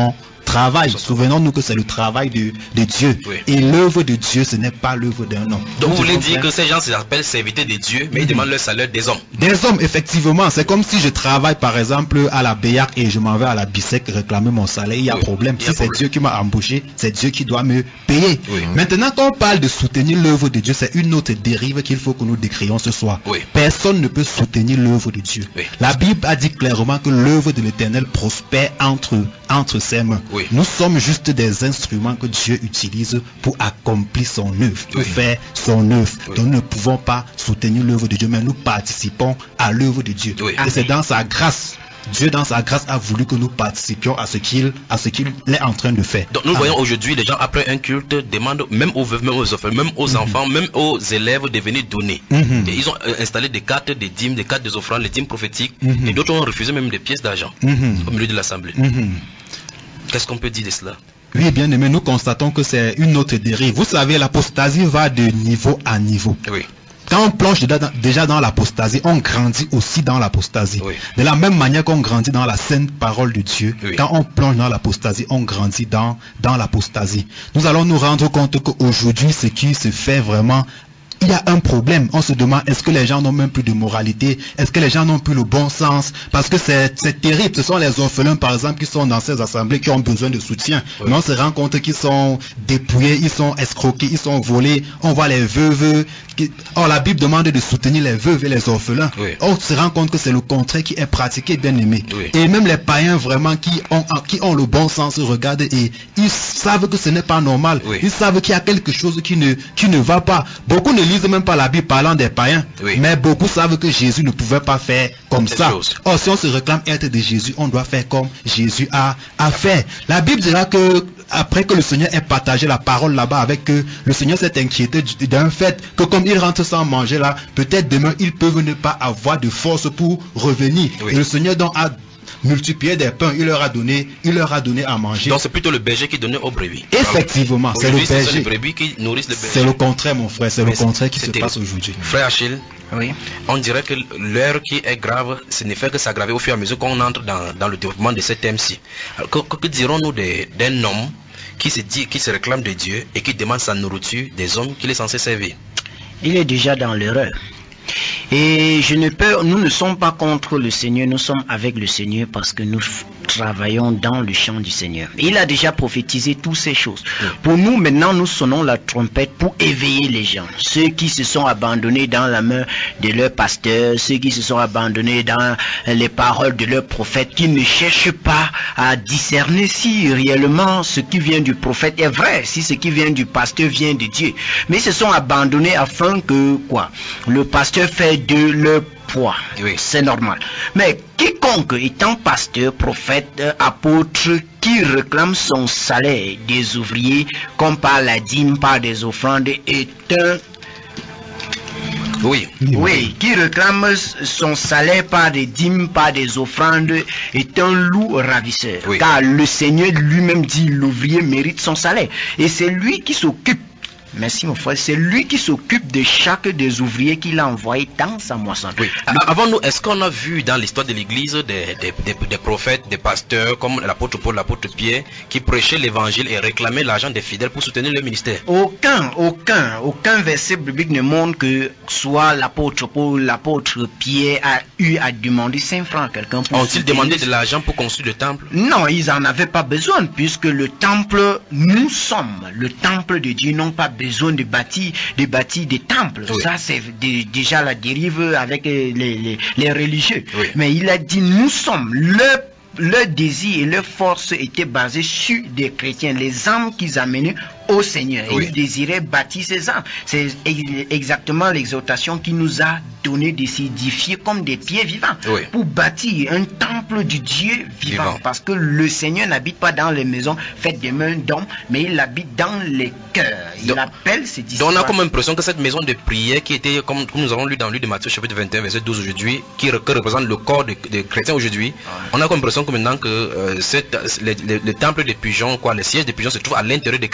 travail. Souvenons-nous que c'est le travail de, de Dieu. Oui. Et l'œuvre de Dieu, ce n'est pas l'œuvre d'un homme. Donc vous voulez je dire comprends. que ces gens s'appellent serviteurs de Dieu, mais ils demandent leur salaire des hommes. Des hommes, effectivement. C'est comme si je travaille, par exemple, à la B I A C et je m'en vais à la B I S E C réclamer mon salaire. Il y a Oui, problème. il y a Si c'est problème. Dieu qui m'a embauché, c'est Dieu qui doit me payer. Oui. Maintenant, quand on parle de soutenir l'œuvre de Dieu, c'est une autre dérive qu'il faut que nous décrions ce soir. Oui. Personne ne peut soutenir l'œuvre de Dieu. Oui. La Bible a dit clairement que l'œuvre de l'Éternel prospère entre, entre ses mains. Oui. Nous sommes juste des instruments que Dieu utilise pour accomplir son œuvre, pour Oui. faire son œuvre. Oui. Donc nous ne pouvons pas soutenir l'œuvre de Dieu, mais nous participons à l'œuvre de Dieu. Oui. Et c'est dans sa grâce. Dieu, dans sa grâce, a voulu que nous participions à ce qu'il à ce qu'il est en train de faire. Donc nous Amen. voyons aujourd'hui les gens après un culte demandent même aux veuves, même aux orphelins, même aux enfants, même aux élèves de venir donner. Mhm. Et ils ont euh, installé des cartes des dîmes, des cartes des offrandes, les dîmes prophétiques, Mhm. et d'autres ont refusé même des pièces d'argent Mhm. au milieu de l'assemblée. Mhm. Qu'est-ce qu'on peut dire de cela? Oui, bien aimé, nous constatons que c'est une autre dérive. Vous savez, l'apostasie va de niveau à niveau. Oui. Quand on plonge déjà dans, déjà dans l'apostasie, on grandit aussi dans l'apostasie. Oui. De la même manière qu'on grandit dans la sainte parole de Dieu, Oui. quand on plonge dans l'apostasie, on grandit dans, dans l'apostasie. Nous allons nous rendre compte qu'aujourd'hui, ce qui se fait vraiment, il y a un problème. On se demande, est-ce que les gens n'ont même plus de moralité? Est-ce que les gens n'ont plus le bon sens? Parce que c'est c'est terrible. Ce sont les orphelins, par exemple, qui sont dans ces assemblées, qui ont besoin de soutien. Oui. Mais on se rend compte qu'ils sont dépouillés, ils sont escroqués, ils sont volés. On voit les veuves. Qui... Or, la Bible demande de soutenir les veuves et les orphelins. Oui. On se rend compte que c'est le contraire qui est pratiqué, bien aimé. Oui. Et même les païens vraiment qui ont, qui ont le bon sens regardent et ils savent que ce n'est pas normal. Oui. Ils savent qu'il y a quelque chose qui ne, qui ne va pas. Beaucoup ne lisent même pas la Bible parlant des païens. Oui. Mais beaucoup savent que Jésus ne pouvait pas faire comme Cette ça. chose. Or, si on se réclame être de Jésus, on doit faire comme Jésus a, a fait. La Bible dira que après que le Seigneur ait partagé la parole là-bas avec eux, le Seigneur s'est inquiété du- d'un fait que comme ils rentrent sans manger là, peut-être demain ils peuvent ne pas avoir de force pour revenir. Oui. Et le Seigneur donc a multiplié des pains, il leur a donné, il leur a donné à manger. Donc c'est plutôt le berger qui donnait aux brebis. Effectivement, c'est le Aujourd'hui, ce sont les berger. brebis qui nourrissent le berger. C'est le contraire, mon frère, c'est le Mais c'est- contraire qui se c'est passe terrible. aujourd'hui. Frère Achille, Oui. on dirait que l'heure qui est grave, ce ne fait que s'aggraver au fur et à mesure qu'on entre dans, dans le développement de ce thème-ci. Alors, que, que- que dirons-nous des- d'un homme qui se dit, qui se réclame de Dieu et qui demande sa nourriture des hommes qu'il est censé servir? Il est déjà dans l'erreur. Et je ne peux, nous ne sommes pas contre le Seigneur, nous sommes avec le Seigneur parce que nous f- travaillons dans le champ du Seigneur. Il a déjà prophétisé toutes ces choses. Pour nous, maintenant, nous sonnons la trompette pour éveiller les gens. Ceux qui se sont abandonnés dans la main de leur pasteur, ceux qui se sont abandonnés dans les paroles de leurs prophètes, qui ne cherchent pas à discerner si réellement ce qui vient du prophète est vrai, si ce qui vient du pasteur vient de Dieu. Mais ils se sont abandonnés afin que, quoi, le pasteur fait de leur poids. Oui. C'est normal. Mais quiconque étant pasteur, prophète, euh, apôtre, qui réclame son salaire des ouvriers, comme par la dîme, par des offrandes, est un Oui. oui, qui réclame son salaire par des dîmes, par des offrandes, est un loup ravisseur. Oui. Car le Seigneur lui-même dit l'ouvrier mérite son salaire. Et c'est lui qui s'occupe, merci mon frère, c'est lui qui s'occupe de chaque des ouvriers qu'il a envoyé dans sa moisson. Oui. A- Avant nous, est-ce qu'on a vu dans l'histoire de l'Église des, des, des- des prophètes, des pasteurs comme l'apôtre Paul, l'apôtre Pierre, qui prêchaient l'Évangile et réclamaient l'argent des fidèles pour soutenir le ministère? Aucun, aucun, aucun verset biblique ne montre que soit l'apôtre Paul, l'apôtre Pierre a eu à demander cinq francs à quelqu'un pour Ont-ils soutenir- demandé de l'argent pour construire le temple? Non, ils n'en avaient pas besoin, puisque le temple, nous sommes le temple de Dieu, n'ont pas besoin de bâtir, de bâtir des temples. Oui. Ça, c'est dé- déjà la dérive avec euh, les, les, les religieux. Oui. Mais il a dit, nous sommes le leur désir et leur force étaient basés sur des chrétiens, les âmes qu'ils amenaient au Seigneur. Et Oui. ils désiraient bâtir ces âmes. C'est ex- exactement l'exhortation qui nous a donné de s'édifier comme des pieds vivants Oui. pour bâtir un temple du Dieu vivant. Vivant. Parce que le Seigneur n'habite pas dans les maisons faites des mains d'hommes, mais il habite dans les cœurs. Il Donc- appelle ses disciples. Donc on a comme l'impression que cette maison de prière qui était, comme, comme nous avons lu dans le livre de Matthieu chapitre vingt et un verset douze aujourd'hui, qui, re- que représente le corps des des chrétiens aujourd'hui, on a comme l'impression que maintenant que euh, cette, les- les- le temple des pigeons, quoi, les sièges des pigeons se trouvent à l'intérieur des chrétiens, que les gens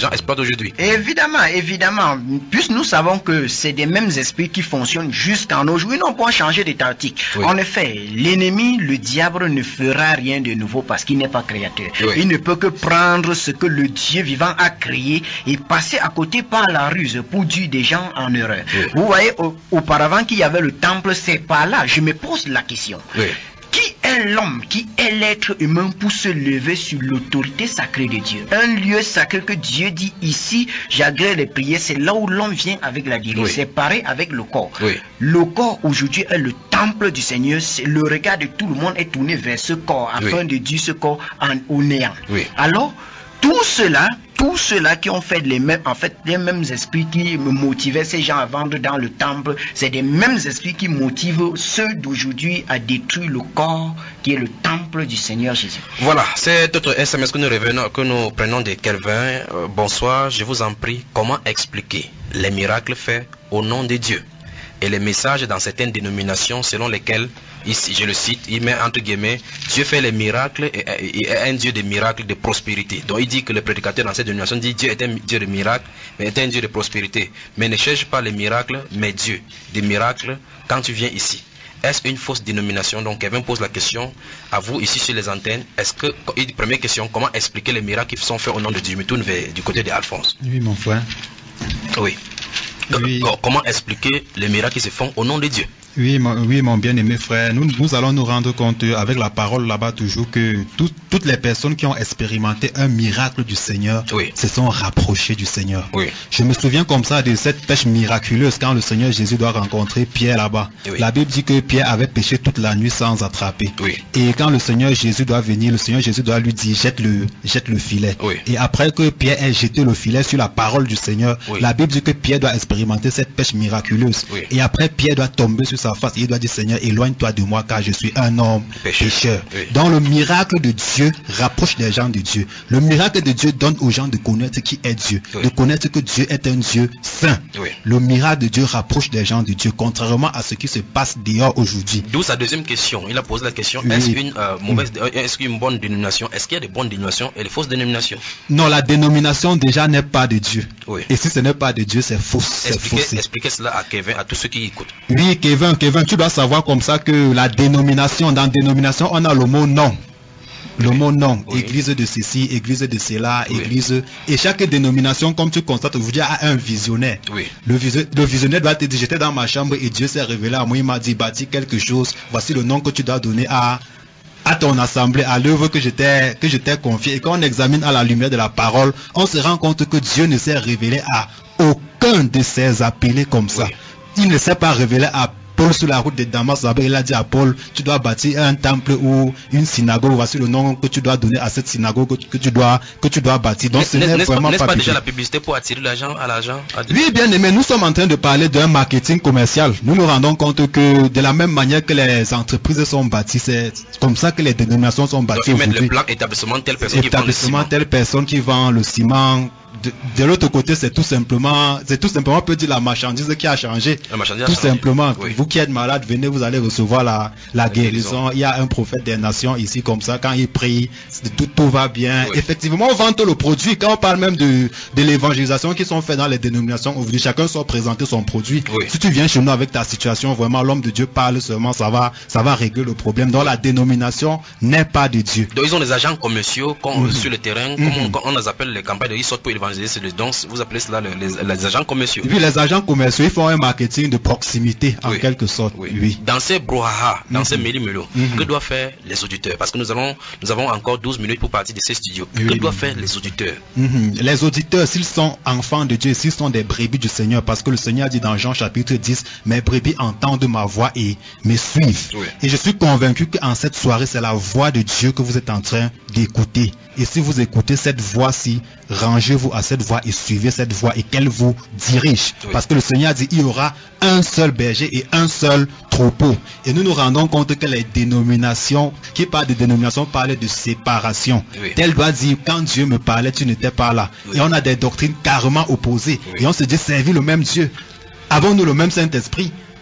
gens exploitent aujourd'hui. Évidemment, évidemment. Puisque nous savons que c'est des mêmes esprits qui fonctionnent jusqu'à nos jours, ils n'ont pas changé de tactique. Oui. En effet, l'ennemi, le diable, ne fera rien de nouveau parce qu'il n'est pas créateur. Oui. Il ne peut que prendre ce que le Dieu vivant a créé et passer à côté par la ruse pour dire des gens en erreur. Oui. Vous voyez, au- auparavant qu'il y avait le temple, c'est pas là. Je me pose la question. Oui. Qui est l'homme, qui est l'être humain pour se lever sur l'autorité sacrée de Dieu? Un lieu sacré que Dieu dit ici, j'agrée les prières, c'est là où l'homme vient avec la divinité. Oui. C'est pareil avec le corps. Oui. Le corps aujourd'hui est le temple du Seigneur. C'est- Le regard de tout le monde est tourné vers ce corps afin Oui. de dire ce corps en, au néant. Oui. Alors, tout cela, tous ceux-là qui ont fait les mêmes, en fait, les mêmes esprits qui me motivaient ces gens à vendre dans le temple, c'est des mêmes esprits qui motivent ceux d'aujourd'hui à détruire le corps qui est le temple du Seigneur Jésus. Voilà, c'est notre S M S que nous revenons, que nous prenons de Kelvin. Euh, bonsoir, je vous en prie, comment expliquer les miracles faits au nom de Dieu et les messages dans certaines dénominations selon lesquelles, ici je le cite, il met entre guillemets, Dieu fait les miracles et, et- et est un Dieu de miracles, de prospérité. Donc il dit que le prédicateur dans cette dénomination dit Dieu est un Dieu de miracles, mais est un Dieu de prospérité. Mais ne cherche pas les miracles, mais Dieu des miracles quand tu viens ici. Est-ce une fausse dénomination? Donc Kevin pose la question à vous ici sur les antennes. Est-ce que, une première question, comment expliquer les miracles qui sont faits au nom de Dieu? Je me tourne vers du côté d'Alphonse. Oui, mon frère. Oui. Oui. Co- Comment expliquer les miracles qui se font au nom de Dieu? Oui, mon, oui, mon bien-aimé frère, nous, nous allons nous rendre compte euh, avec la parole là-bas toujours que tout- toutes les personnes qui ont expérimenté un miracle du Seigneur Oui. se sont rapprochées du Seigneur. Oui. Je me souviens comme ça de cette pêche miraculeuse quand le Seigneur Jésus doit rencontrer Pierre là-bas. Oui. La Bible dit que Pierre avait pêché toute la nuit sans attraper. Oui. Et quand le Seigneur Jésus doit venir, le Seigneur Jésus doit lui dire jette le, jette le filet. Oui. Et après que Pierre ait jeté le filet sur la parole du Seigneur, Oui. la Bible dit que Pierre doit expérimenter cette pêche miraculeuse. Oui. Et après Pierre doit tomber sur sa face et il doit dire Seigneur, éloigne-toi de moi car je suis un homme Pécheur. pécheur. Oui. Donc le miracle de Dieu rapproche les gens de Dieu. Le miracle de Dieu donne aux gens de connaître qui est Dieu, Oui. de connaître que Dieu est un Dieu saint. Oui. Le miracle de Dieu rapproche les gens de Dieu, contrairement à ce qui se passe dehors aujourd'hui. D'où sa deuxième question. Il a posé la question, Oui. est-ce une euh, mauvaise, euh, est-ce qu'une bonne dénomination, est-ce qu'il y a des bonnes dénominations et des fausses dénominations? Non, la dénomination déjà n'est pas de Dieu. Oui. Et si ce n'est pas de Dieu, c'est faux. C'est Expliquez, faussé. expliquez cela à Kevin, à tous ceux qui écoutent. Oui, Kevin, Kevin, tu dois savoir comme ça que la dénomination, dans dénomination, on a le mot non. Le mot non, Oui. église de ceci, église de cela, Oui. église. Et chaque dénomination, comme tu constates aujourd'hui, a un visionnaire. Oui. Le, visio- le visionnaire doit te dire, j'étais dans ma chambre et Dieu s'est révélé à moi, il m'a dit, bâtis quelque chose, voici le nom que tu dois donner à, à ton assemblée, à l'œuvre que je t'ai que je t'ai confiée. Et quand on examine à la lumière de la parole, on se rend compte que Dieu ne s'est révélé à aucun de ses appelés comme ça. Oui. Il ne s'est pas révélé à Paul sur la route de Damas. Là-bas, il a dit à Paul, tu dois bâtir un temple ou une synagogue. Voici le nom que tu dois donner à cette synagogue que, que tu dois que tu dois bâtir. Donc ce N'est- n'est N'est-ce pas, vraiment n'est-ce pas pas déjà biblique. la publicité pour attirer l'argent à l'argent à Dieu? Oui, bien aimé, nous sommes en train de parler d'un marketing commercial. Nous nous rendons compte que de la même manière que les entreprises sont bâties, c'est comme ça que les dénominations sont Donc bâties ils mettent le aujourd'hui. plan établissement telle personne qui vend le Établissement, ciment. telle personne qui vend le ciment. De, de l'autre côté, c'est tout simplement, c'est tout simplement, on peut dire la marchandise qui a changé. La marchandise a Tout changé. simplement, Oui. vous qui êtes malade, venez, vous allez recevoir la, la, guérison. guérison. Il y a un prophète des nations ici comme ça, quand il prie, c'est- tout, tout va bien. Oui. Effectivement, on vante le produit. Quand on parle même de, de l'évangélisation qui sont faites dans les dénominations, aujourd'hui, chacun sort présenter son produit. Oui. Si tu viens chez nous avec ta situation, vraiment, l'homme de Dieu parle seulement, ça va, ça va régler le problème. Donc la dénomination n'est pas de Dieu. Donc ils ont des agents commerciaux qu'on- Mhm. sur le terrain, Mhm. comme on, on les appelle les campagnes de ils sortent pour évangéliser, c'est le don, vous appelez cela le- les, les agents commerciaux. Et puis les agents commerciaux, ils font un marketing de proximité en Oui. quelque sorte. Oui. Oui. Dans ces brouhaha, dans Mhm. ces méli-mélo, Mhm. que doivent faire les auditeurs? Parce que nous allons, nous avons encore douze minutes pour partir de ces studios. Oui. Que doivent faire les auditeurs? Mhm. Les auditeurs, s'ils sont enfants de Dieu, s'ils sont des brebis du Seigneur, parce que le Seigneur dit dans Jean chapitre dix, mes brebis entendent ma voix et me suivent. Oui. Et je suis convaincu qu'en cette soirée, c'est la voix de Dieu que vous êtes en train d'écouter. Et si vous écoutez cette voix-ci, rangez-vous à cette voix et suivez cette voix et qu'elle vous dirige. Oui. Parce que le Seigneur dit, il y aura un seul berger et un seul troupeau. Et nous nous rendons compte que les dénominations, qui parlent de dénominations, parlent de séparation. Oui. Tel doit dire, quand Dieu me parlait, tu n'étais pas là. Oui. Et on a des doctrines carrément opposées. Oui. Et on se dit, servir le même Dieu. Avons-nous le même Saint-Esprit?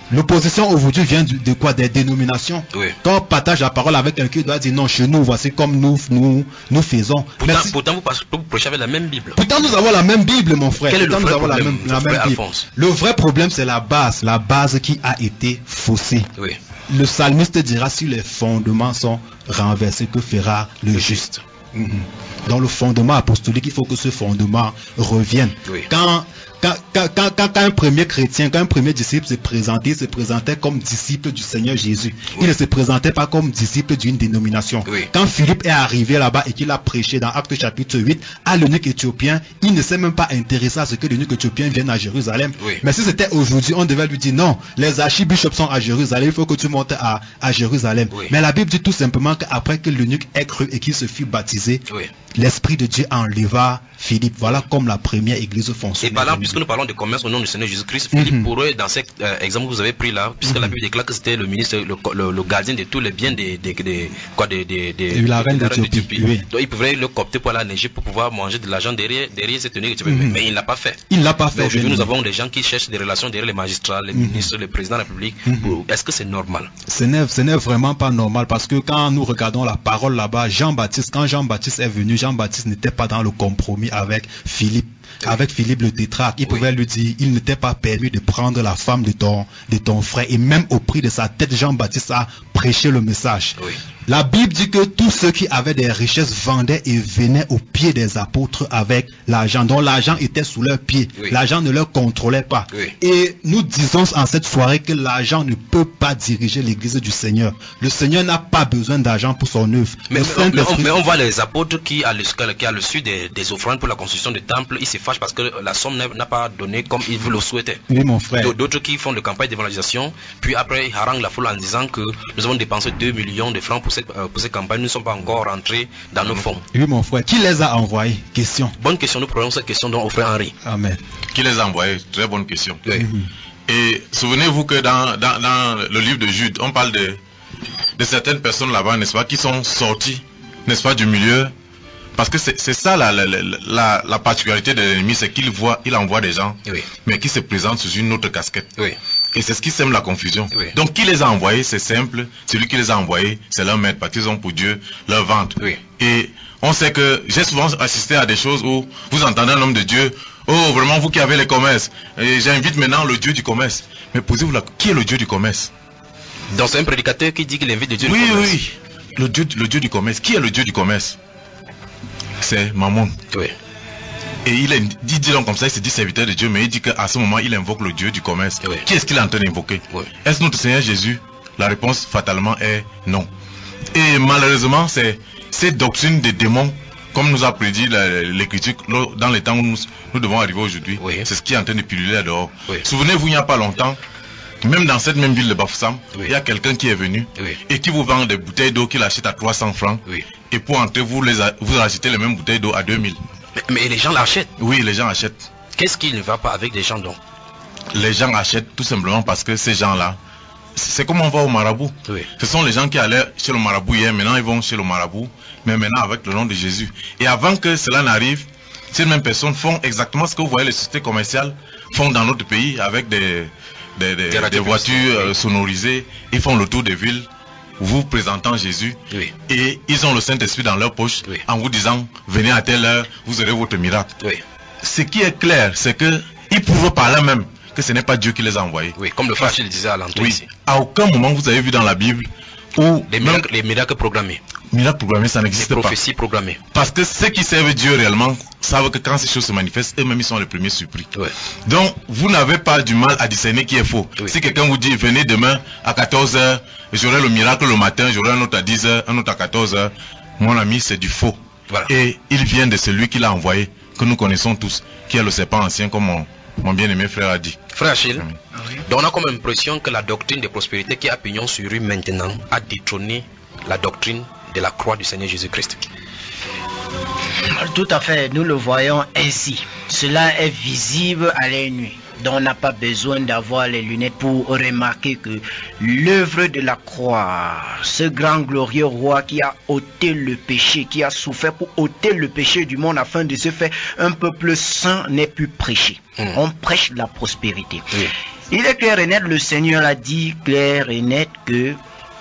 L'opposition aujourd'hui vient de, de quoi? Des dénominations. Oui. Quand on partage la parole avec quelqu'un, il doit dire non, chez nous, voici comme nous nous, nous faisons. Pourtant, si... pourtant vous, vous prêchez avec la même Bible. Pourtant nous avons la même Bible, mon frère. Quel est pourtant, le vrai nous avons problème, la même, la même Bible. Le vrai problème, c'est la base. La base qui a été faussée. Oui. Le psalmiste dira si les fondements sont renversés, que fera le juste? Mm-hmm. Dans le fondement apostolique, il faut que ce fondement revienne. Oui. Quand, quand, quand, quand, quand un premier chrétien, quand un premier disciple se présentait, il se présentait comme disciple du Seigneur Jésus. Oui. Il ne se présentait pas comme disciple d'une dénomination. Oui. Quand Philippe est arrivé là-bas et qu'il a prêché dans Actes chapitre huit à l'eunuque éthiopien, il ne s'est même pas intéressé à ce que l'eunuque éthiopien vienne à Jérusalem. Oui. Mais si c'était aujourd'hui, on devait lui dire non, les archibishops sont à Jérusalem, il faut que tu montes à, à Jérusalem. Oui. Mais la Bible dit tout simplement qu'après que l'eunuque ait cru et qu'il se fut baptisé, oui. l'Esprit de Dieu enleva Philippe. Voilà comme la première église fonctionne. Et par là, puisque nous parlons de commerce au nom du Seigneur Jésus-Christ, Philippe mm-hmm. pourrait, dans cet euh, exemple que vous avez pris là, puisque mm-hmm. la Bible déclare que c'était le ministre, le, le, le gardien de tous les biens des de, de, de, quoi, de, de, de, la reine d'Éthiopie. Oui. Donc il pourrait le copter pour aller neiger pour pouvoir manger de l'argent derrière, derrière cette tenue éthiopien. Mm-hmm. Mais il ne l'a pas fait. Il ne l'a pas fait. Aujourd'hui, nous avons des gens qui cherchent des relations derrière les magistrats, les mm-hmm. ministres, le président de la République. Mm-hmm. Est-ce que c'est normal? Ce n'est, ce n'est vraiment pas normal parce que quand nous regardons la parole là-bas, Jean-Baptiste, quand Jean-Baptiste est venu, Jean-Baptiste n'était pas dans le compromis avec Philippe. Avec Philippe le tétrarque, il oui. pouvait lui dire, il n'était pas permis de prendre la femme de ton, de ton frère. Et même au prix de sa tête, Jean-Baptiste a prêché le message. Oui. La Bible dit que tous ceux qui avaient des richesses vendaient et venaient aux pieds des apôtres avec l'argent. Donc l'argent était sous leurs pieds. Oui. L'argent ne leur contrôlait pas. Oui. Et nous disons en cette soirée que l'argent ne peut pas diriger l'église du Seigneur. Le Seigneur n'a pas besoin d'argent pour son œuvre. Mais, mais, mais, on, mais on voit les apôtres qui, à reçu des, des offrandes pour la construction du temple, ils se fâchent parce que la somme n'a pas donné comme ils le souhaitaient. Oui, mon frère. D'autres qui font des campagnes d'évangélisation, puis après ils haranguent la foule en disant que nous avons dépensé deux millions de francs pour cette, euh, pour cette campagne, nous ne sommes pas encore rentrés dans nos fonds. Oui, mon frère. Qui les a envoyés? Question. Bonne question, nous prenons cette question donc au frère Henri. Amen. Qui les a envoyés? Très bonne question. Oui. Mm-hmm. Et souvenez-vous que dans, dans, dans le livre de Jude, on parle de, de certaines personnes là-bas, n'est-ce pas, qui sont sorties, n'est-ce pas, du milieu. Parce que c'est ça la, la, la, la particularité de l'ennemi, c'est qu'il voit, il envoie des gens, oui. mais qui se présentent sous une autre casquette. Oui. Et c'est ce qui sème la confusion. Oui. Donc qui les a envoyés, c'est simple, celui qui les a envoyés, c'est leur maître, parce qu'ils ont pour Dieu leur ventre. Oui. Et on sait que j'ai souvent assisté à des choses où vous entendez un homme de Dieu, oh vraiment vous qui avez les commerces, et j'invite maintenant le Dieu du commerce. Mais posez-vous là, qui est le Dieu du commerce? Donc c'est un prédicateur qui dit qu'il invite le Dieu oui, du commerce. Oui, oui, le Dieu, le Dieu du commerce. Qui est le Dieu du commerce? C'est Mammon. Oui. Et il, est, il dit donc comme ça, il se dit serviteur de Dieu, mais il dit qu'à ce moment, il invoque le Dieu du commerce. Oui. Qui est-ce qu'il est en train d'invoquer? Oui. Est-ce notre Seigneur Jésus? La réponse fatalement est non. Et malheureusement, c'est cette doctrine des démons, comme nous a prédit l'Écriture, dans les temps où nous, nous devons arriver aujourd'hui, oui. c'est ce qui est en train de pulluler là dehors. Oui. Souvenez-vous, il n'y a pas longtemps, même dans cette même ville de Bafoussam, oui. il y a quelqu'un qui est venu oui. et qui vous vend des bouteilles d'eau qu'il achète à trois cents francs. Oui. Et pour entrer, vous, les a, vous achetez les mêmes bouteilles d'eau à deux mille. Mais, mais les gens l'achètent. Oui, les gens achètent. Qu'est-ce qui ne va pas avec les gens donc? Les gens achètent tout simplement parce que ces gens-là, c'est comme on va au marabout. Oui. Ce sont les gens qui allaient chez le marabout hier, maintenant ils vont chez le marabout, mais maintenant avec le nom de Jésus. Et avant que cela n'arrive, ces mêmes personnes font exactement ce que vous voyez les sociétés commerciales font dans notre pays avec des... des, des, des, des voitures euh, sonorisées, ils font le tour des villes, vous présentant Jésus, oui. et ils ont le Saint-Esprit dans leur poche, oui. en vous disant, venez à telle heure, vous aurez votre miracle. Oui. Ce qui est clair, c'est que ils prouvent par là même que ce n'est pas Dieu qui les a envoyés. Oui, comme le frère le disait à l'entrée. Oui. Ici. À aucun moment vous avez vu dans la Bible où les miracles, les miracles programmés. Miracles programmés, ça n'existe pas. Les prophéties programmées. Parce que ceux qui servent Dieu réellement savent que quand ces choses se manifestent, eux-mêmes ils sont les premiers surpris. Ouais. Donc vous n'avez pas du mal à discerner qui est faux. Oui. Si quelqu'un vous dit venez demain à quatorze heures, j'aurai le miracle le matin, j'aurai un autre à dix heures, un autre à quatorze heures, mon ami, c'est du faux. Voilà. Et il vient de celui qui l'a envoyé, que nous connaissons tous, qui est le serpent ancien, comme mon, mon bien-aimé frère a dit. Frère Achille, oui. Donc on a comme impression que la doctrine de prospérité qui a pignon sur rue maintenant a détrôné la doctrine de la croix du Seigneur Jésus-Christ. Tout à fait, nous le voyons ainsi. Cela est visible à l'œil nu. Donc on n'a pas besoin d'avoir les lunettes pour remarquer que l'œuvre de la croix, ce grand glorieux roi qui a ôté le péché, qui a souffert pour ôter le péché du monde afin de se faire un peuple saint, n'est plus prêché. Mmh. On prêche la prospérité. Mmh. Il est clair et net, le Seigneur a dit clair et net que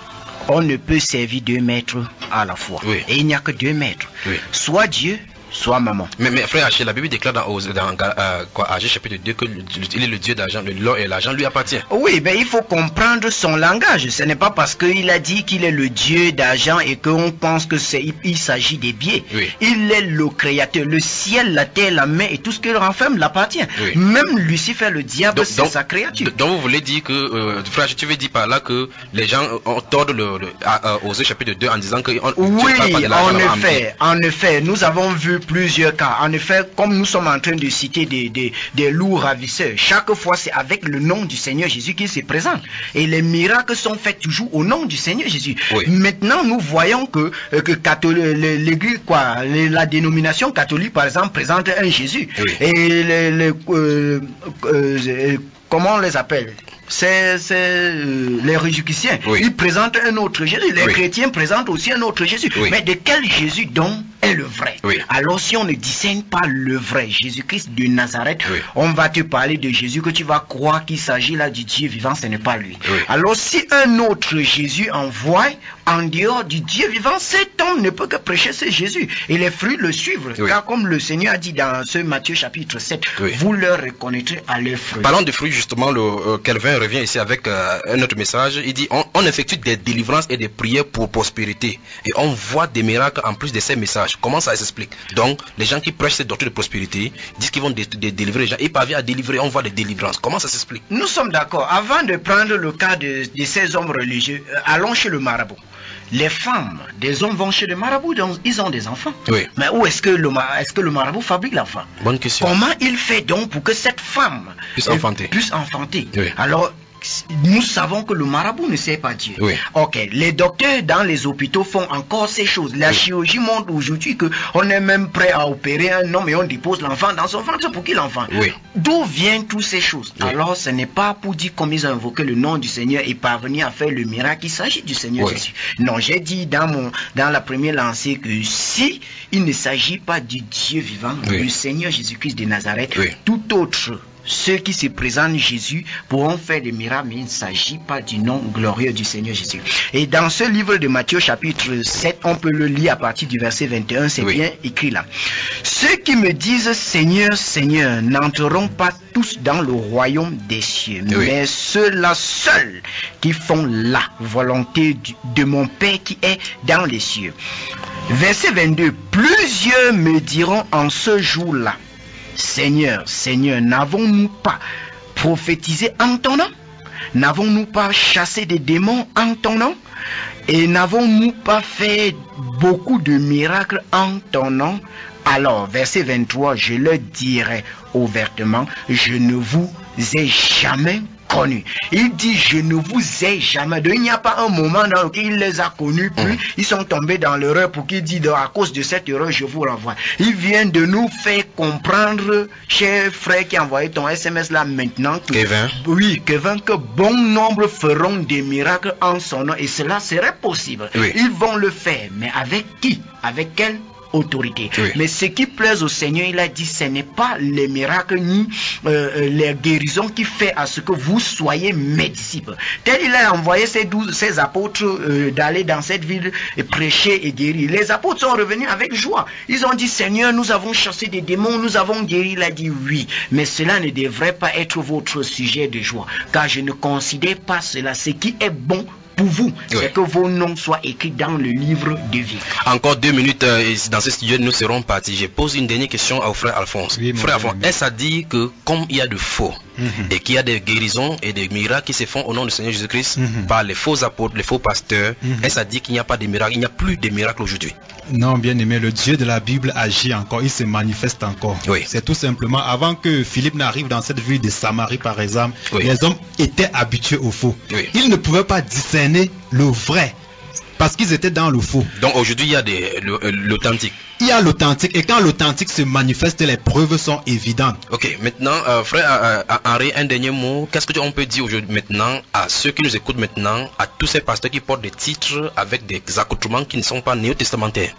on ne peut servir deux maîtres à la fois. Oui. Et il n'y a que deux maîtres. Oui. Soit Dieu, soit maman. Mais, mais frère Haché, la Bible déclare dans, dans euh, quoi, Agé chapitre deux que il est le Dieu d'argent, l'or et l'argent lui appartient. Oui, mais il faut comprendre son langage. Ce n'est pas parce qu'il a dit qu'il est le Dieu d'argent et qu'on pense que c'est il, il s'agit des biais. Oui. Il est le créateur. Le ciel, la terre, la main et tout ce qu'il renferme l'appartient. Oui. Même Lucifer, le diable, c'est sa créature. Donc vous voulez dire que, euh, frère, tu veux dire par là que les gens ont tort de le, le, à, à, Osée chapitre deux en disant que on, oui, pas de en effet, en effet, nous avons vu plusieurs cas. En effet, comme nous sommes en train de citer des, des, des loups ravisseurs, chaque fois c'est avec le nom du Seigneur Jésus qu'il se présente. Et les miracles sont faits toujours au nom du Seigneur Jésus. Oui. Maintenant, nous voyons que, que l'église, quoi, la dénomination catholique, par exemple, présente un Jésus. Oui. Et les, les, euh, euh, comment on les appelle? C'est euh, les réjouissants. Oui. Ils présentent un autre Jésus. Les oui. chrétiens présentent aussi un autre Jésus. Oui. Mais de quel Jésus donc est le vrai? Oui. Alors si on ne discerne pas le vrai Jésus-Christ de Nazareth, oui. on va te parler de Jésus que tu vas croire qu'il s'agit là du Dieu vivant, ce n'est pas lui. Oui. Alors si un autre Jésus envoie en dehors du Dieu vivant, cet homme ne peut que prêcher ce Jésus. Et les fruits le suivent. Oui. Car comme le Seigneur a dit dans ce Matthieu chapitre sept, oui. vous leur reconnaîtrez à leurs fruits. Parlant de fruits, justement, le euh, Calvin revient ici avec euh, un autre message. Il dit on, on effectue des délivrances et des prières pour prospérité. Et on voit des miracles en plus de ces messages. Comment ça s'explique? Donc, les gens qui prêchent cette doctrine de prospérité disent qu'ils vont dé dé délivrer les gens. Ils parviennent à délivrer, on voit des délivrances. Comment ça s'explique? Nous sommes d'accord. Avant de prendre le cas de, de ces hommes religieux, euh, allons chez le marabout. Les femmes des hommes vont chez le marabout, donc ils ont des enfants. Oui. Mais où est-ce que le, est-ce que le marabout fabrique l'enfant? Bonne question. Comment il fait donc pour que cette femme puisse enfanter? Puisse enfanter. Oui. Alors, nous savons que le marabout ne sait pas Dieu. Oui. Ok, les docteurs dans les hôpitaux font encore ces choses. La oui. chirurgie montre aujourd'hui qu'on est même prêt à opérer un homme et on dépose l'enfant dans son ventre pour qu'il enfante. Oui. D'où viennent toutes ces choses? Oui. Alors, ce n'est pas pour dire comme ils ont invoqué le nom du Seigneur et parvenir à faire le miracle, il s'agit du Seigneur oui. Jésus. Non, j'ai dit dans, mon, dans la première lancée que si il ne s'agit pas du Dieu vivant, oui. du Seigneur Jésus-Christ de Nazareth, oui. tout autre ceux qui se présentent Jésus pourront faire des miracles, mais il ne s'agit pas du nom glorieux du Seigneur Jésus. Et dans ce livre de Matthieu chapitre sept, on peut le lire à partir du verset vingt et un, c'est oui. bien écrit là. Ceux qui me disent Seigneur, Seigneur, n'entreront pas tous dans le royaume des cieux, oui. mais ceux-là seuls qui font la volonté de mon Père qui est dans les cieux. Verset vingt-deux, plusieurs me diront en ce jour-là, Seigneur, Seigneur, n'avons-nous pas prophétisé en ton nom? N'avons-nous pas chassé des démons en ton nom? Et n'avons-nous pas fait beaucoup de miracles en ton nom? Alors, verset vingt-trois, je leur dirai ouvertement, je ne vous ai jamais connu. Il dit, je ne vous ai jamais. Il n'y a pas un moment dans lequel il les a connus, puis mmh. ils sont tombés dans l'erreur pour qu'il dise, à cause de cette erreur, je vous renvoie. Il vient de nous faire comprendre, cher frère qui a envoyé ton S M S là maintenant, que, Kevin. oui, Kevin, que bon nombre feront des miracles en son nom, et cela serait possible. Oui. Ils vont le faire, mais avec qui? Avec quel autorité. Oui. Mais ce qui plaise au Seigneur, il a dit, ce n'est pas les miracles ni euh, les guérisons qui fait à ce que vous soyez mes disciples. Tel il a envoyé ses douze, ses apôtres euh, d'aller dans cette ville et prêcher et guérir. Les apôtres sont revenus avec joie. Ils ont dit, Seigneur, nous avons chassé des démons, nous avons guéri. Il a dit oui, mais cela ne devrait pas être votre sujet de joie, car je ne considère pas cela. Ce qui est bon pour vous, oui. c'est que vos noms soient écrits dans le livre de vie. Encore deux minutes euh, dans ce studio, nous serons partis. Je pose une dernière question au frère Alphonse. Oui, frère Alphonse, est-ce à dire que comme il y a de faux mm-hmm. et qu'il y a des guérisons et des miracles qui se font au nom du Seigneur Jésus-Christ mm-hmm. par les faux apôtres, les faux pasteurs, mm-hmm. est-ce à dire qu'il n'y a pas de miracles, il n'y a plus de miracles aujourd'hui? Non, bien aimé, le Dieu de la Bible agit encore, il se manifeste encore. Oui. C'est tout simplement, avant que Philippe n'arrive dans cette ville de Samarie par exemple, oui. les hommes étaient habitués au faux. Oui. Ils ne pouvaient pas discerner le vrai, parce qu'ils étaient dans le faux. Donc aujourd'hui il y a l'authentique. Il y a l'authentique, et quand l'authentique se manifeste, les preuves sont évidentes. Ok, maintenant, euh, frère euh, Henri, un dernier mot. Qu'est-ce que on peut dire aujourd'hui maintenant à ceux qui nous écoutent maintenant, à tous ces pasteurs qui portent des titres avec des accoutrements qui ne sont pas néo-testamentaires?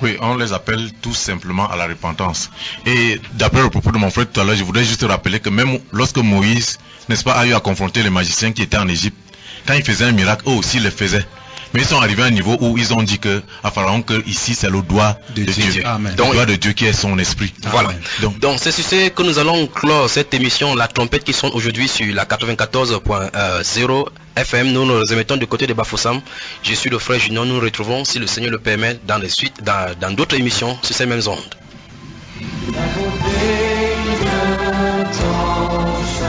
Oui, on les appelle tout simplement à la repentance. Et d'après le propos de mon frère tout à l'heure, je voudrais juste rappeler que même lorsque Moïse, n'est-ce pas, a eu à confronter les magiciens qui étaient en Égypte, quand ils faisaient un miracle, eux aussi le faisaient. Mais ils sont arrivés à un niveau où ils ont dit que, à Pharaon, que ici c'est le doigt de, de Dieu, Dieu. Amen. le doigt de Dieu qui est son esprit. Voilà. Donc, Donc c'est sur ce que nous allons clore cette émission, la trompette qui sonne aujourd'hui sur la quatre-vingt-quatorze point zéro F M. Nous nous émettons du côté de Bafoussam. Je suis le frère Junior. Nous nous retrouvons, si le Seigneur le permet, dans les suites, dans, dans d'autres émissions sur ces mêmes ondes. La beauté de ton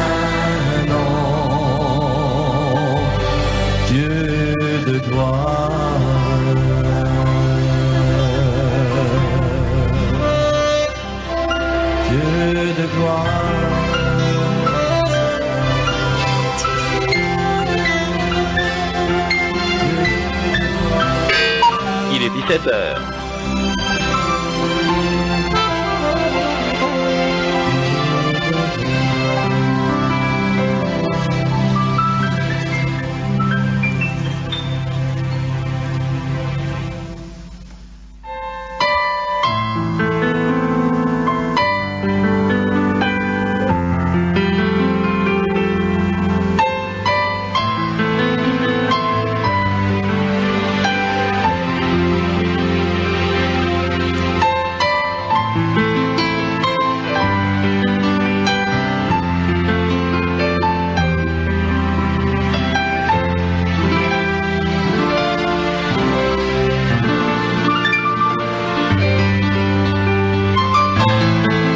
Saint-Nom, Dieu de gloire, Dieu de gloire. Il est dix-sept heures. Thank you.